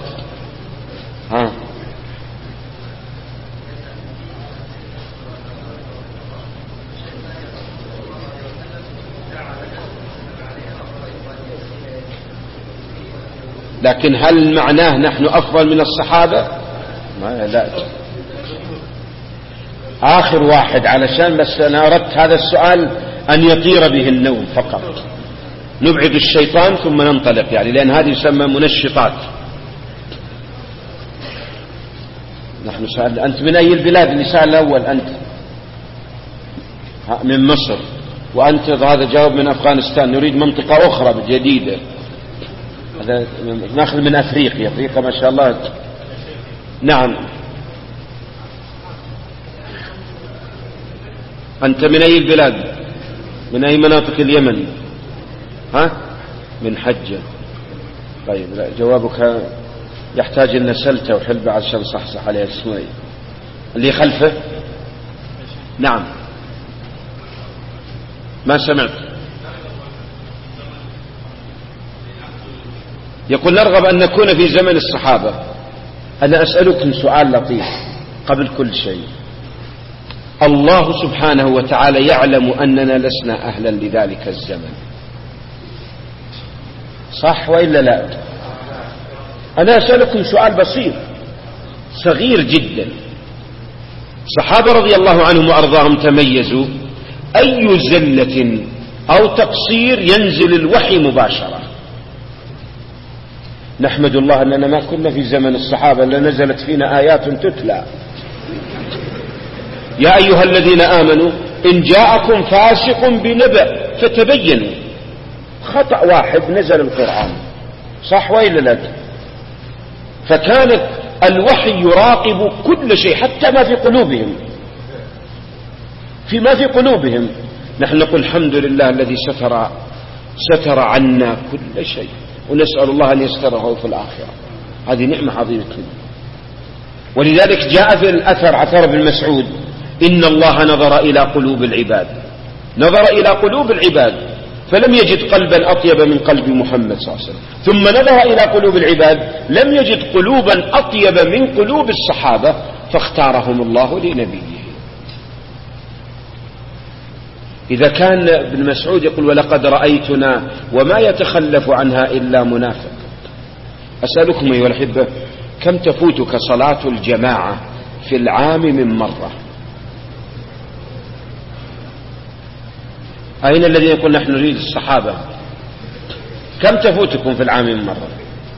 لكن هل معناه نحن أفضل من الصحابة؟ لا. آخر واحد، علشان بس أنا أردت هذا السؤال أن يطير به النوم فقط، نبعد الشيطان ثم ننطلق، يعني لأن هذه يسمى منشطات. نحن سأل أنت من أي البلاد؟ النساء الأول أنت من مصر، وأنت هذا جاوب من أفغانستان. نريد منطقة أخرى جديدة، هذا ناخذ من أفريقيا. أفريقيا ما شاء الله. نعم، أنت من أي البلاد؟ من أي مناطق اليمن؟ من حجة. طيب، لا جوابك يحتاج أن سلته وحلبة عشان صحصح عليه. اسمه اللي خلفه؟ نعم، ما سمعت. يقول نرغب أن نكون في زمن الصحابة. أنا أسألكم سؤال لطيف قبل كل شيء، الله سبحانه وتعالى يعلم أننا لسنا أهلا لذلك الزمن، صح وإلا لا؟ أنا أسألكم سؤال بسيط صغير جدا. الصحابة رضي الله عنهم وأرضاهم تميزوا، أي زلة أو تقصير ينزل الوحي مباشرة. نحمد الله أننا ما كنا في زمن الصحابة لنزلت فينا آيات تتلى. يا أيها الذين آمنوا إن جاءكم فاسق بنبأ فتبينوا. خطأ واحد نزل القرآن، صح وإلا لا؟ فكانت الوحي يراقب كل شيء حتى ما في قلوبهم، فيما في قلوبهم. نحن نقول الحمد لله الذي ستر عنا كل شيء، ونسأل الله أن يستره في الآخرة. هذه نعمة عظيمة. ولذلك جاء في الأثر عثر بن مسعود إن الله نظر إلى قلوب العباد، نظر إلى قلوب العباد فلم يجد قلبا أطيب من قلب محمد صلى الله عليه وسلم، ثم نظر إلى قلوب العباد لم يجد قلوبا أطيب من قلوب الصحابة فاختارهم الله لنبيه. إذا كان ابن مسعود يقول ولقد رأيتنا وما يتخلف عنها إلا منافق، أسألكم أيها الأحبة كم تفوتك صلاة الجماعة في العام من مرة؟ أين الذين يقول نحن نريد الصحابة؟ كم تفوتكم في العام من مرة؟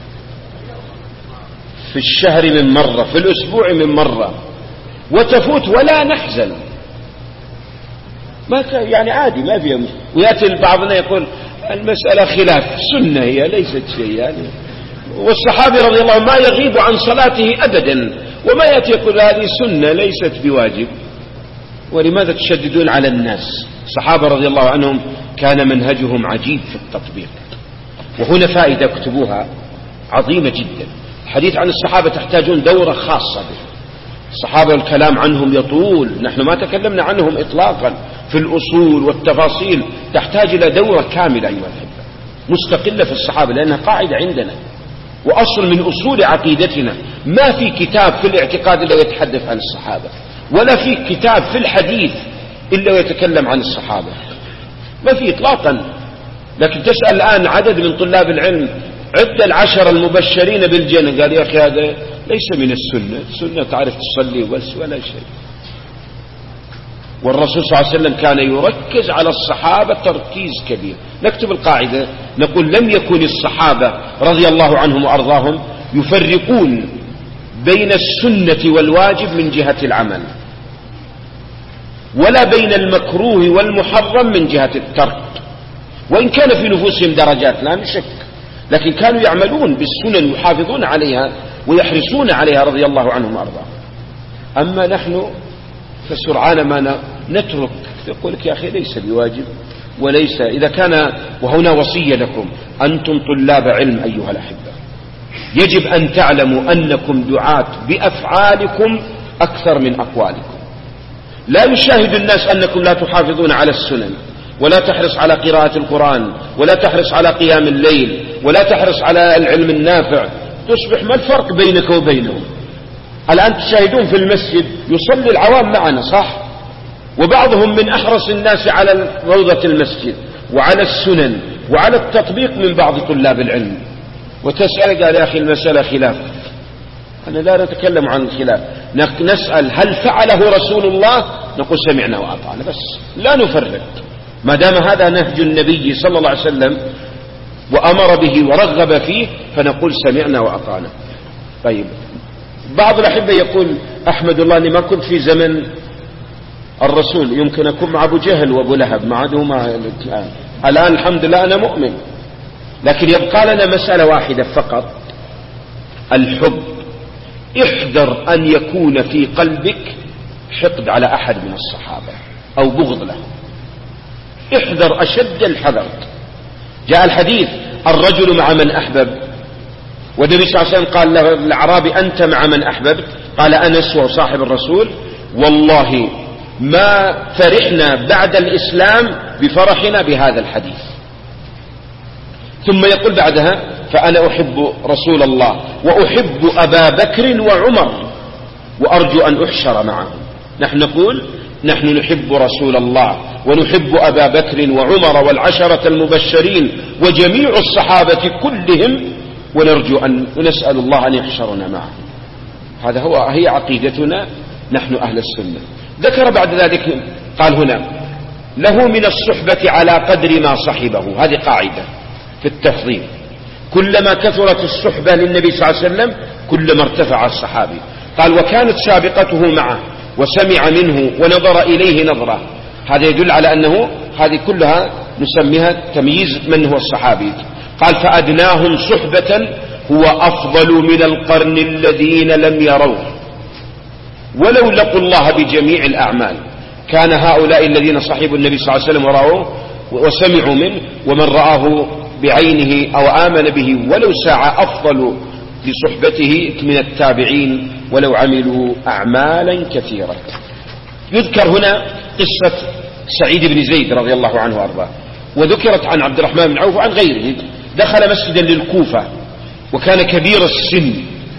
في الشهر من مرة، في الأسبوع من مرة، وتفوت ولا نحزن، ما يعني عادي ما فيها. ويأتي بعضنا يقول المسألة خلاف سنة، هي ليست شيء يعني. والصحابي رضي الله عنه ما يغيب عن صلاته أبدا، وما يأتي يقول هذه سنة ليست بواجب. ولماذا تشددون على الناس؟ الصحابة رضي الله عنهم كان منهجهم عجيب في التطبيق. وهنا فائدة اكتبوها عظيمة جدا. الحديث عن الصحابة تحتاجون دورة خاصة به. الصحابة الكلام عنهم يطول، نحن ما تكلمنا عنهم إطلاقا في الأصول والتفاصيل، تحتاج إلى دورة كاملة أيها الأحبة مستقلة في الصحابة، لأنها قاعدة عندنا وأصل من أصول عقيدتنا. ما في كتاب في الاعتقاد إلا يتحدث عن الصحابة، ولا في كتاب في الحديث إلا ويتكلم عن الصحابة، ما في إطلاقا. لكن تسأل الآن عدد من طلاب العلم عد العشر المبشرين بالجنة، قال يا أخي هذا ليس من السنة، السنة تعرف تصلي بس ولا شيء. والرسول صلى الله عليه وسلم كان يركز على الصحابة تركيز كبير. نكتب القاعدة نقول لم يكن الصحابة رضي الله عنهم وأرضاهم يفرقون بين السنة والواجب من جهة العمل، ولا بين المكروه والمحرم من جهة الترك، وإن كان في نفوسهم درجات لا نشك، لكن كانوا يعملون بالسنن ويحافظون عليها ويحرصون عليها رضي الله عنهم وأرضاهم. أما نحن فسرعان ما نترك، يقول لك يا أخي ليس بواجب وليس. إذا كان، وهنا وصية لكم أنتم طلاب علم أيها الأحبة، يجب أن تعلموا أنكم دعاة بأفعالكم أكثر من أقوالكم. لا يشاهد الناس أنكم لا تحافظون على السنن، ولا تحرص على قراءة القرآن، ولا تحرص على قيام الليل، ولا تحرص على العلم النافع، تصبح ما الفرق بينك وبينهم؟ الآن تشاهدون في المسجد يصلي العوام معنا صح، وبعضهم من أحرص الناس على روضة المسجد وعلى السنن وعلى التطبيق من بعض طلاب العلم. وتسأل قال يا أخي المسألة خلاف. أنا لا نتكلم عن الخلاف، نسأل هل فعله رسول الله؟ نقول سمعنا وأطعنا بس، لا نفرق. ما دام هذا نهج النبي صلى الله عليه وسلم وأمر به ورغب فيه فنقول سمعنا وأطعنا. طيب بعض الأحبة يقول أحمد الله أني ما كنت في زمن الرسول، يمكن أكون مع أبو جهل وأبو لهب ما عادهما الآن الحمد لله أنا مؤمن. لكن يبقى لنا مسألة واحدة فقط، الحب. احذر أن يكون في قلبك حقد على أحد من الصحابة أو بغض له، احذر أشد الحذر. جاء الحديث الرجل مع من أحبب، والنبي صلى الله عليه وسلم قال له الأعرابي أنت مع من أحببت؟ قال أنس وصاحب الرسول والله ما فرحنا بعد الإسلام بفرحنا بهذا الحديث. ثم يقول بعدها فأنا أحب رسول الله وأحب أبا بكر وعمر وأرجو أن أحشر معهم. نحن نقول نحن نحب رسول الله ونحب أبا بكر وعمر والعشرة المبشرين وجميع الصحابة كلهم، ونرجو أن ونسأل الله أن يحشرنا معهم. هذا هي عقيدتنا نحن أهل السنة. ذكر بعد ذلك قال هنا له من الصحبة على قدر ما صحبه. هذه قاعدة في التفضيل، كلما كثرت الصحبة للنبي صلى الله عليه وسلم كلما ارتفع الصحابي. قال وكانت سابقته معه وسمع منه ونظر إليه نظرة. هذا يدل على أنه هذه كلها نسميها تمييز من هو الصحابي. قال فأدناهم صحبة هو أفضل من القرن الذين لم يروه ولو لقوا الله بجميع الأعمال. كان هؤلاء الذين صحبوا النبي صلى الله عليه وسلم ورأوه وسمعوا منه ومن رآه بعينه أو آمن به ولو ساعة أفضل لصحبته من التابعين ولو عملوا أعمالا كثيرة. يذكر هنا قصة سعيد بن زيد رضي الله عنه وأرضاه، وذكرت عن عبد الرحمن بن عوف وعن غيره. دخل مسجدا للكوفة وكان كبير السن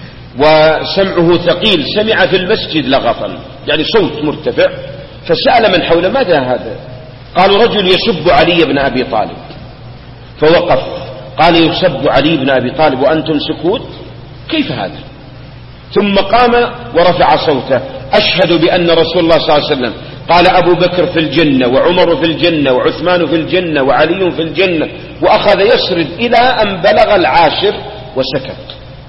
وسمعه ثقيل، سمع في المسجد لغطا يعني صوت مرتفع، فسأل من حوله ماذا هذا؟ قالوا رجل يسب علي بن أبي طالب. فوقف قال يسب علي بن أبي طالب وأنتم سكوت؟ كيف هذا؟ ثم قام ورفع صوته أشهد بأن رسول الله صلى الله عليه وسلم قال أبو بكر في الجنة وعمر في الجنة وعثمان في الجنة وعلي في الجنة، وأخذ يسرد إلى أن بلغ العاشر وسكت.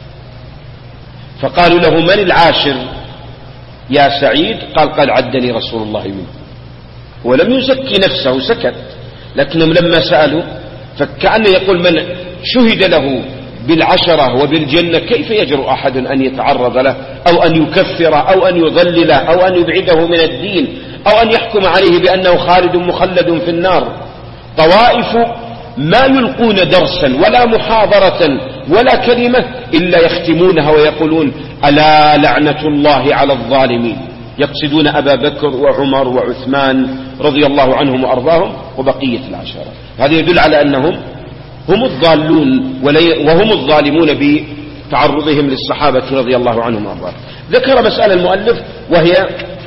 فقالوا له من العاشر يا سعيد؟ قال قد عدني رسول الله منه، ولم يزكي نفسه سكت. لكنهم لما سألوا فكأنه يقول من شهد له بالعشرة وبالجنة كيف يجرؤ أحد أن يتعرض له أو أن يكفر أو أن يضلله أو أن يبعده من الدين أو أن يحكم عليه بأنه خالد مخلد في النار. طوائف ما يلقون درسا ولا محاضرة ولا كلمة إلا يختمونها ويقولون ألا لعنة الله على الظالمين، يقصدون أبا بكر وعمر وعثمان رضي الله عنهم وأرضاهم وبقية العشرة. هذا يدل على أنهم هم الضالون وهم الظالمون بتعرضهم للصحابة رضي الله عنهم وأرضاهم. ذكر مسألة المؤلف وهي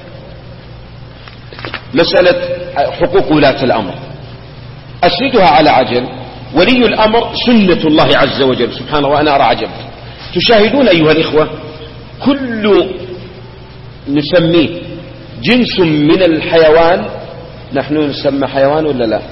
مسألة حقوق ولاة الأمر. أسردها على عجل. ولي الأمر سنة الله عز وجل سبحانه، وأنا أرى عجب. تشاهدون أيها الإخوة كل نسميه جنس من الحيوان، نحن نسمى حيوان ولا لا؟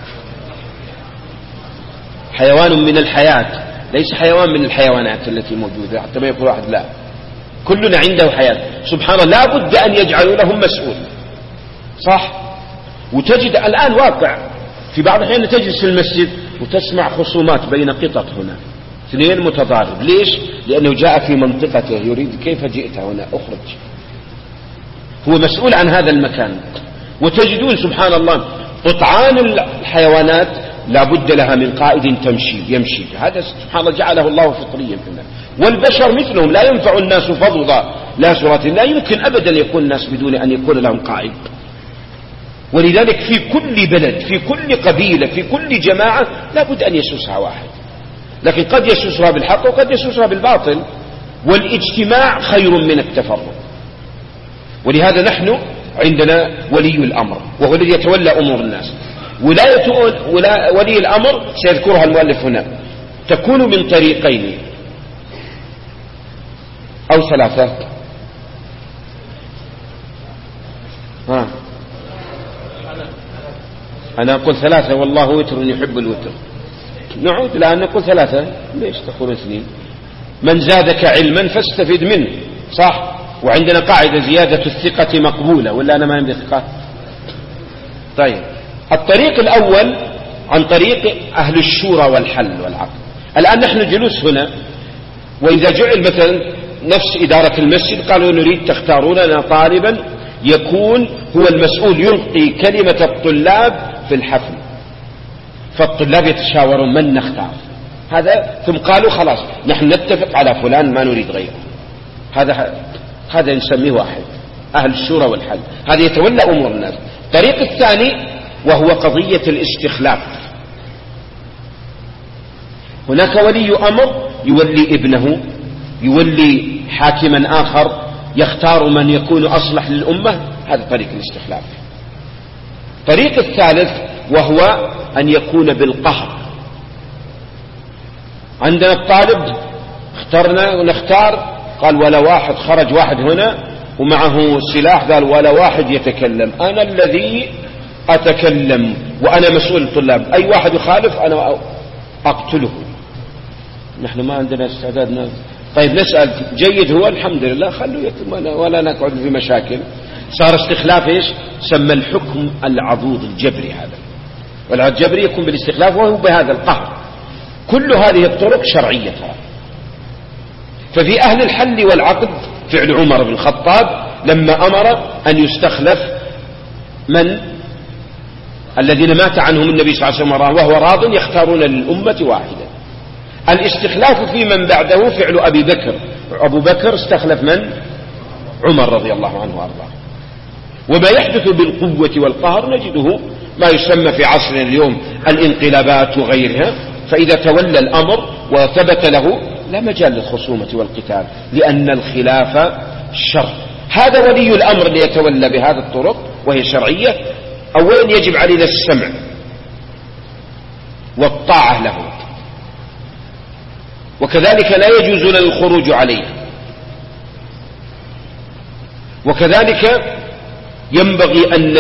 حيوان من الحياة، ليس حيوان من الحيوانات التي موجودة حتى ما يقول واحد لا، كلنا عنده حياة. سبحان الله لا بد أن يجعلوا لهم مسؤول، صح؟ وتجد الآن واقع في بعض الأحيان تجلس في المسجد وتسمع خصومات بين قطط هنا، اثنين متضارب. ليش؟ لأنه جاء في منطقته يريد كيف جئت هنا أخرج، هو مسؤول عن هذا المكان. وتجدون سبحان الله قطعان الحيوانات لا بد لها من قائد يمشي. هذا سبحان الله جعله الله فطريا في الناس. والبشر مثلهم لا ينفع الناس فضلا لا سرة، لا يمكن أبدا يكون الناس بدون أن يكون لهم قائد. ولذلك في كل بلد في كل قبيلة في كل جماعة لا بد أن يسوسها واحد، لكن قد يسوسها بالحق وقد يسوسها بالباطل، والاجتماع خير من التفرق. ولهذا نحن عندنا ولي الأمر وهو الذي يتولى أمور الناس. ولي الأمر سيذكرها المؤلف هنا تكون من طريقين أو ثلاثة. أنا أقول ثلاثة والله وتر يحب الوتر. نعود الآن نقول ثلاثة، ليش تقول اثنين؟ من زادك علما فاستفد منه، صح؟ وعندنا قاعدة زيادة الثقة مقبولة، ولا أنا ما عندي ثقة؟ طيب الطريق الأول عن طريق أهل الشورى والحل والعقل. الآن نحن جلوس هنا، وإذا جعل مثلا نفس إدارة المسجد قالوا نريد تختارون لنا طالبا يكون هو المسؤول يلقي كلمة الطلاب في الحفل، فالطلاب يتشاورون من نختار هذا، ثم قالوا خلاص نحن نتفق على فلان ما نريد غيره. هذا نسميه واحد أهل الشورى والحل، هذا يتولى أمور الناس. الطريق الثاني وهو قضية الاستخلاف. هناك ولي أمر يولي ابنه، يولي حاكما آخر، يختار من يكون أصلح للأمة، هذا طريق الاستخلاف. طريق الثالث وهو أن يكون بالقهر. عندنا الطالب اخترنا ونختار، قال ولا واحد، خرج واحد هنا ومعه سلاح، قال ولا واحد يتكلم، أنا الذي أتكلم وأنا مسؤول الطلاب، أي واحد يخالف أنا أقتله. نحن ما عندنا استعداد. طيب نسأل جيد هو، الحمد لله، خلوا يتم ولا نقعد في مشاكل. صار استخلاف ايش؟ سمى الحكم العضوض الجبري هذا، والجبري يكون بالاستخلاف وهو بهذا القهر. كل هذه الطرق شرعية ترى. ففي أهل الحل والعقد فعل عمر بن الخطاب لما أمر أن يستخلف من الذين مات عنهم النبي صلى الله عليه وسلم وهو راض، يختارون للأمة واحدة. الاستخلاف في من بعده فعل أبي بكر. أبو بكر استخلف من؟ عمر رضي الله عنه وأرضاه. وما يحدث بالقوة والقهر نجده ما يسمى في عصرنا اليوم الانقلابات وغيرها. فإذا تولى الأمر وثبت له لا مجال للخصومة والقتال، لأن الخلاف شر. هذا ولي الأمر ليتولى بهذه الطرق وهي شرعية. أولا يجب علينا السمع والطاعة له، وكذلك لا يجوز لنا الخروج عليه، وكذلك ينبغي أن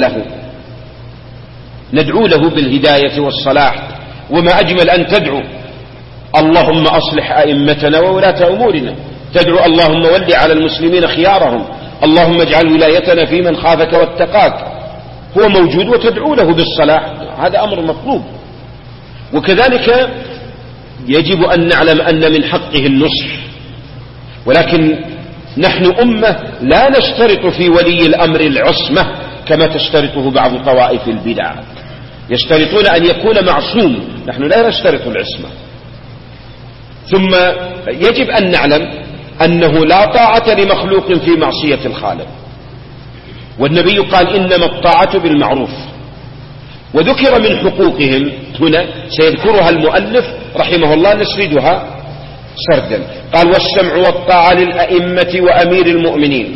ندعو له بالهداية والصلاح. وما أجمل أن تدعو اللهم أصلح أئمتنا وولاة أمورنا، تدعو اللهم ول على المسلمين خيارهم، اللهم اجعل ولايتنا في من خافك واتقاك. هو موجود وتدعو له بالصلاح، هذا أمر مطلوب. وكذلك يجب أن نعلم أن من حقه النصح، ولكن نحن أمة لا نشترط في ولي الأمر العصمة كما تشترطه بعض طوائف البدع، يشترطون أن يكون معصوم، نحن لا نشترط العصمة. ثم يجب أن نعلم أنه لا طاعة لمخلوق في معصية الخالق، والنبي قال إنما الطاعة بالمعروف. وذكر من حقوقهم هنا سيذكرها المؤلف رحمه الله، نسردها سردا. قال والسمع والطاعة للأئمة وأمير المؤمنين.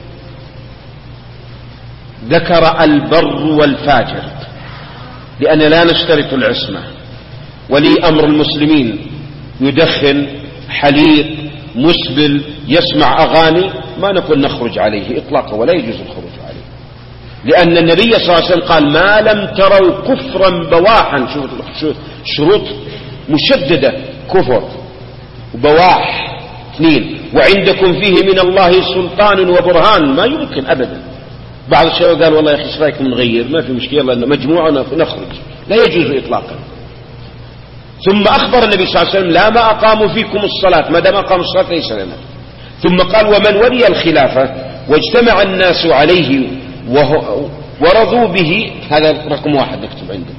ذكر البر والفاجر لأن لا نشترط العصمة. ولي أمر المسلمين يدخن، حليق، مسبل، يسمع أغاني، ما نقول نخرج عليه إطلاقا، ولا يجوز الخروج عليه، لأن النبي صلى الله عليه وسلم قال ما لم تروا كفرا بواحا. شروط مشددة، كفر وبواح اثنين، وعندكم فيه من الله سلطان وبرهان، ما يمكن أبدا. بعض الشباب قال والله يا أخي ايش رايكم نغير، ما في مشكلة لأن مجموعة نخرج، لا يجوز إطلاقا. ثم أخبر النبي صلى الله عليه وسلم لا ما أقاموا فيكم الصلاة، ما دام أقاموا الصلاة ليس لنا. ثم قال ومن ولي الخلافة واجتمع الناس عليه ورضوا به، هذا رقم واحد نكتب عنده.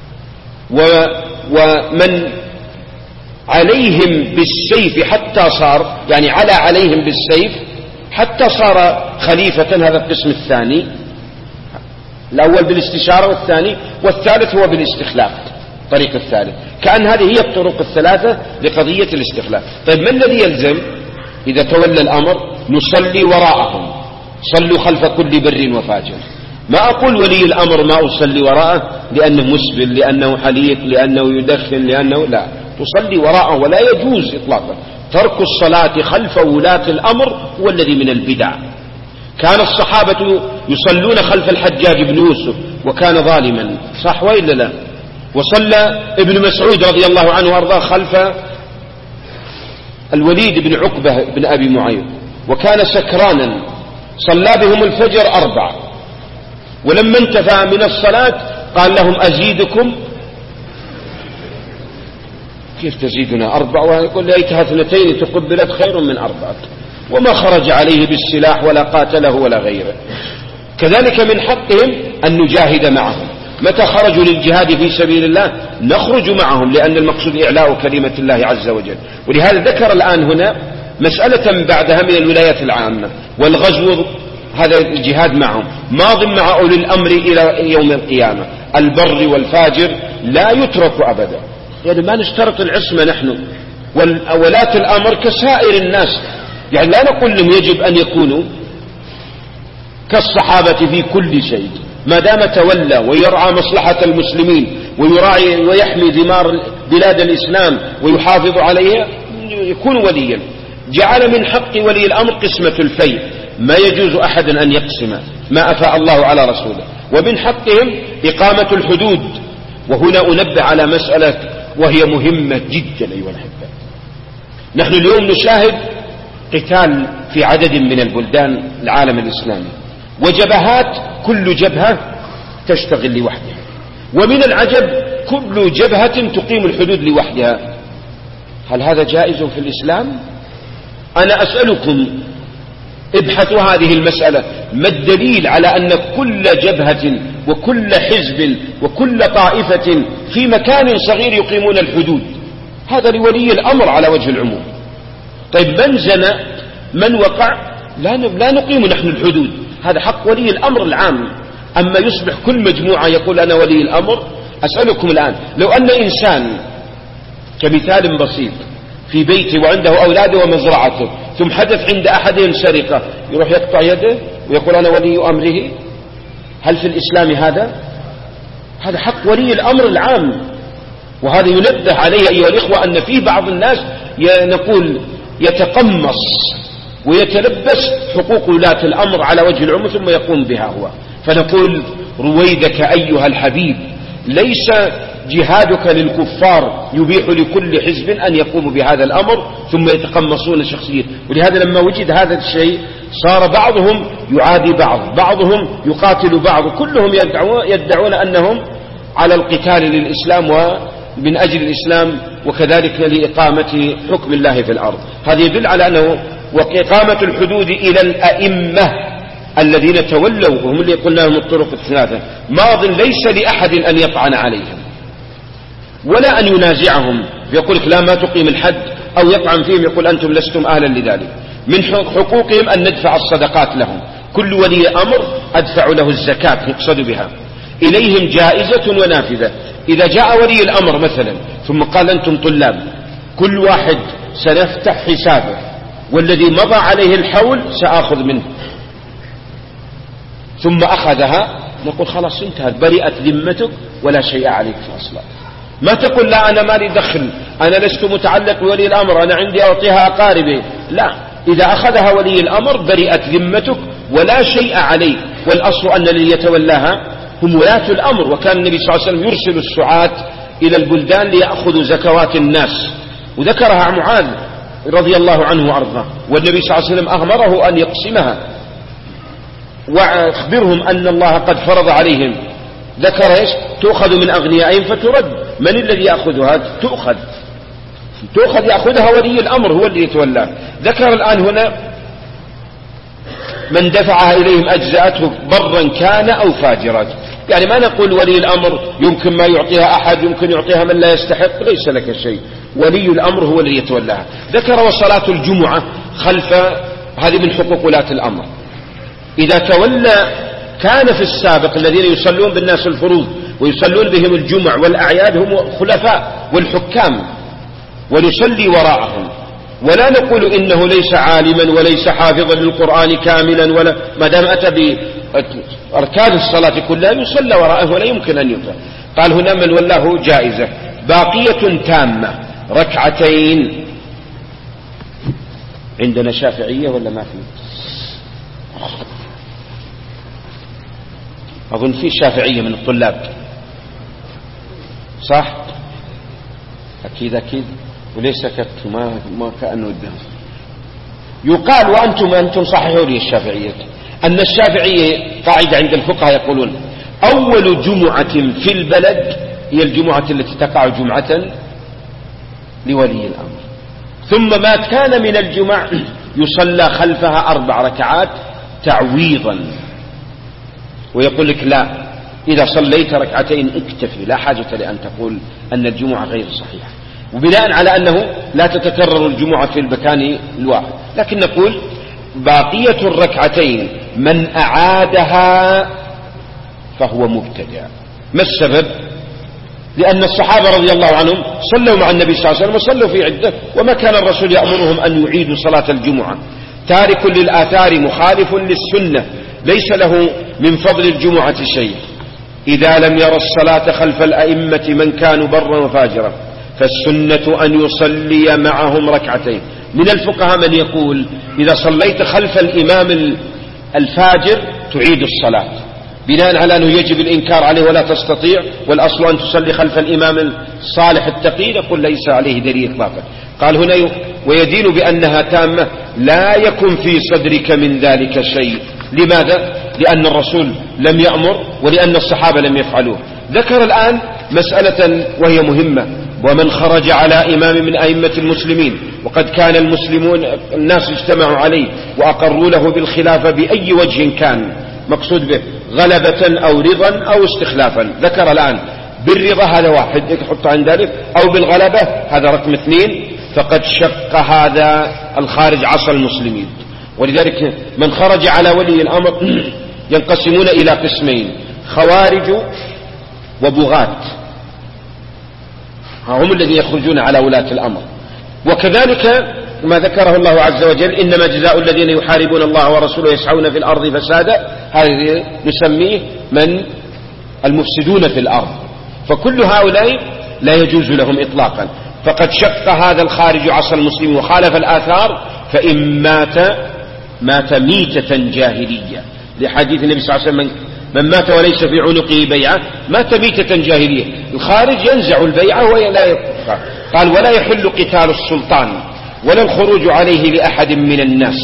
ومن عليهم بالسيف حتى صار، يعني عليهم بالسيف حتى صار خليفة، هذا القسم الثاني. الأول بالاستشارة والثالث هو بالاستخلاف، طريق الثالث. كأن هذه هي الطرق الثلاثة لقضية الاستخلاف. طيب ما الذي يلزم إذا تولى الأمر؟ نصلي وراءهم، صلوا خلف كل بر وفاجر. ما أقول ولي الأمر ما أصلي وراءه لأنه مسبل، لأنه حليق، لأنه يدخن، لأنه لا، تصلي وراءه. ولا يجوز إطلاقا ترك الصلاة خلف ولاة الأمر، هو الذي من البدع. كان الصحابة يصلون خلف الحجاج بن يوسف وكان ظالما، صح وإلا لا؟ وصلى ابن مسعود رضي الله عنه وارضاه خلف الوليد بن عقبة بن أبي معيط وكان سكرانا، صلى بهم الفجر 4، ولما انتهى من الصلاة قال لهم أزيدكم؟ كيف تزيدنا 4؟ ويقول ليتها 2 تقبلت خير من 4، وما خرج عليه بالسلاح ولا قاتله ولا غيره. كذلك من حقهم أن نجاهد معهم، متى خرجوا للجهاد في سبيل الله نخرج معهم، لأن المقصود إعلاء كلمة الله عز وجل. ولهذا ذكر الآن هنا مسألة بعدها من الولايات العامة والغزو، هذا الجهاد معهم ماض مع أولي الأمر إلى يوم القيامة. البر والفاجر لا يترك أبدا، يعني ما نشترط العصمة نحن، وولاة الأمر كسائر الناس يعني لا نقول لهم يجب أن يكونوا كالصحابة في كل شيء، ما دام تولى ويرعى مصلحة المسلمين ويراعي ويحمي ثمار بلاد الإسلام ويحافظ عليها يكون وليا. جعل من حق ولي الأمر قسمة الفيء، ما يجوز أحد أن يقسم ما أفاء الله على رسوله، ومن حقهم إقامة الحدود. وهنا أنبه على مسألة وهي مهمة جدا أيها الأحبة. نحن اليوم نشاهد قتال في عدد من البلدان العالم الإسلامي، وجبهات كل جبهة تشتغل لوحدها، ومن العجب كل جبهة تقيم الحدود لوحدها. هل هذا جائز في الإسلام؟ أنا أسألكم ابحثوا هذه المسألة، ما الدليل على أن كل جبهة وكل حزب وكل طائفة في مكان صغير يقيمون الحدود؟ هذا لولي الأمر على وجه العموم. طيب من زنى من وقع لا نقيم نحن الحدود، هذا حق ولي الأمر العام. أما يصبح كل مجموعة يقول أنا ولي الأمر، أسألكم الآن لو أن إنسان كمثال بسيط في بيته وعنده أولاده ومزرعته، ثم حدث عند أحدهم سرقة، يروح يقطع يده ويقول أنا ولي أمره؟ هل في الإسلام هذا؟ هذا حق ولي الأمر العام. وهذا ينبه عليه أيها الإخوة أن في بعض الناس نقول يتقمص ويتلبس حقوق ولاة الأمر على وجه العموم ثم يقوم بها هو. فنقول رويدك أيها الحبيب، ليس جهادك للكفار يبيح لكل حزب أن يقوموا بهذا الأمر ثم يتقمصون شخصية. ولهذا لما وجد هذا الشيء صار بعضهم يعادي بعضهم يقاتل بعض، كلهم يدعون أنهم على القتال للإسلام ومن أجل الإسلام وكذلك لإقامة حكم الله في الأرض. هذا يدل على أنه وإقامة الحدود إلى الأئمة الذين تولوا وهم اللي قلنا لهم الطرق الثلاثة، ماض ليس لأحد أن يطعن عليهم ولا أن ينازعهم، يقول لك لا ما تقيم الحد، أو يطعن فيهم يقول أنتم لستم أهلا لذلك. من حقوقهم أن ندفع الصدقات لهم، كل ولي أمر أدفع له الزكاة يقصد بها، إليهم جائزة ونافذة. إذا جاء ولي الأمر مثلا ثم قال أنتم طلاب كل واحد سنفتح حسابه والذي مضى عليه الحول سآخذ منه، ثم أخذها، نقول خلاص انتهت، برئت ذمتك ولا شيء عليك في أصلا. ما تقول لا أنا مالي دخل، أنا لست متعلق بولي الأمر، أنا عندي أعطيها أقاربي. لا، إذا أخذها ولي الأمر برئت ذمتك ولا شيء عليك. والأصل أن الذي يتولاها هم ولاة الأمر. وكان النبي صلى الله عليه وسلم يرسل السعاة إلى البلدان ليأخذوا زكوات الناس، وذكرها معاذ رضي الله عنه وأرضاه، والنبي صلى الله عليه وسلم أغمره أن يقسمها وأخبرهم أن الله قد فرض عليهم. ذكر إيش؟ تؤخذ من أغنيائهم فترد. من الذي يأخذها؟ تؤخذ يأخذها ولي الأمر هو الذي يتولى. ذكر الآن هنا من دفعها إليهم أجزأته برا كان أو فاجرا. يعني ما نقول ولي الأمر يمكن ما يعطيها أحد، يمكن يعطيها من لا يستحق، ليس لك شيء، ولي الأمر هو الذي يتولاها. ذكر وصلاة الجمعة خلف، هذه من حقوق ولاة الأمر. إذا تولى كان في السابق الذين يصلون بالناس الفروض ويصلون بهم الجمع والأعياد هم خلفاء والحكام ونصلي وراءهم، ولا نقول إنه ليس عالما وليس حافظا للقرآن كاملا، ولا ما دام أتى بأركان الصلاة كلها يصلى وراءه ولا يمكن أن يطلع. قال هنا من ولاه جائزة باقية تامة ركعتين. عندنا شافعية ولا ما في؟ أظن في شافعية من الطلاب، صح؟ أكيد وليس ما كأنه الدهر. يقال وأنتم صححوا لي الشافعية، أن الشافعية قاعدة عند الفقهاء يقولون أول جمعة في البلد هي الجمعة التي تقع جمعة لولي الأمر، ثم ما كان من الجمع يصلى خلفها 4 ركعات تعويضا. ويقول لك لا، إذا صليت ركعتين اكتفي، لا حاجة لأن تقول أن الجمعة غير صحيحة، وبناء على أنه لا تتكرر الجمعة في المكان الواحد. لكن نقول باقية الركعتين من أعادها فهو مبتدع. ما السبب؟ لأن الصحابة رضي الله عنهم صلوا مع النبي صلى الله عليه وسلم وصلوا في عدة، وما كان الرسول يأمرهم أن يعيدوا صلاة الجمعة. تارك للآثار مخالف للسنة ليس له من فضل الجمعة شيء. إذا لم يرى الصلاة خلف الأئمة من كانوا برا وفاجرا فالسنة أن يصلي معهم ركعتين. من الفقهاء من يقول إذا صليت خلف الإمام الفاجر تعيد الصلاة، بناء على أنه يجب الإنكار عليه ولا تستطيع، والأصل أن تصلي خلف الإمام الصالح التقي. نقول ليس عليه دليل إطلاقا. قال هنا ويدين بأنها تامة لا يكن في صدرك من ذلك شيء. لماذا؟ لأن الرسول لم يأمر ولأن الصحابة لم يفعلوه. ذكر الآن مسألة وهي مهمة: ومن خرج على إمام من أئمة المسلمين وقد كان المسلمون الناس اجتمعوا عليه وأقروا له بالخلافة بأي وجه كان، مقصود به غلبة أو رضا أو استخلافا. ذكر الآن بالرضا هذا واحد يحط عن ذلك، أو بالغلبة هذا رقم 2. فقد شق هذا الخارج عصا المسلمين. ولذلك من خرج على ولي الأمر ينقسمون إلى قسمين: خوارج وبغاة، هم الذين يخرجون على ولاة الأمر. وكذلك ما ذكره الله عز وجل: إنما جزاء الذين يحاربون الله ورسوله يسعون في الأرض فسادا، هذا نسميه من المفسدون في الأرض. فكل هؤلاء لا يجوز لهم إطلاقا. فقد شق هذا الخارج عصا المسلم وخالف الآثار فإن مات ميتة جاهلية، لحديث النبي صلى الله عليه وسلم: من مات وليس في عنقه بيعة مات ميتة جاهلية. الخارج ينزع البيعة ولا يبقى. قال: ولا يحل قتال السلطان ولا الخروج عليه لأحد من الناس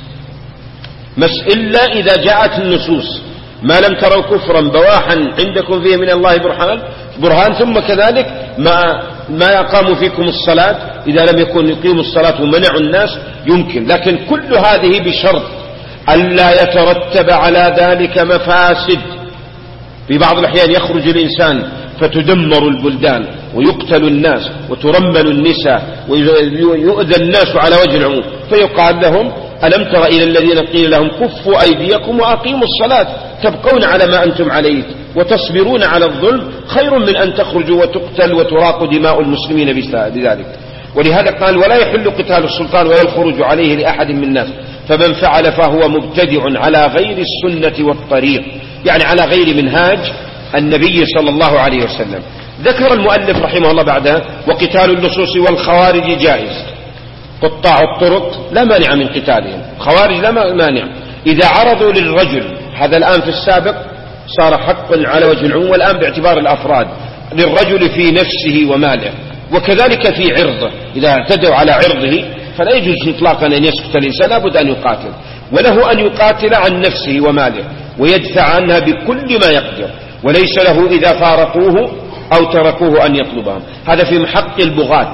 إلا إذا جاءت النصوص ما لم تروا كفرا بواحا عندكم فيه من الله برهان، ثم كذلك ما يقام فيكم الصلاة إذا لم يكن يقيموا الصلاة ومنعوا الناس يمكن. لكن كل هذه بشرط ألا يترتب على ذلك مفاسد. في بعض الأحيان يخرج الإنسان فتدمر البلدان ويقتل الناس وترمل النساء ويؤذى الناس على وجه العموم، فيقال لهم: ألم تر إلى الذين قيل لهم كفوا أيديكم وأقيموا الصلاة تبقون على ما أنتم عليه وتصبرون على الظلم خير من أن تخرجوا وتقتل وتراق دماء المسلمين بذلك. ولهذا قال: ولا يحل قتال السلطان ولا الخروج عليه لأحد من الناس، فمن فعل فهو مبتدع على غير السنة والطريق، يعني على غير منهاج النبي صلى الله عليه وسلم. ذكر المؤلف رحمه الله بعدها: وقتال اللصوص والخوارج جائز. قطاع الطرق لا مانع من قتالهم، خوارج لا مانع إذا عرضوا للرجل. هذا الآن في السابق صار حقا على وجه العموم، والآن باعتبار الأفراد للرجل في نفسه وماله، وكذلك في عرضه. إذا اعتدوا على عرضه فلا يجوز إطلاقا أن يسكت الإنسان، لابد أن يقاتل، وله أن يقاتل عن نفسه وماله ويدفع عنها بكل ما يقدر، وليس له إذا فارقوه أو تركوه أن يطلبهم. هذا في حق البغاة.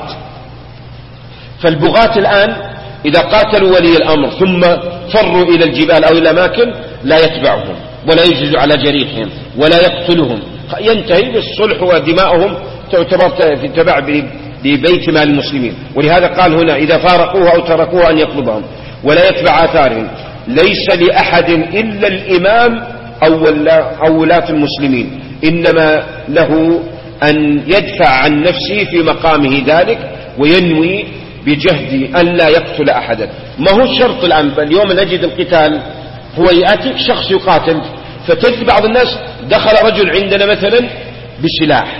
فالبغاة الآن إذا قاتلوا ولي الأمر ثم فروا إلى الجبال أو إلى أماكن لا يتبعهم ولا يجلس على جريحهم ولا يقتلهم، ينتهي بالصلح ودماؤهم تعتبر في تبع ببيت مال المسلمين. ولهذا قال هنا: إذا فارقوه أو تركوه أن يطلبهم ولا يتبع آثارهم. ليس لأحد إلا الإمام أو ولاة المسلمين، إنما له أن يدفع عن نفسه في مقامه ذلك وينوي بجهد أن لا يقتل أحدا. ما هو الشرط الآن اليوم نجد القتال هو يأتيك شخص يقاتل، فتجد بعض الناس دخل رجل عندنا مثلا بسلاح،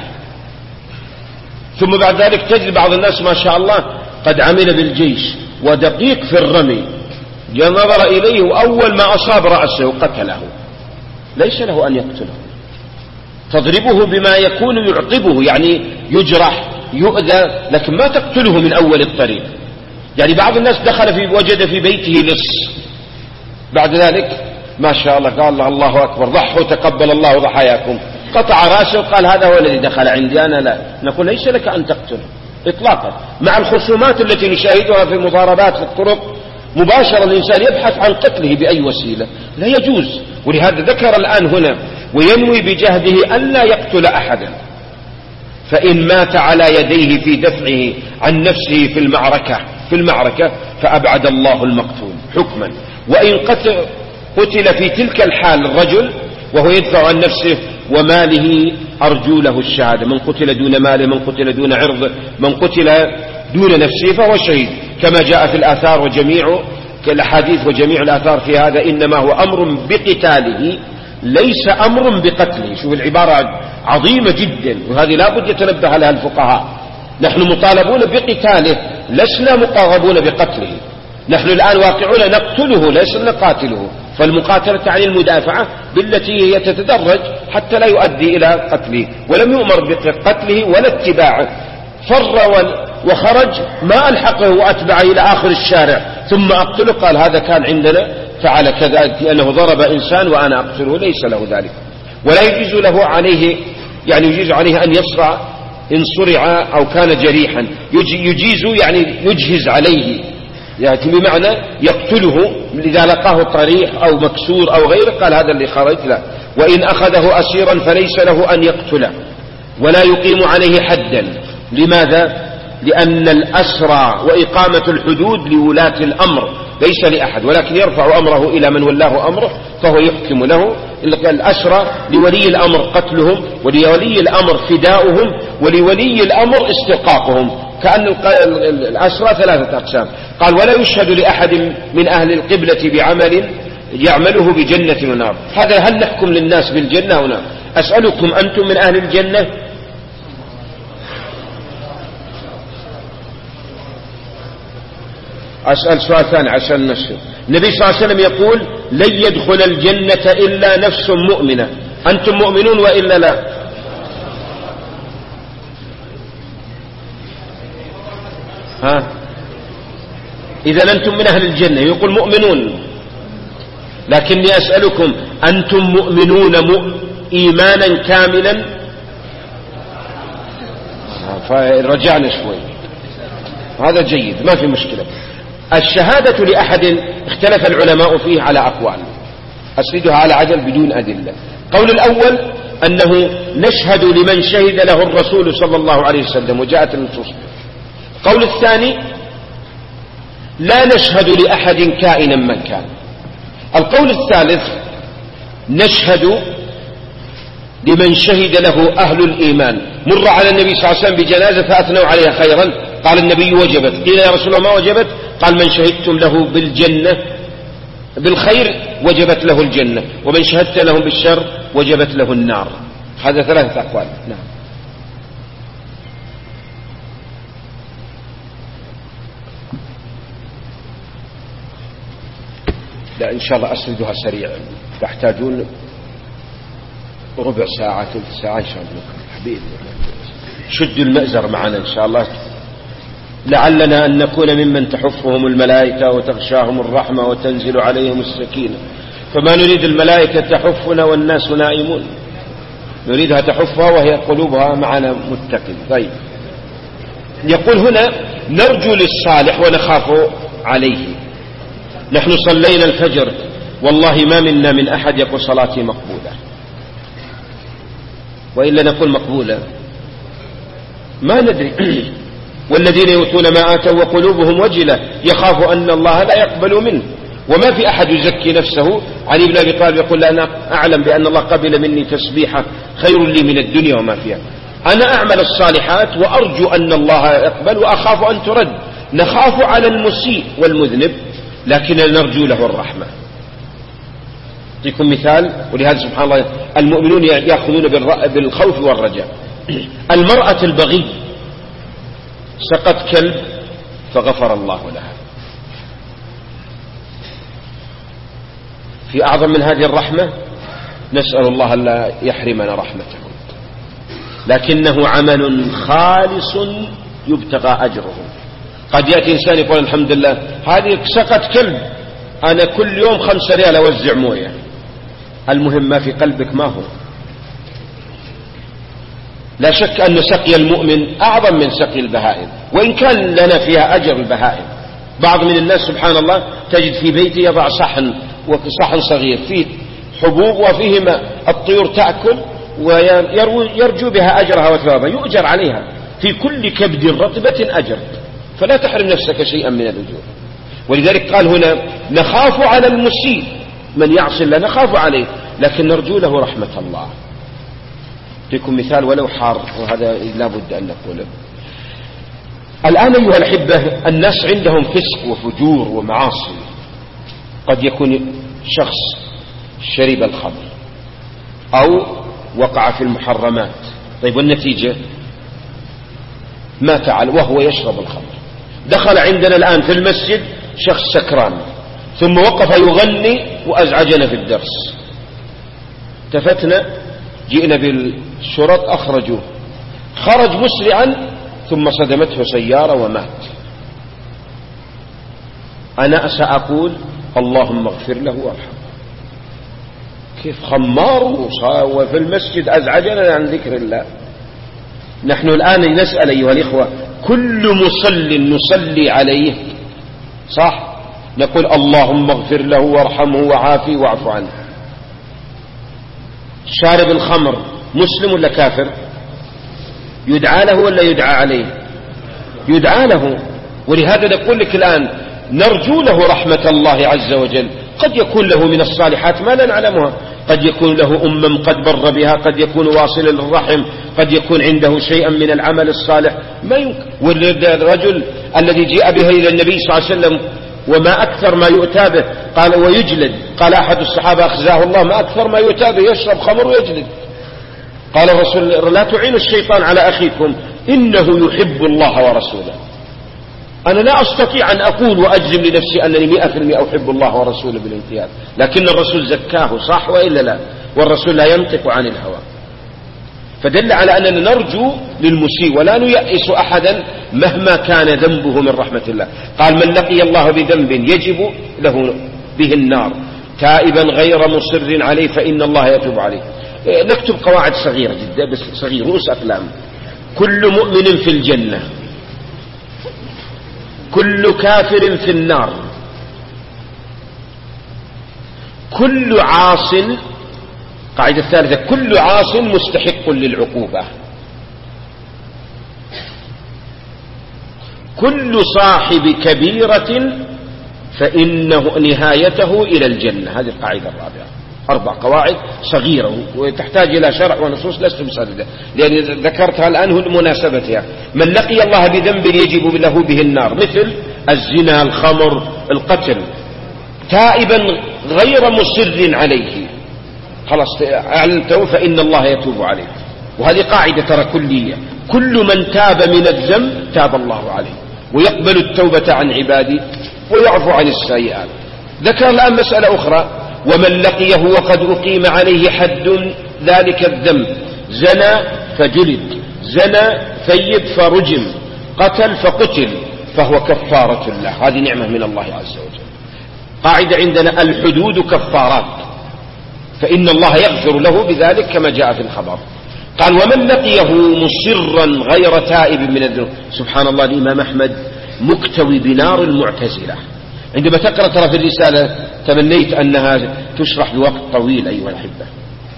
ثم بعد ذلك تجد بعض الناس ما شاء الله قد عمل بالجيش ودقيق في الرمي، نظر إليه وأول ما أصاب رأسه قتله. ليس له أن يقتله، تضربه بما يكون يعقبه، يعني يجرح يؤذى، لكن ما تقتله من أول الطريق. يعني بعض الناس دخل وجد في بيته لص، بعد ذلك ما شاء الله قال الله أكبر ضحوا تقبل الله ضحاياكم، قطع رأسه وقال هذا هو الذي دخل عندي أنا. لا، نقول ليس لك أن تقتله إطلاقا. مع الخصومات التي نشاهدها في المضاربات في الطرق مباشرة الإنسان يبحث عن قتله بأي وسيلة، لا يجوز. ولهذا ذكر الآن هنا: وينوي بجهده أن لا يقتل أحدا، فإن مات على يديه في دفعه عن نفسه في المعركة فأبعد الله المقتول حكما. وإن قتل في تلك الحال الرجل وهو يدفع عن نفسه وماله أرجو له الشهادة. من قتل دون ماله، من قتل دون عرضه، من قتل دون نفسه فهو شهيد، كما جاء في الآثار وجميع الأحاديث وجميع الآثار في هذا، إنما هو أمر بقتاله ليس أمر بقتله. شوف العبارة عظيمة جدا، وهذه لا بد يتنبه لها الفقهاء. نحن مطالبون بقتاله، لسنا مطالبون بقتله. نحن الآن واقعون نقتله ليس نقاتله، فالمقاتلة تعني المدافعة بالتي هي تتدرج حتى لا يؤدي إلى قتله، ولم يؤمر بقتله ولا اتباعه. فر وخرج، ما ألحقه وأتبعه إلى آخر الشارع ثم أقتله، قال هذا كان عندنا فعل كذا لأنه ضرب إنسان وأنا أقتله، ليس له ذلك. ولا يجوز له عليه، يعني يجوز عليه أن يصرع إن صرع أو كان جريحا، يجيز يعني يجهز عليه، يعني بمعنى يقتله إذا لقاه طريح أو مكسور أو غيره، قال هذا اللي خرج لا. وإن أخذه أسيرا فليس له أن يقتله ولا يقيم عليه حدا. لماذا؟ لأن الأسرى وإقامة الحدود لولاة الأمر ليس لأحد، ولكن يرفع أمره إلى من ولاه أمره فهو يحكم له. الأسرى لولي الأمر قتلهم، ولولي الأمر فداؤهم، ولولي الأمر استحقاقهم، كأن الأسرى ثلاثة أقسام. قال ولا يشهد لأحد من أهل القبلة بعمل يعمله بجنة ونار. هذا هل نحكم للناس بالجنة ونار؟ أسألكم أنتم من أهل الجنة؟ أسأل سؤال ثاني عشان نشهد. النبي صلى الله عليه وسلم يقول لن يدخل الجنة إلا نفس مؤمنة. أنتم مؤمنون وإلا لا؟ إذا أنتم من أهل الجنة، يقول مؤمنون، لكني أسألكم أنتم مؤمنون إيمانا كاملا؟ فرجعنا شوي، هذا جيد ما في مشكلة. الشهادة لأحد اختلف العلماء فيه على أقوال، أسردها على عجل بدون أدلة. قول الأول أنه نشهد لمن شهد له الرسول صلى الله عليه وسلم وجاءت النصوص. قول الثاني لا نشهد لأحد كائنا من كان. القول الثالث نشهد لمن شهد له أهل الإيمان. مر على النبي صلى الله عليه وسلم بجنازة فأثنوا عليها خيرا، قال النبي وجبت. قيل يا رسول الله ما وجبت؟ قال من شهدتم له بالجنة بالخير وجبت له الجنة، ومن شهدت لهم بالشر وجبت له النار. هذا ثلاثة أقوال. نعم. لا إن شاء الله أسردها سريعا، تحتاجون ربع ساعة ثلث ساعة إن شاء الله. حبيبي شدوا المأزر معنا إن شاء الله، لعلنا أن نكون ممن تحفهم الملائكة وتغشاهم الرحمة وتنزل عليهم السكينة. فما نريد الملائكة تحفنا والناس نائمون، نريدها تحفها وهي قلوبها معنا متقن. طيب يقول هنا نرجو للصالح ونخاف عليه. نحن صلينا الفجر والله ما منا من أحد يقول صلاتي مقبولة، وإلا نقول مقبولة ما ندري. والذين يؤتون ما آتوا وقلوبهم وجلة يخاف أن الله لا يقبل منه. وما في أحد يزكي نفسه. علي بن أبي طالب يقول أنا أعلم بأن الله قبل مني تسبيحة خير لي من الدنيا وما فيها. أنا أعمل الصالحات وأرجو أن الله يقبل وأخاف أن ترد. نخاف على المسيء والمذنب لكن نرجو له الرحمة. أعطيكم مثال، ولهذا سبحان الله المؤمنون يأخذون بالخوف والرجاء. المرأة البغي سقط كلب فغفر الله لها. في أعظم من هذه الرحمة؟ نسأل الله ألا يحرمنا رحمته، لكنه عمل خالص يبتغى أجره. قد يأتي إنسان يقول الحمد لله هذه سقط كلب، أنا كل يوم 5 ريال أوزع موية. المهم ما في قلبك ما هو. لا شك أن سقي المؤمن أعظم من سقي البهائم، وإن كان لنا فيها أجر البهائم. بعض من الناس سبحان الله تجد في بيته يضع صحن صغير فيه حبوب وفيه ماء، الطيور تأكل ويرجو بها أجرها وثوابها، يؤجر عليها. في كل كبد رطبة أجر، فلا تحرم نفسك شيئا من الأجور. ولذلك قال هنا نخاف على المسيء، من يعصي الله نخاف عليه لكن نرجو له رحمة الله. أعطيكم مثال ولو حار، وهذا لا بد أن نقوله. الآن أيها الأحبة الناس عندهم فسق وفجور ومعاصي. قد يكون شخص شرب الخمر أو وقع في المحرمات، طيب والنتيجة مات وهو يشرب الخمر. دخل عندنا الآن في المسجد شخص سكران ثم وقف يغني وأزعجنا في الدرس، التفتنا جئنا بالشرط أخرجوه، خرج مسرعا ثم صدمته سيارة ومات. أنا سأقول اللهم اغفر له وارحمه. كيف خمار وفي المسجد أزعجنا عن ذكر الله؟ نحن الآن نسأل أيها الإخوة، كل مصل نصلي عليه صح، نقول اللهم اغفر له وارحمه وعافيه واعف عنه. شارب الخمر مسلم ولا كافر؟ يدعى له ولا يدعى عليه؟ يدعى له. ولهذا نقول لك الآن نرجو له رحمة الله عز وجل. قد يكون له من الصالحات ما لا نعلمها، قد يكون له قد بر بها، قد يكون واصلا للرحم، قد يكون عنده شيئا من العمل الصالح ما يمكن. والرجل الذي جاء به إلى النبي صلى الله عليه وسلم وما أكثر ما يؤتى به قال ويجلد، قال أحد الصحابة أخزاه الله ما أكثر ما يؤتى به، يشرب خمر ويجلد. قال الرسول لا تعينوا الشيطان على أخيكم إنه يحب الله ورسوله. أنا لا أستطيع أن أقول وأجزم لنفسي أنني 100% أحب الله ورسوله بالامتياز، لكن الرسول زكاه صح وإلا لا؟ والرسول لا ينطق عن الهوى. فدل على أننا نرجو للمسيء ولا نيأس أحدا مهما كان ذنبه من رحمة الله. قال من لقي الله بذنب يجب له به النار تائبا غير مصر عليه فإن الله يتوب عليه. نكتب قواعد صغيرة جدا بس صغير رؤوس أقلام. كل مؤمن في الجنة، كل كافر في النار، كل عاص، قاعدة الثالثة كل عاص مستحق للعقوبة، كل صاحب كبيرة فإنه نهايته إلى الجنة. هذه القاعدة الرابعة. 4 قواعد صغيرة وتحتاج إلى شرح ونصوص لست مصددة لأن ذكرتها الآن لمناسبتها. من لقي الله بذنب يجب له به النار مثل الزنا، الخمر، القتل، تائبا غير مصر عليه، خلاص أعلنته فإن الله يتوب عليه. وهذه قاعدة ترى كلية، كل من تاب من الذنب تاب الله عليه ويقبل التوبة عن عباده ويعفو عن السيئات. ذكر الآن مسألة أخرى، ومن لقيه وقد أقيم عليه حد ذلك الذنب، زنى فجلد، زنى ثيب فرجم، قتل فقتل، فهو كفارة له. هذه نعمة من الله عز وجل. قاعدة عندنا الحدود كفارات، فإن الله يغفر له بذلك كما جاء في الخبر. قال ومن لقيه مصرا غير تائب من الذنوب. سبحان الله، الإمام أحمد مكتوي بنار المعتزلة. عندما تقرأ ترى في الرسالة تمنيت أنها تشرح بوقت طويل أيها الأحبة،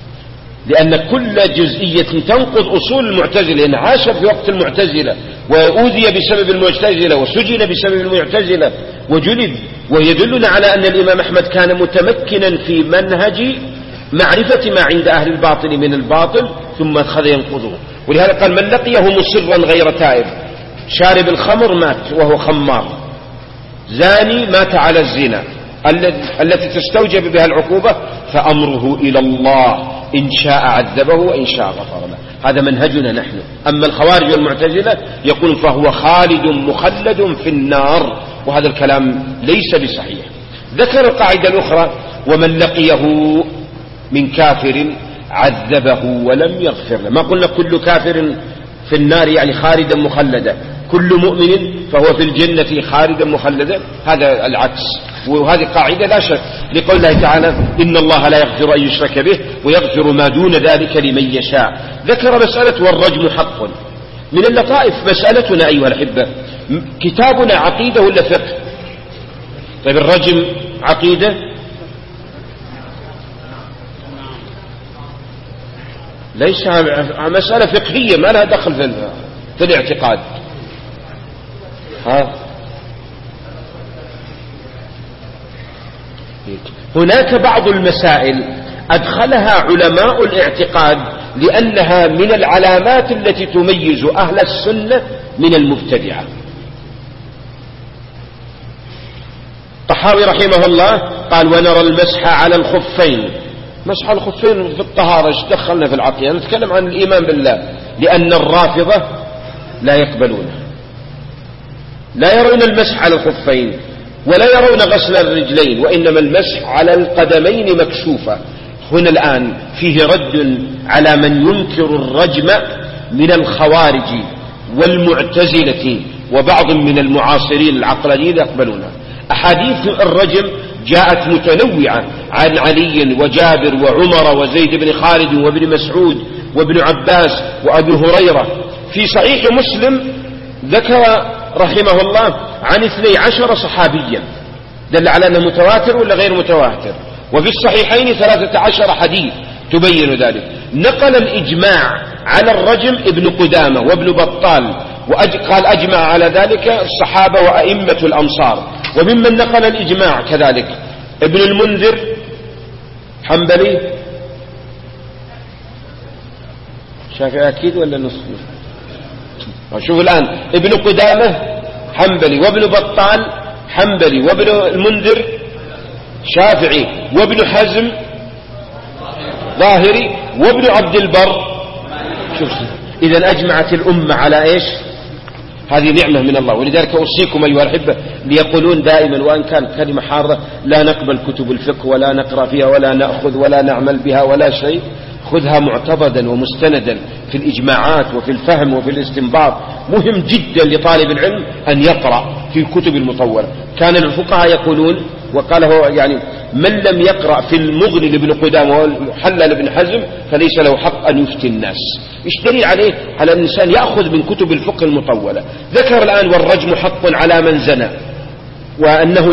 لأن كل جزئية تنقض أصول المعتزلة، لأن عاش في وقت المعتزلة وأوذي بسبب المعتزلة وسجن بسبب المعتزلة وجلد. ويدلنا على أن الإمام أحمد كان متمكنا في منهج معرفة ما عند أهل الباطل من الباطل ثم أخذ ينقضه. ولهذا قال من لقيه مصرا غير تائب، شارب الخمر مات وهو خمار، زاني مات على الزنا التي تستوجب بها العقوبة، فأمره إلى الله إن شاء عذبه وإن شاء غفر له. هذا منهجنا نحن. أما الخوارج والمعتزلة يقول فهو خالد مخلد في النار، وهذا الكلام ليس بصحيح. ذكر القاعدة الأخرى ومن لقيه من كافر عذبه ولم يغفر له. ما قلنا كل كافر في النار يعني خالدا مخلدا، كل مؤمن فهو في الجنة خالدا مخلدا، هذا العكس. وهذه قاعدة لا شك لقول الله تعالى إن الله لا يغفر أن يشرك به ويغفر ما دون ذلك لمن يشاء. ذكر مسألة والرجم حق. من اللطائف مسألتنا أيها الأحبة، كتابنا عقيدة ولا فقه؟ طيب الرجم عقيدة؟ ليس مسألة فقهية ما لها دخل في الاعتقاد. هناك بعض المسائل أدخلها علماء الاعتقاد لأنها من العلامات التي تميز أهل السنة من المبتدعة. الطحاوي رحمه الله قال: ونرى المسح على الخفين. مسح الخفين في الطهارة، ايش دخلنا في العقيدة؟ نتكلم عن الإيمان بالله، لأن الرافضة لا يقبلونه، لا يرون المسح على الخفين ولا يرون غسل الرجلين، وإنما المسح على القدمين مكشوفة. هنا الآن فيه رد على من ينكر الرجم من الخوارج والمعتزلة وبعض من المعاصرين العقلانيين يقبلونها. أحاديث الرجم جاءت متنوعة عن علي وجابر وعمر وزيد بن خالد وابن مسعود وابن عباس وأبي هريرة. في صحيح مسلم ذكر رحمه الله عن 12 صحابيا، دل على أنه متواتر ولا غير متواتر. وفي الصحيحين 13 حديث تبين ذلك. نقل الإجماع على الرجم ابن قدامة وابن بطال، وقال أجمع على ذلك الصحابة وأئمة الأمصار. وممن نقل الإجماع كذلك ابن المنذر حنبلي، شافعي أكيد ولا نصف؟ شوف الآن، ابن قدامة حنبلي، وابن بطال حنبلي، وابن المنذر شافعي، وابن حزم ظاهري، وابن عبد البر. شوف، إذا أجمعت الأمة على إيش؟ هذه نعمة من الله. ولذلك أوصيكم أيها الأحبة، ليقولون دائما وأن كان كلمة حارة: لا نقبل كتب الفقه ولا نقرأ فيها ولا نأخذ ولا نعمل بها ولا شيء. خذها معتضدا ومستندا في الإجماعات وفي الفهم وفي الاستنباط. مهم جدا لطالب العلم أن يقرأ في الكتب المطولة. كان الفقهاء يقولون، وقاله يعني: من لم يقرأ في المغني لابن قدامة والمحلى لابن حزم فليس له حق أن يفتي الناس. إيش دليل عليه؟ على أن الإنسان يأخذ من كتب الفقه المطولة. ذكر الآن: والرجم حق على من زنى، وأنه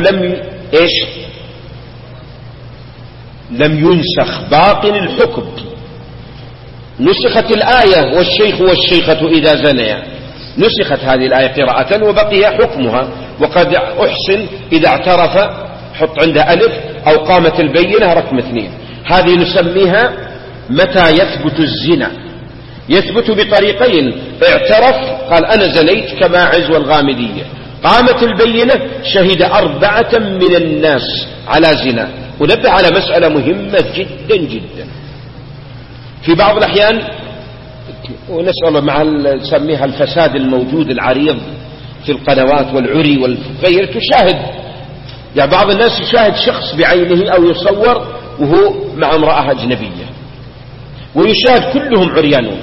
لم ينسخ باطن الحكم. نسخت الآية: والشيخ والشيخة إذا زنيا، نسخت هذه الآية قراءة وبقي حكمها. وقد أحسن إذا اعترف، حط عندها ألف، أو قامت البينة رقم 2. هذه نسميها متى يثبت الزنا. يثبت بطريقين: اعترف قال أنا زنيت كماعز والغامدية، قامت البينة شهد 4 من الناس على زنا. ونبه على مسألة مهمة جدا جدا. في بعض الأحيان، ونسأل الله مع نسميها الفساد الموجود العريض في القنوات والعري والغير، تشاهد يعني بعض الناس يشاهد شخص بعينه أو يصور وهو مع امرأة أجنبية، ويشاهد كلهم عريانون،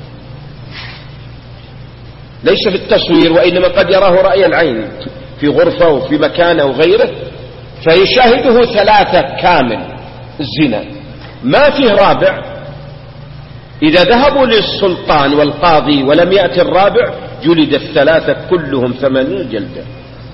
ليس في التصوير وإنما قد يراه رأي العين في غرفة وفي مكان أو غيره، فيشاهده 3 كامل الزنا، ما فيه رابع. إذا ذهبوا للسلطان والقاضي ولم يأتي الرابع جلد 3 كلهم 80 جلدة.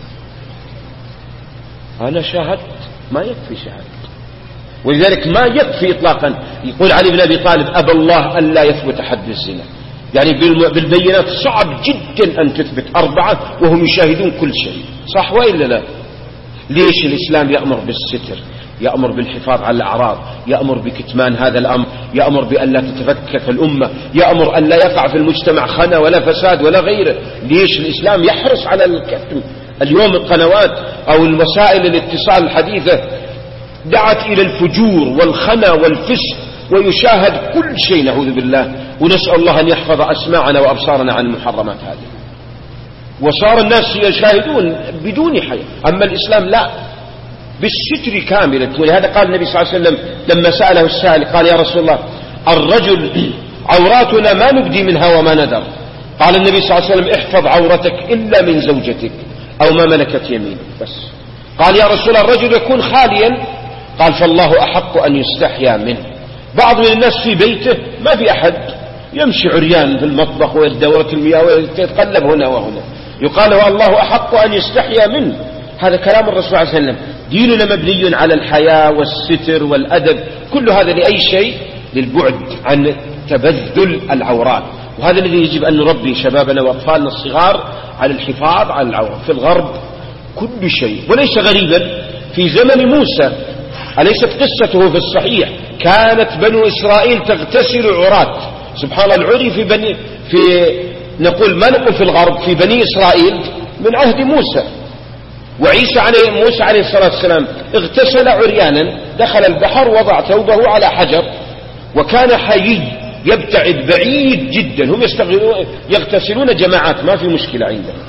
أنا شاهدت، ما يكفي شهادة. ولذلك ما يكفي إطلاقا. يقول علي بن أبي طالب: أبى الله أن لا يثبت حد الزنا. يعني بالبينات صعب جدا أن تثبت 4 وهم يشاهدون كل شيء، صح وإلا لا؟ ليش الإسلام يأمر بالستر، يأمر بالحفاظ على الأعراض، يأمر بكتمان هذا الأمر، يأمر بأن لا تتفكك الأمة، يأمر أن لا يقع في المجتمع خنا ولا فساد ولا غيره. ليش الإسلام يحرص على الكتم؟ اليوم القنوات أو الوسائل الاتصال الحديثة دعت إلى الفجور والخنا والفسق، ويشاهد كل شيء، نعوذ بالله. ونسأل الله أن يحفظ أسماعنا وأبصارنا عن المحرمات هذه. وصار الناس يشاهدون بدون حياء، أما الإسلام لا، بالستر كاملة. ولهذا قال النبي صلى الله عليه وسلم لما سأله السائل قال: يا رسول الله، الرجل عوراتنا ما نبدي منها وما ندر. قال النبي صلى الله عليه وسلم: احفظ عورتك إلا من زوجتك أو ما ملكت يمينك بس. قال: يا رسول الله، الرجل يكون خاليا. قال: فالله أحق أن يستحيا منه. بعض من الناس في بيته ما في أحد، يمشي عريان في المطبخ ويدورة المياه ويتقلب هنا وهنا، يقال له: الله أحق أن يستحيا منه. هذا كلام الرسول صلى الله عليه وسلم. ديننا مبني على الحياة والستر والأدب، كل هذا لأي شيء؟ للبعد عن تبذل العورات. وهذا الذي يجب أن نربي شبابنا وأطفالنا الصغار على الحفاظ على العورات. في الغرب كل شيء، وليس غريبا في زمن موسى، أليست قصته في الصحيح؟ كانت بنو إسرائيل تغتسل عرات سبحان الله العري نقول ما نقول في الغرب، في بني إسرائيل من عهد موسى. موسى عليه الصلاة والسلام اغتسل عريانا، دخل البحر وضع ثوبه على حجر، وكان حيي يبتعد بعيد جدا، هم يغتسلون جماعات ما في مشكلة عندهم.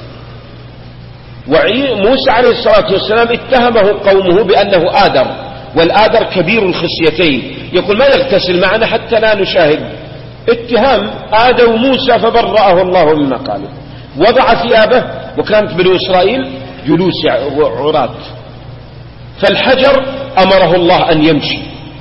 وموسى عليه الصلاة والسلام اتهمه قومه بأنه آدر، والآدر كبير الخصيتين، يقول ما يغتسل معنا حتى لا نشاهد. اتهام آدم موسى فبرأه الله مما قاله. وضع ثيابه، وكانت بنو إسرائيل جلوس عراة، فالحجر أمره الله أن يمشي.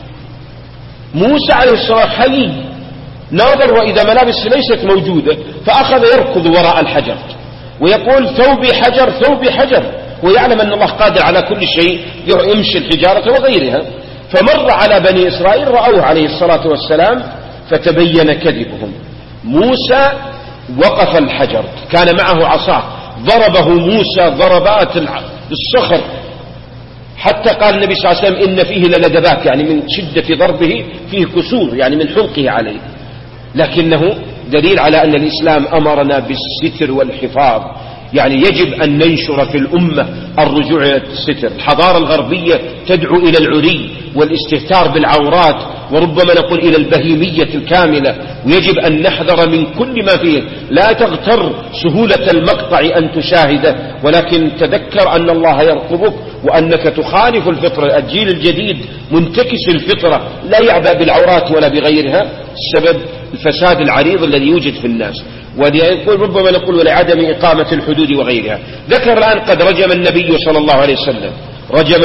موسى عليه الصلاة حي ناظر وإذا ملابس ليست موجودة، فأخذ يركض وراء الحجر ويقول ثوبي حجر ثوبي حجر، ويعلم أن الله قادر على كل شيء يمشي الحجارة وغيرها. فمر على بني إسرائيل رأوه عليه الصلاة والسلام فتبين كذبهم. موسى وقف الحجر، كان معه عصاه، ضربه موسى ضربات الصخر، حتى قال النبي صلى الله عليه وسلم إن فيه للدبات، يعني من شدة ضربه فيه كسور، يعني من حلقه عليه. لكنه دليل على أن الإسلام أمرنا بالستر والحفاظ، يعني يجب أن ننشر في الأمة الرجوع إلى الستر. الحضارة الغربية تدعو إلى العري والاستهتار بالعورات، وربما نقول إلى البهيمية الكاملة، ويجب أن نحذر من كل ما فيه. لا تغتر سهولة المقطع أن تشاهده، ولكن تذكر أن الله يرقبك وأنك تخالف الفطرة. الجيل الجديد منتكس الفطرة، لا يعبأ بالعورات ولا بغيرها، السبب الفساد العريض الذي يوجد في الناس. ويقول ربما نقول ولعدم إقامة الحدود وغيرها. ذكر الآن قد رجم النبي صلى الله عليه وسلم، رجم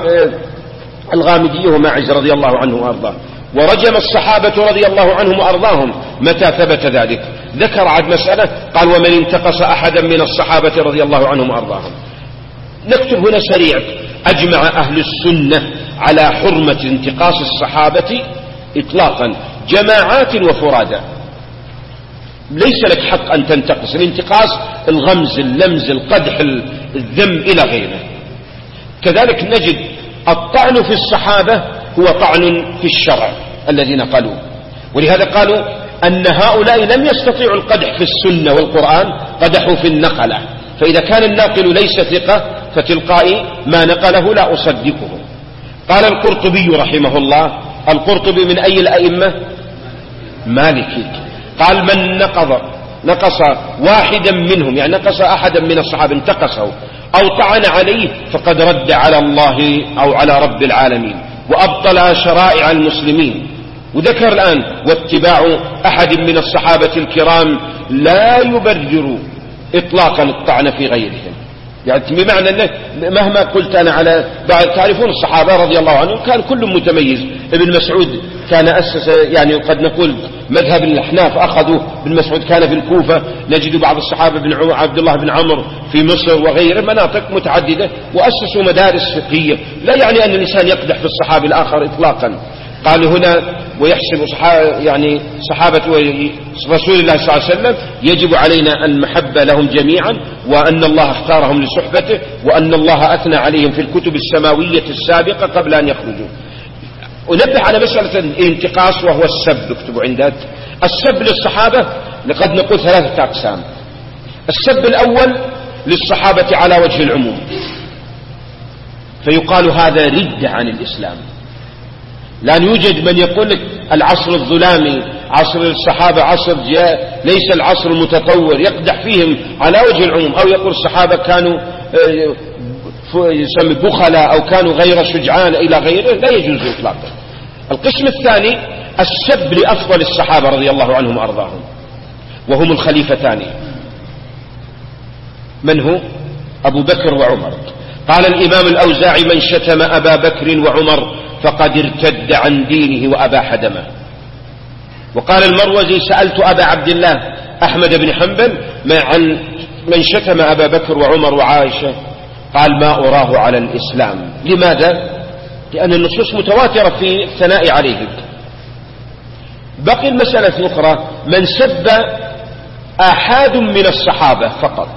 الغامدي وماعز رضي الله عنه وأرضاه، ورجم الصحابة رضي الله عنهم وأرضاهم متى ثبت ذلك. ذكر عد مسألة قال ومن انتقص أحدا من الصحابة رضي الله عنهم وأرضاهم. نكتب هنا سريع: أجمع أهل السنة على حرمة انتقاص الصحابة إطلاقا، جماعات وفرادا. ليس لك حق أن تنتقص. الانتقاص الغمز، اللمز، القدح، الذم إلى غيره. كذلك نجد الطعن في الصحابة هو طعن في الشرع الذي نقلوه، ولهذا قالوا أن هؤلاء لم يستطيعوا القدح في السنة والقرآن، قدحوا في النقلة. فإذا كان الناقل ليس ثقة فتلقائي ما نقله لا أصدقه. قال القرطبي رحمه الله، القرطبي من أي الأئمة؟ مالكي. قال من نقص واحدا منهم، يعني نقص أحدا من الصحابة انتقصه أو طعن عليه، فقد رد على الله أو على رب العالمين وأبطل شرائع المسلمين. وذكر الآن واتباع أحد من الصحابة الكرام لا يبرر إطلاقا الطعن في غيرهم، يعني بمعنى أنه مهما قلت أنا على تعرفون الصحابة رضي الله عنهم كان كل متميز. ابن مسعود كان أسس، يعني قد نقول مذهب الأحناف أخذوا ابن مسعود، كان في الكوفة. نجد بعض الصحابة بن عبد الله بن عمرو في مصر وغيره، مناطق متعددة، وأسسوا مدارس فقهية. لا يعني أن الإنسان يقدح في الصحابي الآخر إطلاقا. قالوا هنا ويحسب صحابة رسول الله صلى الله عليه وسلم يجب علينا المحبة لهم جميعا، وأن الله اختارهم لصحبته، وأن الله أثنى عليهم في الكتب السماوية السابقة قبل أن يخرجوا. أنبه على مسألة الانتقاص وهو السب. اكتبوا عندك السب للصحابة لقد نقول 3 أقسام. السب الأول للصحابة على وجه العموم، فيقال هذا رد عن الإسلام. لأن يوجد من يقول لك العصر الظلامي، عصر الصحابة عصر ليس العصر المتطور، يقدح فيهم على وجه العموم، أو يقول الصحابة كانوا يسمى بخلاء أو كانوا غير شجعان إلى غيره، لا يجوز إطلاقا. القسم الثاني السب لأفضل الصحابة رضي الله عنهم وأرضاهم، وهم الخليفتان. من هو؟ أبو بكر وعمر. قال الإمام الأوزاعي من شتم أبا بكر وعمر فقد ارتد عن دينه وأباح دمه. وقال المروزي سألت أبا عبد الله أحمد بن حنبل عن من شتم أبا بكر وعمر وعائشة، قال ما أراه على الإسلام. لماذا؟ لأن النصوص متواترة في الثناء عليهم. بقي المسألة الأخرى من سب أحد من الصحابة فقط،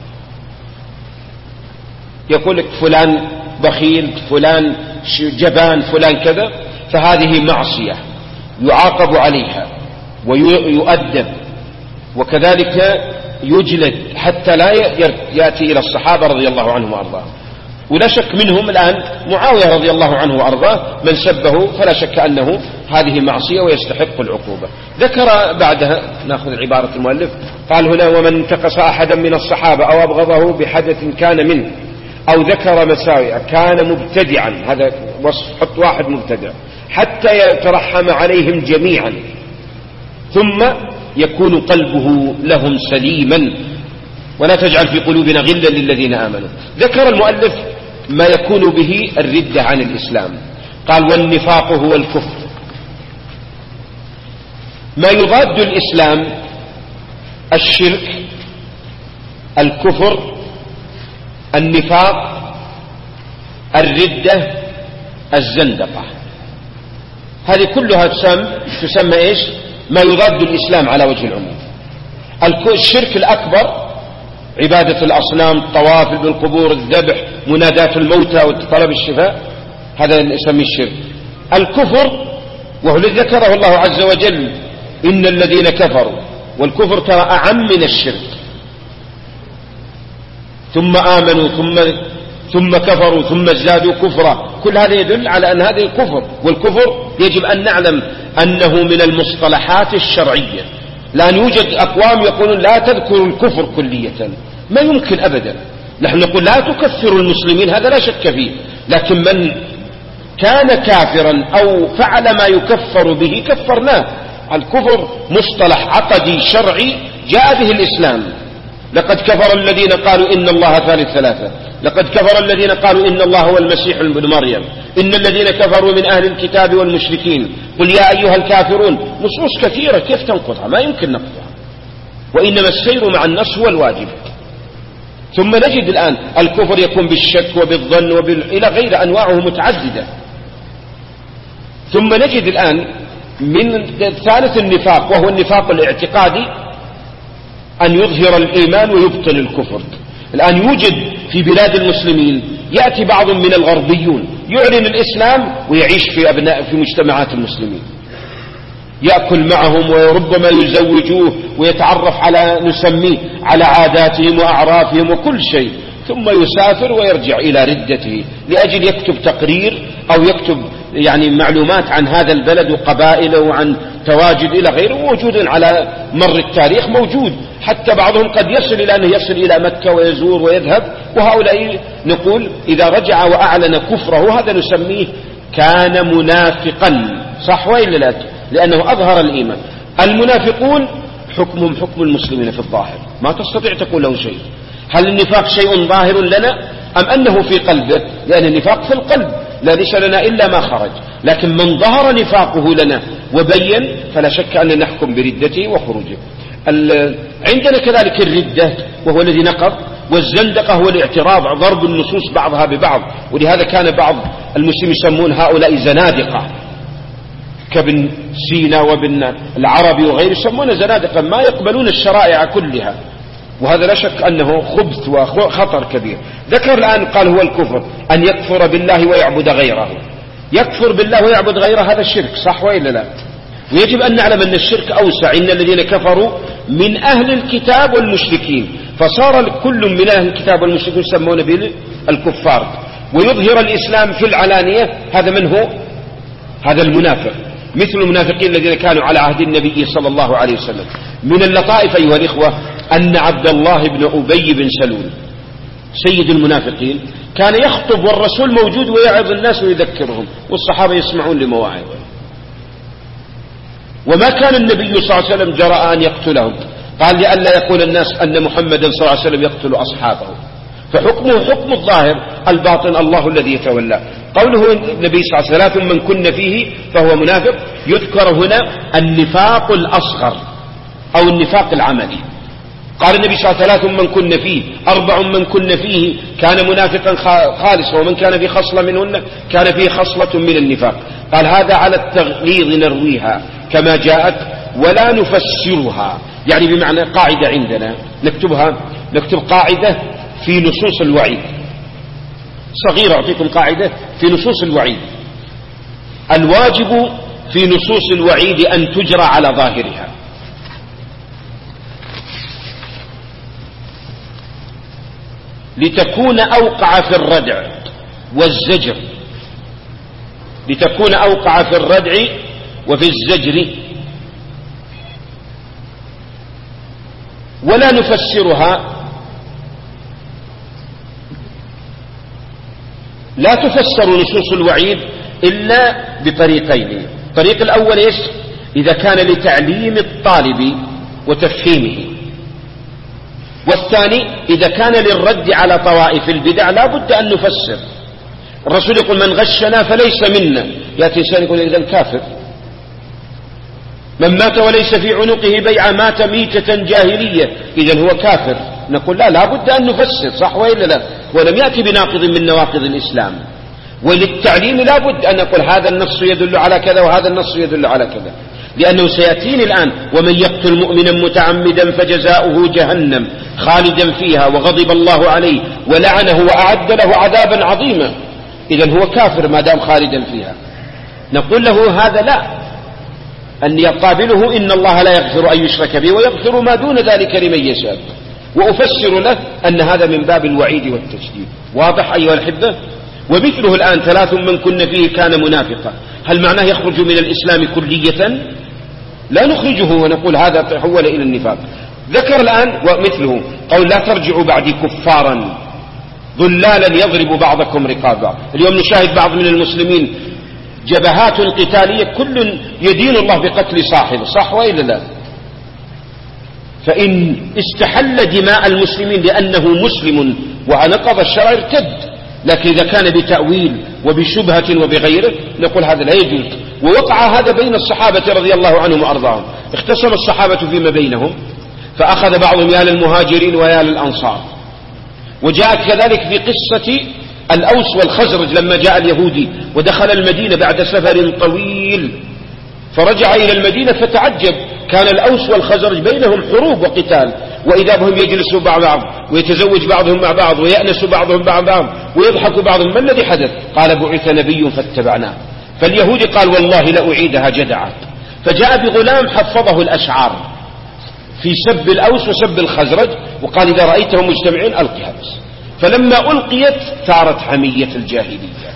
يقول لك فلان بخيل، فلان جبان، فلان كذا، فهذه معصية يعاقب عليها. ويؤدب، وكذلك يجلد حتى لا يأتي إلى الصحابة رضي الله عنهم وأرضاهم. ولا شك منهم الآن معاوية رضي الله عنه وأرضاه من سبه فلا شك أنه هذه معصية ويستحق العقوبة. ذكر بعدها، نأخذ عبارة المؤلف، قال هنا: ومن انتقص أحدا من الصحابة أو أبغضه بحدث كان منه أو ذكر مساوئ كان مبتدعا، هذا وصف، حط واحد مبتدع، حتى يترحم عليهم جميعا ثم يكون قلبه لهم سليما ولا تجعل في قلوبنا غلا للذين آمنوا. ذكر المؤلف ما يكون به الردة عن الإسلام، قال: والنفاق هو الكفر. ما يضاد الإسلام: الشرك، الكفر، النفاق، الردة، الزندقة. هذه كلها تسمى إيش؟ ما يضاد الإسلام على وجه العموم. الشرك الأكبر عبادة الأصنام، الطواف بالقبور، الذبح، مناداة الموتى وطلب الشفاء، هذا نسميه الشرك. الكفر وهو الذي ذكره الله عز وجل: إن الذين كفروا، والكفر ترى أعم من الشرك، ثم آمنوا ثم كفروا ثم ازدادوا كفرا، كل هذا يدل على أن هذا كفر. والكفر يجب أن نعلم أنه من المصطلحات الشرعية. لأن يوجد أقوام يقولون لا تذكروا الكفر كلية، ما يمكن أبدا. نحن نقول لا تكفروا المسلمين، هذا لا شك فيه، لكن من كان كافرا أو فعل ما يكفر به كفرناه. الكفر مصطلح عقدي شرعي جاء به الإسلام. لقد كفر الذين قالوا إن الله ثالث ثلاثة، لقد كفر الذين قالوا إن الله هو المسيح ابن مريم، إن الذين كفروا من أهل الكتاب والمشركين، قل يا أيها الكافرون. نصوص كثيرة كيف تنقضها؟ ما يمكن نقضها، وإنما السير مع النص هو الواجب. ثم نجد الآن الكفر يكون بالشك وبالظن إلى غير، أنواعه متعددة. ثم نجد الآن من ثالث النفاق، وهو النفاق الاعتقادي، أن يظهر الإيمان ويبطن الكفر. الآن يوجد في بلاد المسلمين يأتي بعض من الغربيون يعلن الإسلام ويعيش في مجتمعات المسلمين، يأكل معهم وربما يزوجوه ويتعرف نسميه على عاداتهم وأعرافهم وكل شيء، ثم يسافر ويرجع إلى ردته لأجل يكتب تقرير أو يكتب معلومات عن هذا البلد وقبائله وعن تواجد إلى غيره، موجود على مر التاريخ، موجود. حتى بعضهم قد يصل إلى أنه يصل إلى مكة ويزور ويذهب، وهؤلاء نقول إذا رجع وأعلن كفره هذا نسميه كان منافقا، صح وإلا لا؟ لأنه أظهر الإيمان. المنافقون حكمهم حكم المسلمين في الظاهر، ما تستطيع تقول له شيء. هل النفاق شيء ظاهر لنا أم أنه في قلبه؟ لأن النفاق في القلب، لا ليس لنا إلا ما خرج. لكن من ظهر نفاقه لنا وبين فلا شك أن نحكم بردته وخروجه. عندنا كذلك الردة وهو الذي نقض، والزندقة هو الاعتراض، ضرب النصوص بعضها ببعض. ولهذا كان بعض المسلمين يسمون هؤلاء زنادقة، كابن سينا وابن العربي وغيره يسمون زنادقة، ما يقبلون الشرائع كلها، وهذا لا شك أنه خبث وخطر كبير. ذكر الآن قال هو الكفر أن يكفر بالله ويعبد غيره. يكفر بالله ويعبد غيره هذا الشرك، صح وإلا لا؟ ويجب أن نعلم أن الشرك أوسع. إن الذين كفروا من أهل الكتاب والمشركين، فصار كل من أهل الكتاب والمشركين يسمون بالكفار. ويظهر الإسلام في العلانية، هذا من هو؟ هذا المنافق، مثل المنافقين الذين كانوا على عهد النبي صلى الله عليه وسلم. من اللطائف أيها الإخوة أن عبد الله بن أبي بن سلول سيد المنافقين كان يخطب والرسول موجود ويعظ الناس ويذكرهم، والصحابة يسمعون لمواعظ. وما كان النبي صلى الله عليه وسلم جرأ أن يقتلهم، قال لئلا يقول الناس أن محمدا صلى الله عليه وسلم يقتل أصحابه. فحكمه حكم الظاهر، الباطن الله الذي يتولى. قوله النبي صلى الله عليه وسلم من كن فيه فهو منافق، يذكر هنا النفاق الأصغر أو النفاق العملي. قال النبي صلى الله عليه وسلم من كن فيه 4 من كن فيه كان منافقا خالصا، ومن كان في خصلة منهن كان فيه خصلة من النفاق. قال هذا على التغليظ نرويها كما جاءت ولا نفسرها، يعني بمعنى قاعدة عندنا نكتب قاعدة في نصوص الوعيد صغيرة. أعطيكم قاعدة في نصوص الوعيد: الواجب في نصوص الوعيد أن تجرى على ظاهرها، لتكون أوقع في الردع والزجر، لتكون أوقع في الردع وفي الزجر، ولا نفسرها، لا تفسر نصوص الوعيد إلا بطريقين. الطريق الأول إيش؟ إذا كان لتعليم الطالب وتفهيمه، والثاني إذا كان للرد على طوائف البدع لا بد أن نفسر. الرسول يقول من غشنا فليس منا، يأتي إنسان يقول إذن كافر. من مات وليس في عنقه بيعة مات ميتة جاهلية، إذن هو كافر. نقول لا بد أن نفسر، صح وإلا لا؟ ولم يأتي بناقض من نواقض الإسلام. وللتعليم لا بد أن نقول هذا النص يدل على كذا وهذا النص يدل على كذا، لأنه سيأتيني الآن ومن يقتل مؤمنا متعمدا فجزاؤه جهنم خالدا فيها وغضب الله عليه ولعنه وأعد له عذابا عظيما، إذن هو كافر ما دام خالدا فيها. نقول له هذا لا، أن يقابله إن الله لا يغفر أن يشرك به ويغفر ما دون ذلك لمن يشاء، وأفسر له أن هذا من باب الوعيد والتشديد. واضح أيها الأحبة؟ ومثله الآن 3 من كن فيه كان منافقا، هل معناه يخرج من الإسلام كلية؟ لا نخرجه ونقول هذا تحول إلى النفاق. ذكر الآن ومثله قول لا ترجعوا بعدي كفارا ضلالا يضرب بعضكم رقاب بعض. اليوم نشاهد بعض من المسلمين جبهات قتالية كل يدين الله بقتل صاحبه، صح وإلا لا؟ فإن استحل دماء المسلمين لأنه مسلم ونقض الشرع ارتد، لكن إذا كان بتأويل وبشبهة وبغيره نقول هذا لا يجوز. ووقع هذا بين الصحابة رضي الله عنهم وأرضاهم، اختصم الصحابة فيما بينهم فأخذ بعضهم يا للمهاجرين ويا للأنصار. وجاءت كذلك في قصة الأوس والخزرج لما جاء اليهودي ودخل المدينة بعد سفر طويل، فرجع إلى المدينة فتعجب، كان الأوس والخزرج بينهم حروب وقتال، وإذا بهم يجلسوا مع بعض ويتزوج بعضهم مع بعض ويأنس بعضهم مع بعض ويضحك بعضهم. ما الذي حدث؟ قال بعث نبي فاتبعناه. فاليهودي قال والله لأعيدها جدعا، فجاء بغلام حفظه الأشعار في سب الأوس وسب الخزرج، وقال إذا رأيتهم مجتمعين ألقها بس. فلما ألقيت ثارت حمية الجاهلية،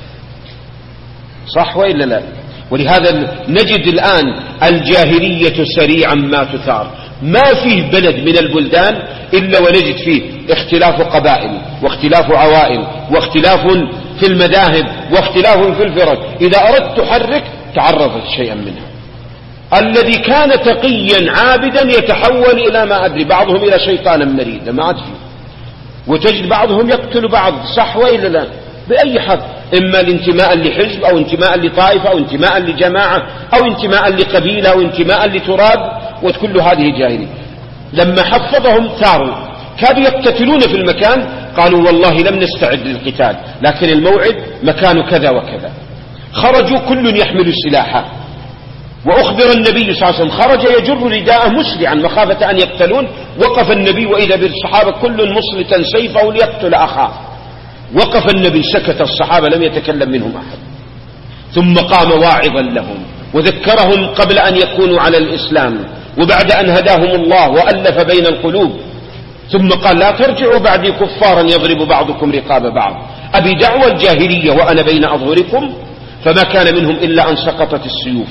صح وإلا لا؟ ولهذا نجد الآن الجاهلية سريعا ما تثار، ما فيه بلد من البلدان إلا ونجد فيه اختلاف قبائل واختلاف عوائل واختلاف في المذاهب واختلاف في الفرق. إذا أردت تحرك تعرضت شيئا منها. الذي كان تقيا عابدا يتحول إلى ما أدري، بعضهم إلى شيطانا مريدا ما عاد فيه، وتجد بعضهم يقتل بعض، صح وإلا لا؟ بأي حق، إما الانتماء لحزب أو انتماء لطائفة أو انتماء لجماعة أو انتماء لقبيلة أو انتماء لتراب، وكل هذه جاهلية. لما حفظهم ثاروا كادوا يقتتلون في المكان، قالوا والله لم نستعد للقتال لكن الموعد مكان كذا وكذا. خرجوا كل يحمل سلاحه، وأخبر النبي صلى الله عليه وسلم خرج يجر رداءه مسرعا مخافة أن يقتلون. وقف النبي وإذا بالصحابة كل مسلطا سيفه ليقتل أخاه، وقف النبي سكت الصحابة لم يتكلم منهم أحد، ثم قام واعظا لهم وذكرهم قبل أن يكونوا على الإسلام وبعد أن هداهم الله وألف بين القلوب، ثم قال لا ترجعوا بعدي كفارا يضرب بعضكم رقاب بعض، أبي دعوى الجاهلية وأنا بين أظهركم. فما كان منهم إلا أن سقطت السيوف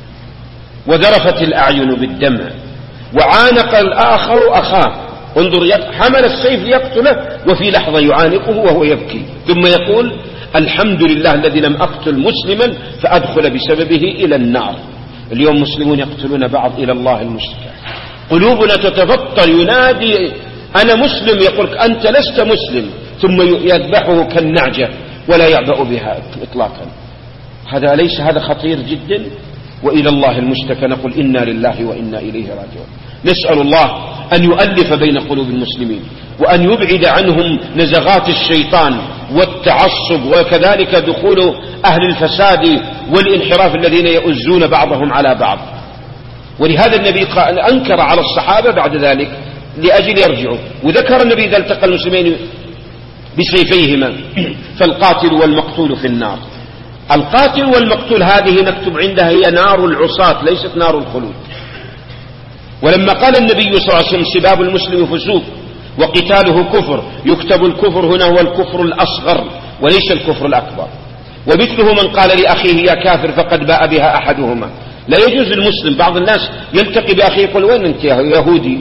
وذرفت الأعين بالدمع وعانق الآخر أخاه. انظر، حمل السيف ليقتله وفي لحظة يعانقه وهو يبكي، ثم يقول الحمد لله الذي لم أقتل مسلما فأدخل بسببه إلى النار. اليوم مسلمون يقتلون بعض إلى الله المشتكى، قلوبنا تتفطر، ينادي أنا مسلم، يقولك أنت لست مسلم، ثم يذبحه كالنعجة ولا يعبأ بها إطلاقا. هذا أليس هذا خطير جدا؟ وإلى الله المشتكى. نقول إنا لله وإنا إليه راجعون. نسأل الله أن يؤلف بين قلوب المسلمين وأن يبعد عنهم نزغات الشيطان والتعصب وكذلك دخول أهل الفساد والانحراف الذين يؤزون بعضهم على بعض. ولهذا النبي أنكر على الصحابة بعد ذلك لأجل يرجعوا، وذكر النبي إذا التقى المسلمين بسيفيهما فالقاتل والمقتول في النار. القاتل والمقتول هذه نكتب عندها هي نار العصاة ليست نار الخلود. ولما قال النبي صلى الله عليه وسلم سباب المسلم فسوق، وقتاله كفر، يكتب الكفر هنا هو الكفر الأصغر وليس الكفر الأكبر. ومثله من قال لأخيه يا كافر فقد باء بها أحدهما. لا يجوز للمسلم، بعض الناس يلتقي بأخيه يقول وين أنت يا يهودي،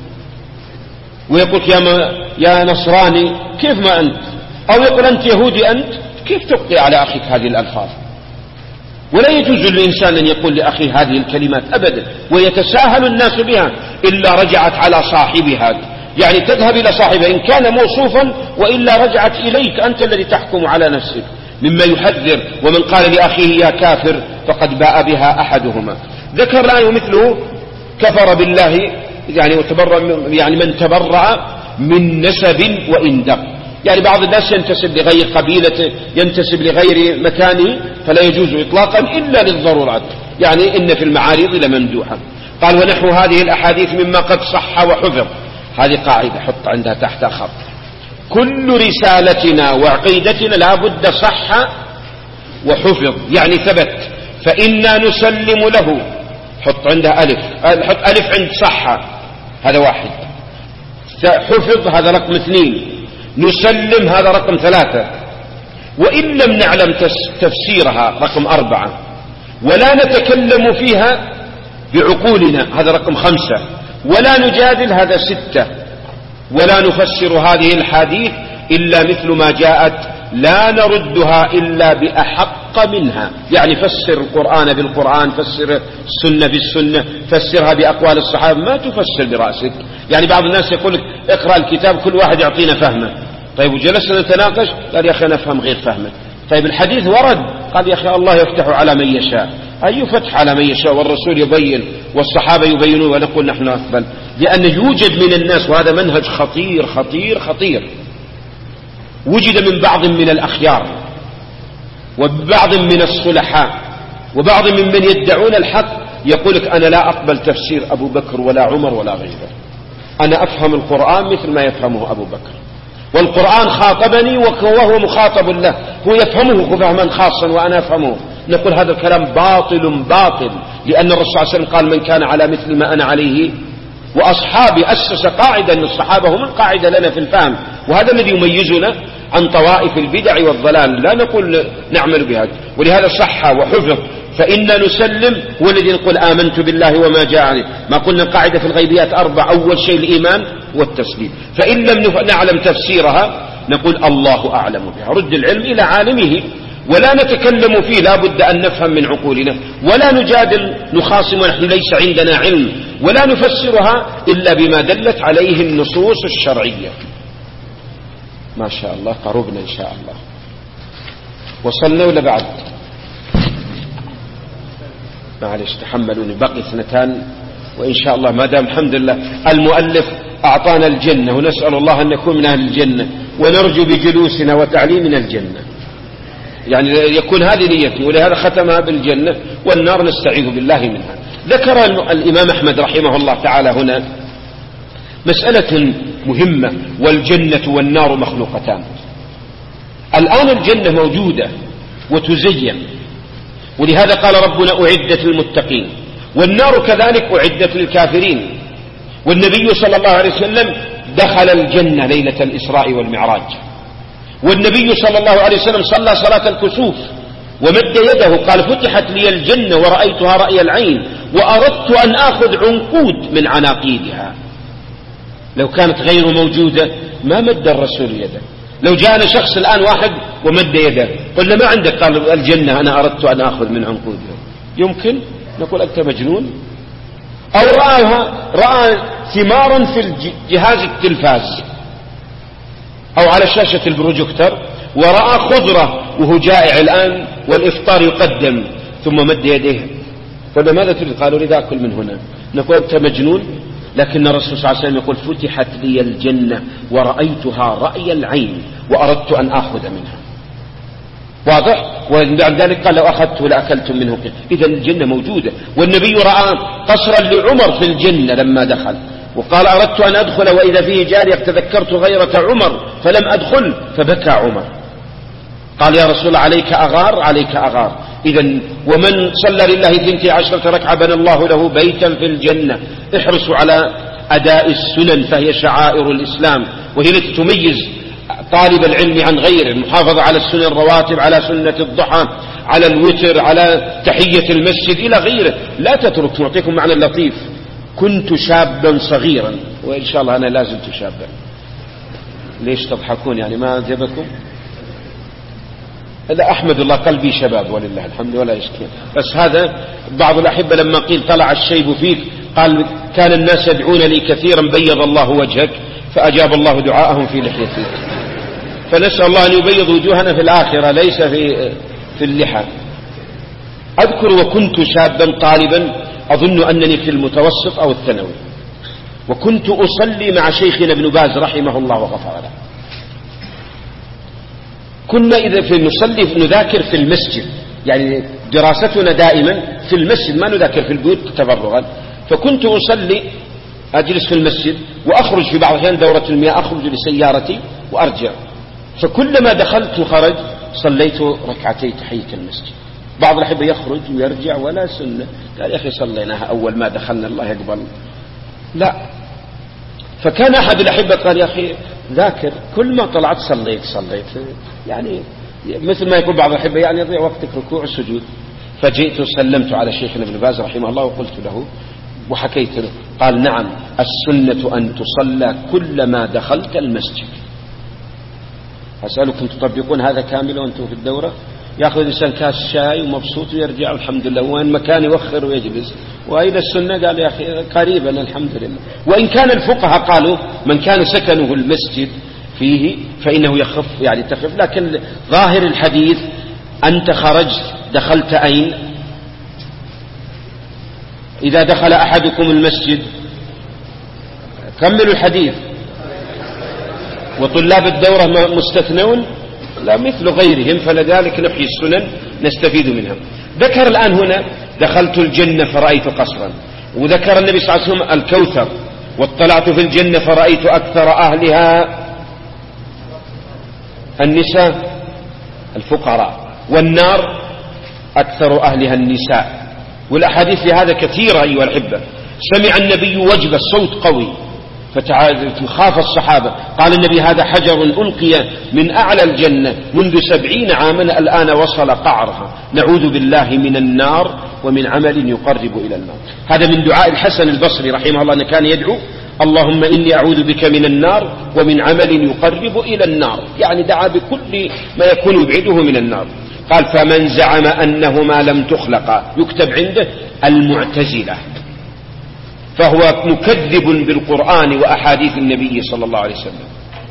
ويقول يا نصراني كيف ما أنت، أو يقول أنت يهودي أنت، كيف تبقي على أخيك هذه الألفاظ؟ ولا يجوز للإنسان أن يقول لأخيه هذه الكلمات أبدا، ويتساهل الناس بها إلا رجعت على صاحبها، يعني تذهب إلى صاحبها إن كان موصوفا، وإلا رجعت إليك أنت الذي تحكم على نفسك، مما يحذر. ومن قال لأخيه يا كافر فقد باء بها أحدهما. ذكر الآن مثله كفر بالله، يعني يعني من تبرأ من نسب وإن دق، يعني بعض الناس ينتسب لغير قبيلته، ينتسب لغير مكانه، فلا يجوز إطلاقا إلا للضرورات، يعني إن في المعارض لممدوحة. قال ونحو هذه الأحاديث مما قد صح وحفظ. هذه قاعدة حط عندها تحت خط، كل رسالتنا وعقيدتنا لا بد صح وحفظ، يعني ثبت، فإنا نسلم له. حط عندها ألف، حط ألف عند صح، هذا واحد، حفظ هذا رقم 2، نسلم هذا رقم 3، وإن لم نعلم تفسيرها رقم 4، ولا نتكلم فيها بعقولنا هذا رقم 5، ولا نجادل هذا 6، ولا نفسر هذه الحديث إلا مثل ما جاءت، لا نردها إلا بأحق منها، يعني فسر القرآن بالقرآن، فسر السنة بالسنة، فسرها بأقوال الصحابة، ما تفسر برأسك. يعني بعض الناس يقول لك اقرأ الكتاب كل واحد يعطينا فهمه، طيب وجلسنا نتناقش قال يا أخي أنا أفهم غير فهمه، طيب الحديث ورد قال يا أخي الله يفتح على من يشاء، أي فتح على من يشاء، والرسول يبين والصحابة يبينون ونقول نحن أقبل، لأن يوجد من الناس، وهذا منهج خطير خطير خطير، وجد من بعض من الأخيار وبعض من الصلحاء وبعض ممن يدعون الحق يقولك أنا لا أقبل تفسير أبو بكر ولا عمر ولا غيره، أنا أفهم القرآن مثل ما يفهمه أبو بكر، والقرآن خاطبني وهو مخاطب له، هو يفهمه فهما خاصا وأنا أفهمه. نقول هذا الكلام باطل باطل، لأن الرسول صلى الله عليه وسلم قال من كان على مثل ما أنا عليه وأصحابي، أسس قاعدة أن الصحابة هم القاعدة لنا في الفهم، وهذا الذي يميزنا عن طوائف البدع والضلال، لا نقول نعمل بهذا. ولهذا صح وحفظ، فإنا نسلم، هو الذي نقول آمنت بالله وما جاء عليه، ما قلنا قاعدة في الغيبيات 4، أول شيء الإيمان والتسليم، فإن لم نعلم تفسيرها نقول الله أعلم بها، رد العلم إلى عالمه، ولا نتكلم فيه، لا بد أن نفهم من عقولنا، ولا نجادل نخاصم ونحن ليس عندنا علم، ولا نفسرها إلا بما دلت عليه النصوص الشرعية. ما شاء الله قربنا إن شاء الله، وصلنا ولا بعد؟ معلش تحملوني، بقي 2 وإن شاء الله ما دام الحمد لله المؤلف أعطانا الجنة، ونسأل الله أن نكون من أهل الجنة، ونرجو بجلوسنا وتعليمنا الجنة، يعني يكون هذه نيتي، ولهذا ختمها بالجنة، والنار نستعيذ بالله منها. ذكر الإمام أحمد رحمه الله تعالى هنا مسألة مهمة، والجنة والنار مخلوقتان. الآن الجنة موجودة وتزين، ولهذا قال ربنا أعدت للمتقين، والنار كذلك أعدت للكافرين. والنبي صلى الله عليه وسلم دخل الجنة ليلة الإسراء والمعراج، والنبي صلى الله عليه وسلم صلى صلاة الكسوف ومد يده، قال فتحت لي الجنة ورأيتها رأي العين، وأردت أن آخذ عنقود من عناقيدها. لو كانت غير موجودة ما مد الرسول يده. لو جاءنا شخص الآن واحد ومد يده قلنا ما عندك، قال الجنة أنا أردت أن آخذ من عنقودها، يمكن نقول أنت مجنون؟ أو رأى ثمارا في جهاز التلفاز أو على شاشة البروجيكتور، ورأى خضرة وهو جائع الآن والإفطار يقدم، ثم مد يديه، قلنا ماذا تريد؟ قالوا لي أكل من هنا، نقول أنت مجنون. لكن الرسول صلى الله عليه وسلم يقول فتحت لي الجنة ورأيتها رأي العين وأردت أن آخذ منها. واضح؟ وبعد ذلك قال لو أخذته لأكلتم منه. إذا الجنة موجودة، والنبي رأى قصرا لعمر في الجنة لما دخل، وقال أردت أن أدخل وإذا فيه جارية تذكرت غيرة عمر فلم أدخل، فبكى عمر، قال يا رسول عليك أغار، عليك أغار. إذا ومن صلى لله 12 ركعة بنى الله له بيتا في الجنة. احرصوا على أداء السنن، فهي شعائر الإسلام، وهي التي تميز طالب العلم عن غيره. المحافظة على السنن الرواتب، على سنة الضحى، على الوتر، على تحية المسجد إلى غيره. لا تترك. نعطيكم معنى لطيف: كنت شابا صغيرا، وإن شاء الله أنا لازلت شابا. ليش تضحكون؟ يعني ما عجبكم؟ لا، أحمد الله قلبي شباب ولله الحمد ولا يشكي. بس هذا بعض الأحبة لما قيل طلع الشيب فيك قال: كان الناس يدعون لي كثيرا بيض الله وجهك، فأجاب الله دعاءهم في لحيتي. فنسأل الله أن يبيض وجوهنا في الآخرة، ليس في اللحى. أذكر وكنت شابا طالبا، أظن أنني في المتوسط أو الثانوي، وكنت أصلي مع شيخنا ابن باز رحمه الله وغفر له. كنا إذا نصلي نذاكر في المسجد، يعني دراستنا دائما في المسجد، ما نذاكر في البيوت تفرغا. فكنت أصلي، أجلس في المسجد وأخرج في بعض الأحيان دورة المياه، أخرج لسيارتي وأرجع. فكلما دخلت وخرج صليت ركعتي تحية المسجد. بعض الأحبة يخرج ويرجع ولا سنة. قال: يا أخي صليناها أول ما دخلنا، الله يقبل. لا. فكان أحد الأحبة قال: يا أخي ذاكر، كل ما طلعت صليت يعني مثل ما يقول بعض الأحبة يعني يضيع وقتك ركوع السجود. فجئت وسلمت على شيخنا ابن باز رحمه الله وقلت له وحكيت له. قال: نعم، السنة أن تصلى كلما دخلت المسجد. أسألكم تطبقون هذا كاملا وأنتم في الدورة؟ يأخذ الإنسان كاس شاي ومبسوط ويرجع الحمد لله، وين مكان يوخر ويجلس. وأين السنة؟ قال: يا أخي قريبا الحمد لله. وإن كان الفقهاء قالوا من كان سكنه المسجد فيه فإنه يخف، يعني تخف. لكن ظاهر الحديث: أنت خرجت دخلت أين؟ إذا دخل أحدكم المسجد، كملوا الحديث. وطلاب الدورة مستثنون؟ لا، مثل غيرهم. فلذلك نحيي السنن نستفيد منها. ذكر الآن هنا: دخلت الجنة فرأيت قصرا. وذكر النبي صلى الله عليه وسلم الكوثر: واطلعت في الجنة فرأيت أكثر أهلها النساء الفقراء، والنار أكثر أهلها النساء. والأحاديث لهذا كثيرة أيها الأحبة. سمع النبي وجب الصوت قوي فخاف الصحابة. قال النبي: هذا حجر ألقي من أعلى الجنة منذ 70 عاما، الآن وصل قعرها، نعوذ بالله من النار ومن عمل يقرب إلى النار. هذا من دعاء الحسن البصري رحمه الله، أنه كان يدعو: اللهم إني أعوذ بك من النار ومن عمل يقرب إلى النار. يعني دعا بكل ما يكون يبعده من النار. قال: فمن زعم أنهما لم تخلقا، يكتب عنده المعتزلة، فهو مكذب بالقرآن وأحاديث النبي صلى الله عليه وسلم.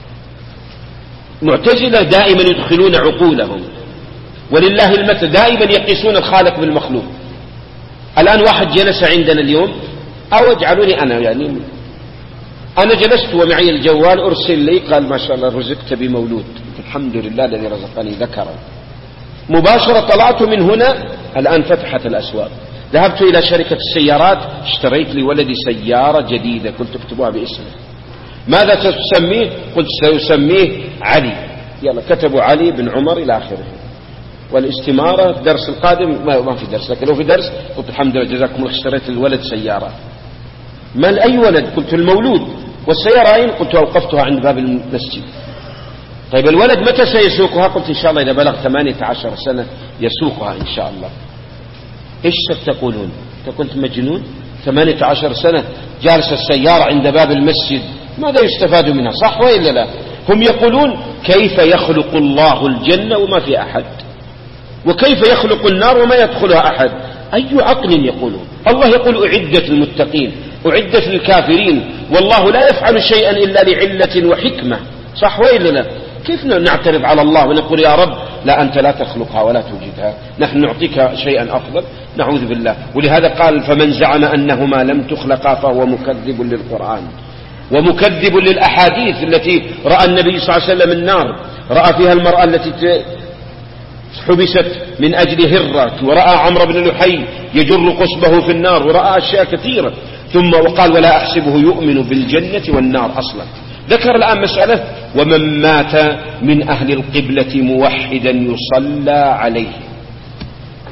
معتزلة دائما يدخلون عقولهم، ولله المثل، دائما يقيسون الخالق بالمخلوق. الآن واحد جلس عندنا اليوم، أو اجعلوني أنا، يعني أنا جلست ومعي الجوال، أرسل لي قال: ما شاء الله رزقت بمولود. الحمد لله الذي رزقني ذكرا. مباشرة طلعت من هنا، الآن فتحت الأسواق. ذهبت إلى شركة السيارات، اشتريت لولدي سيارة جديدة، قلت اكتبوها باسمه. ماذا تسميه؟ قلت سيسميه علي. يلا كتبوا علي بن عمر إلى آخره. والاستمارة الدرس القادم ما في درس، لكن لو في درس قلت الحمد لله جزاكم الله، اشتريت الولد سيارة. ما أي ولد؟ قلت المولود. والسيارة أين؟ قلت أوقفتها عند باب المسجد. طيب الولد متى سيسوقها؟ قلت إن شاء الله إذا بلغ 18 سنة يسوقها إن شاء الله. إيش تقولون؟ كنت مجنون؟ 18 سنة جالس السيارة عند باب المسجد، ماذا يستفاد منها؟ صح وإلا لا؟ هم يقولون: كيف يخلق الله الجنة وما في أحد، وكيف يخلق النار وما يدخلها أحد؟ أي عقل يقولون؟ الله يقول: أعدت للمتقين، أعدت للكافرين، والله لا يفعل شيئا إلا لعلة وحكمة. صح وإلا لا؟ كيف نعترض على الله ونقول: يا رب لا، أنت لا تخلقها ولا توجدها، نحن نعطيك شيئا أفضل؟ نعوذ بالله. ولهذا قال: فمن زعم أنهما لم تخلقا فهو مكذب للقرآن ومكذب للأحاديث التي رأى النبي صلى الله عليه وسلم النار، رأى فيها المرأة التي حبست من أجل هرة، ورأى عمرو بن لحي يجر قصبه في النار، ورأى أشياء كثيرة. ثم وقال: ولا أحسبه يؤمن بالجنة والنار أصلا. ذكر الآن مسألة: ومن مات من أهل القبلة موحدا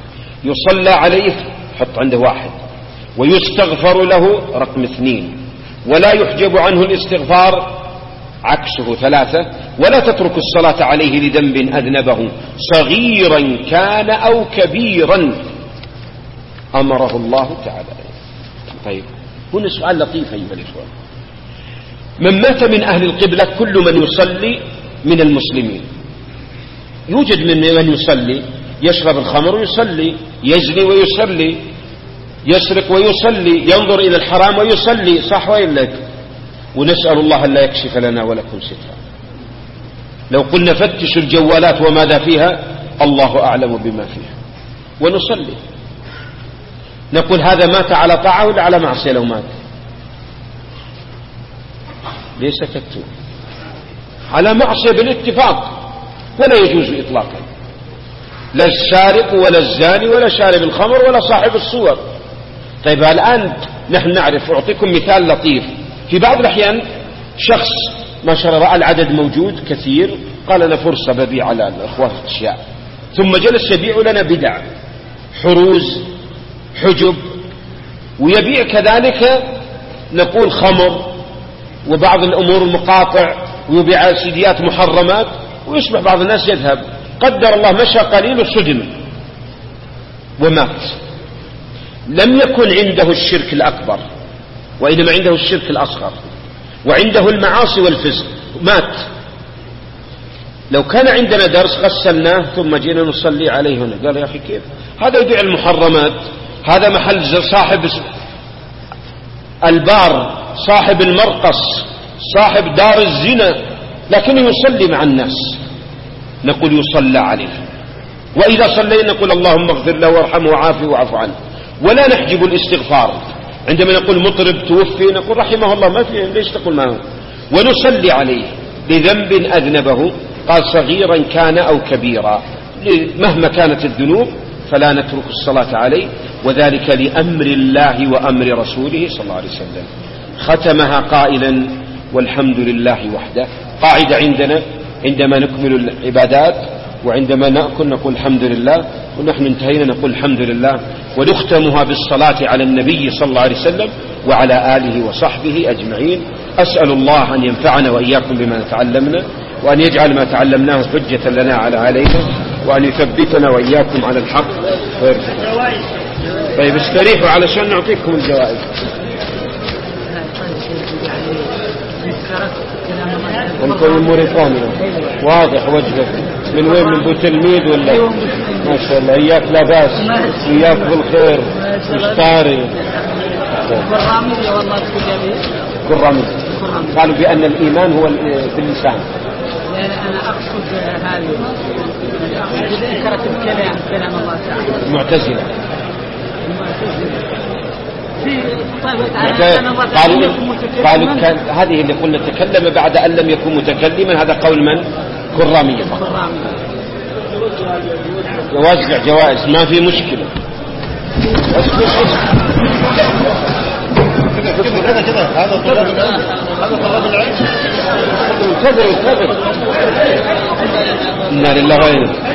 يصلى عليه حط عنده 1، ويستغفر له رقم 2، ولا يحجب عنه الاستغفار عكسه 3 ولا تترك الصلاة عليه لذنب أذنبه صغيرا كان أو كبيرا أمره الله تعالى. طيب هنا سؤال لطيف أيها الإخوة، من مات من أهل القبلة كل من يصلي من المسلمين، يوجد من يصلي يشرب الخمر ويصلي، يزني ويصلي، يسرق ويصلي، ينظر إلى الحرام ويصلي، صح وإلا؟ ونسأل الله أن لا يكشف لنا ولكم سترا. لو قلنا فتشوا الجوالات وماذا فيها، الله أعلم بما فيها، ونصلي. نقول هذا مات على طاعة ولا على معصية؟ لو مات ليس سكتوا على معصية بالاتفاق، ولا يجوز إطلاقا، لا السارق ولا الزاني ولا شارب الخمر ولا صاحب الصور. طيب الآن نحن نعرف، أعطيكم مثال لطيف. في بعض الأحيان شخص ما شاء الله رأى العدد موجود كثير، قال أنا فرصة ببيع على الأخوة أشياء، ثم جلس يبيع لنا بدع، حروز، حجب، ويبيع كذلك نقول خمر وبعض الأمور المقاطع، ويبيع سيديات محرمات، ويصبح بعض الناس يذهب، قدر الله مشى قليل وصدم ومات. لم يكن عنده الشرك الأكبر، وإنما عنده الشرك الأصغر، وعنده المعاصي والفسق، مات. لو كان عندنا درس غسلناه ثم جينا نصلي عليه هنا، قال يا أخي كيف هذا يبيع المحرمات، هذا محل صاحب البار، صاحب المرقص، صاحب دار الزنا، لكنه يصلي مع الناس. نقول يصلى عليه، وإذا صلينا نقول اللهم اغفر له وارحمه وعافه وعفو عنه، ولا نحجب الاستغفار. عندما نقول مطرب توفي نقول رحمه الله، ما فيه ليش تقول معه، ونصلي عليه لذنب أذنبه، قال صغيرا كان أو كبيرا، مهما كانت الذنوب فلا نترك الصلاة عليه، وذلك لأمر الله وأمر رسوله صلى الله عليه وسلم. ختمها قائلا والحمد لله وحده. قاعدة عندنا عندما نكمل العبادات وعندما نأكل نقول الحمد لله، ونحن انتهينا نقول الحمد لله، ونختمها بالصلاة على النبي صلى الله عليه وسلم وعلى آله وصحبه أجمعين. أسأل الله أن ينفعنا وإياكم بما تعلمنا، وأن يجعل ما تعلمناه حجة لنا علينا، وأن يثبتنا وإياكم على الحق ويرزقنا. طيب استريحوا علشان نعطيكم الجوائز. أنتم من موريتانيا، واضح وجهك. من وين؟ من بوتلميد ولا؟ ما شاء الله، إياك لا بأس، إياك بالخير، مشتاري. كرامي والله تجابي. كرامي. قالوا بأن الإيمان هو باللسان. لا أنا أقصد هذه ذكرت كلام الله تعالى. المعتزلة. قالوا هذه اللي قلنا تكلم بعد أن لم يكن متكلما، هذا قول من؟ كرامية. يوزع جوائز ما في مشكلة. كده هذا طلاب العلم، هذا طلاب العلم. انتظروا. إنا لله وإنا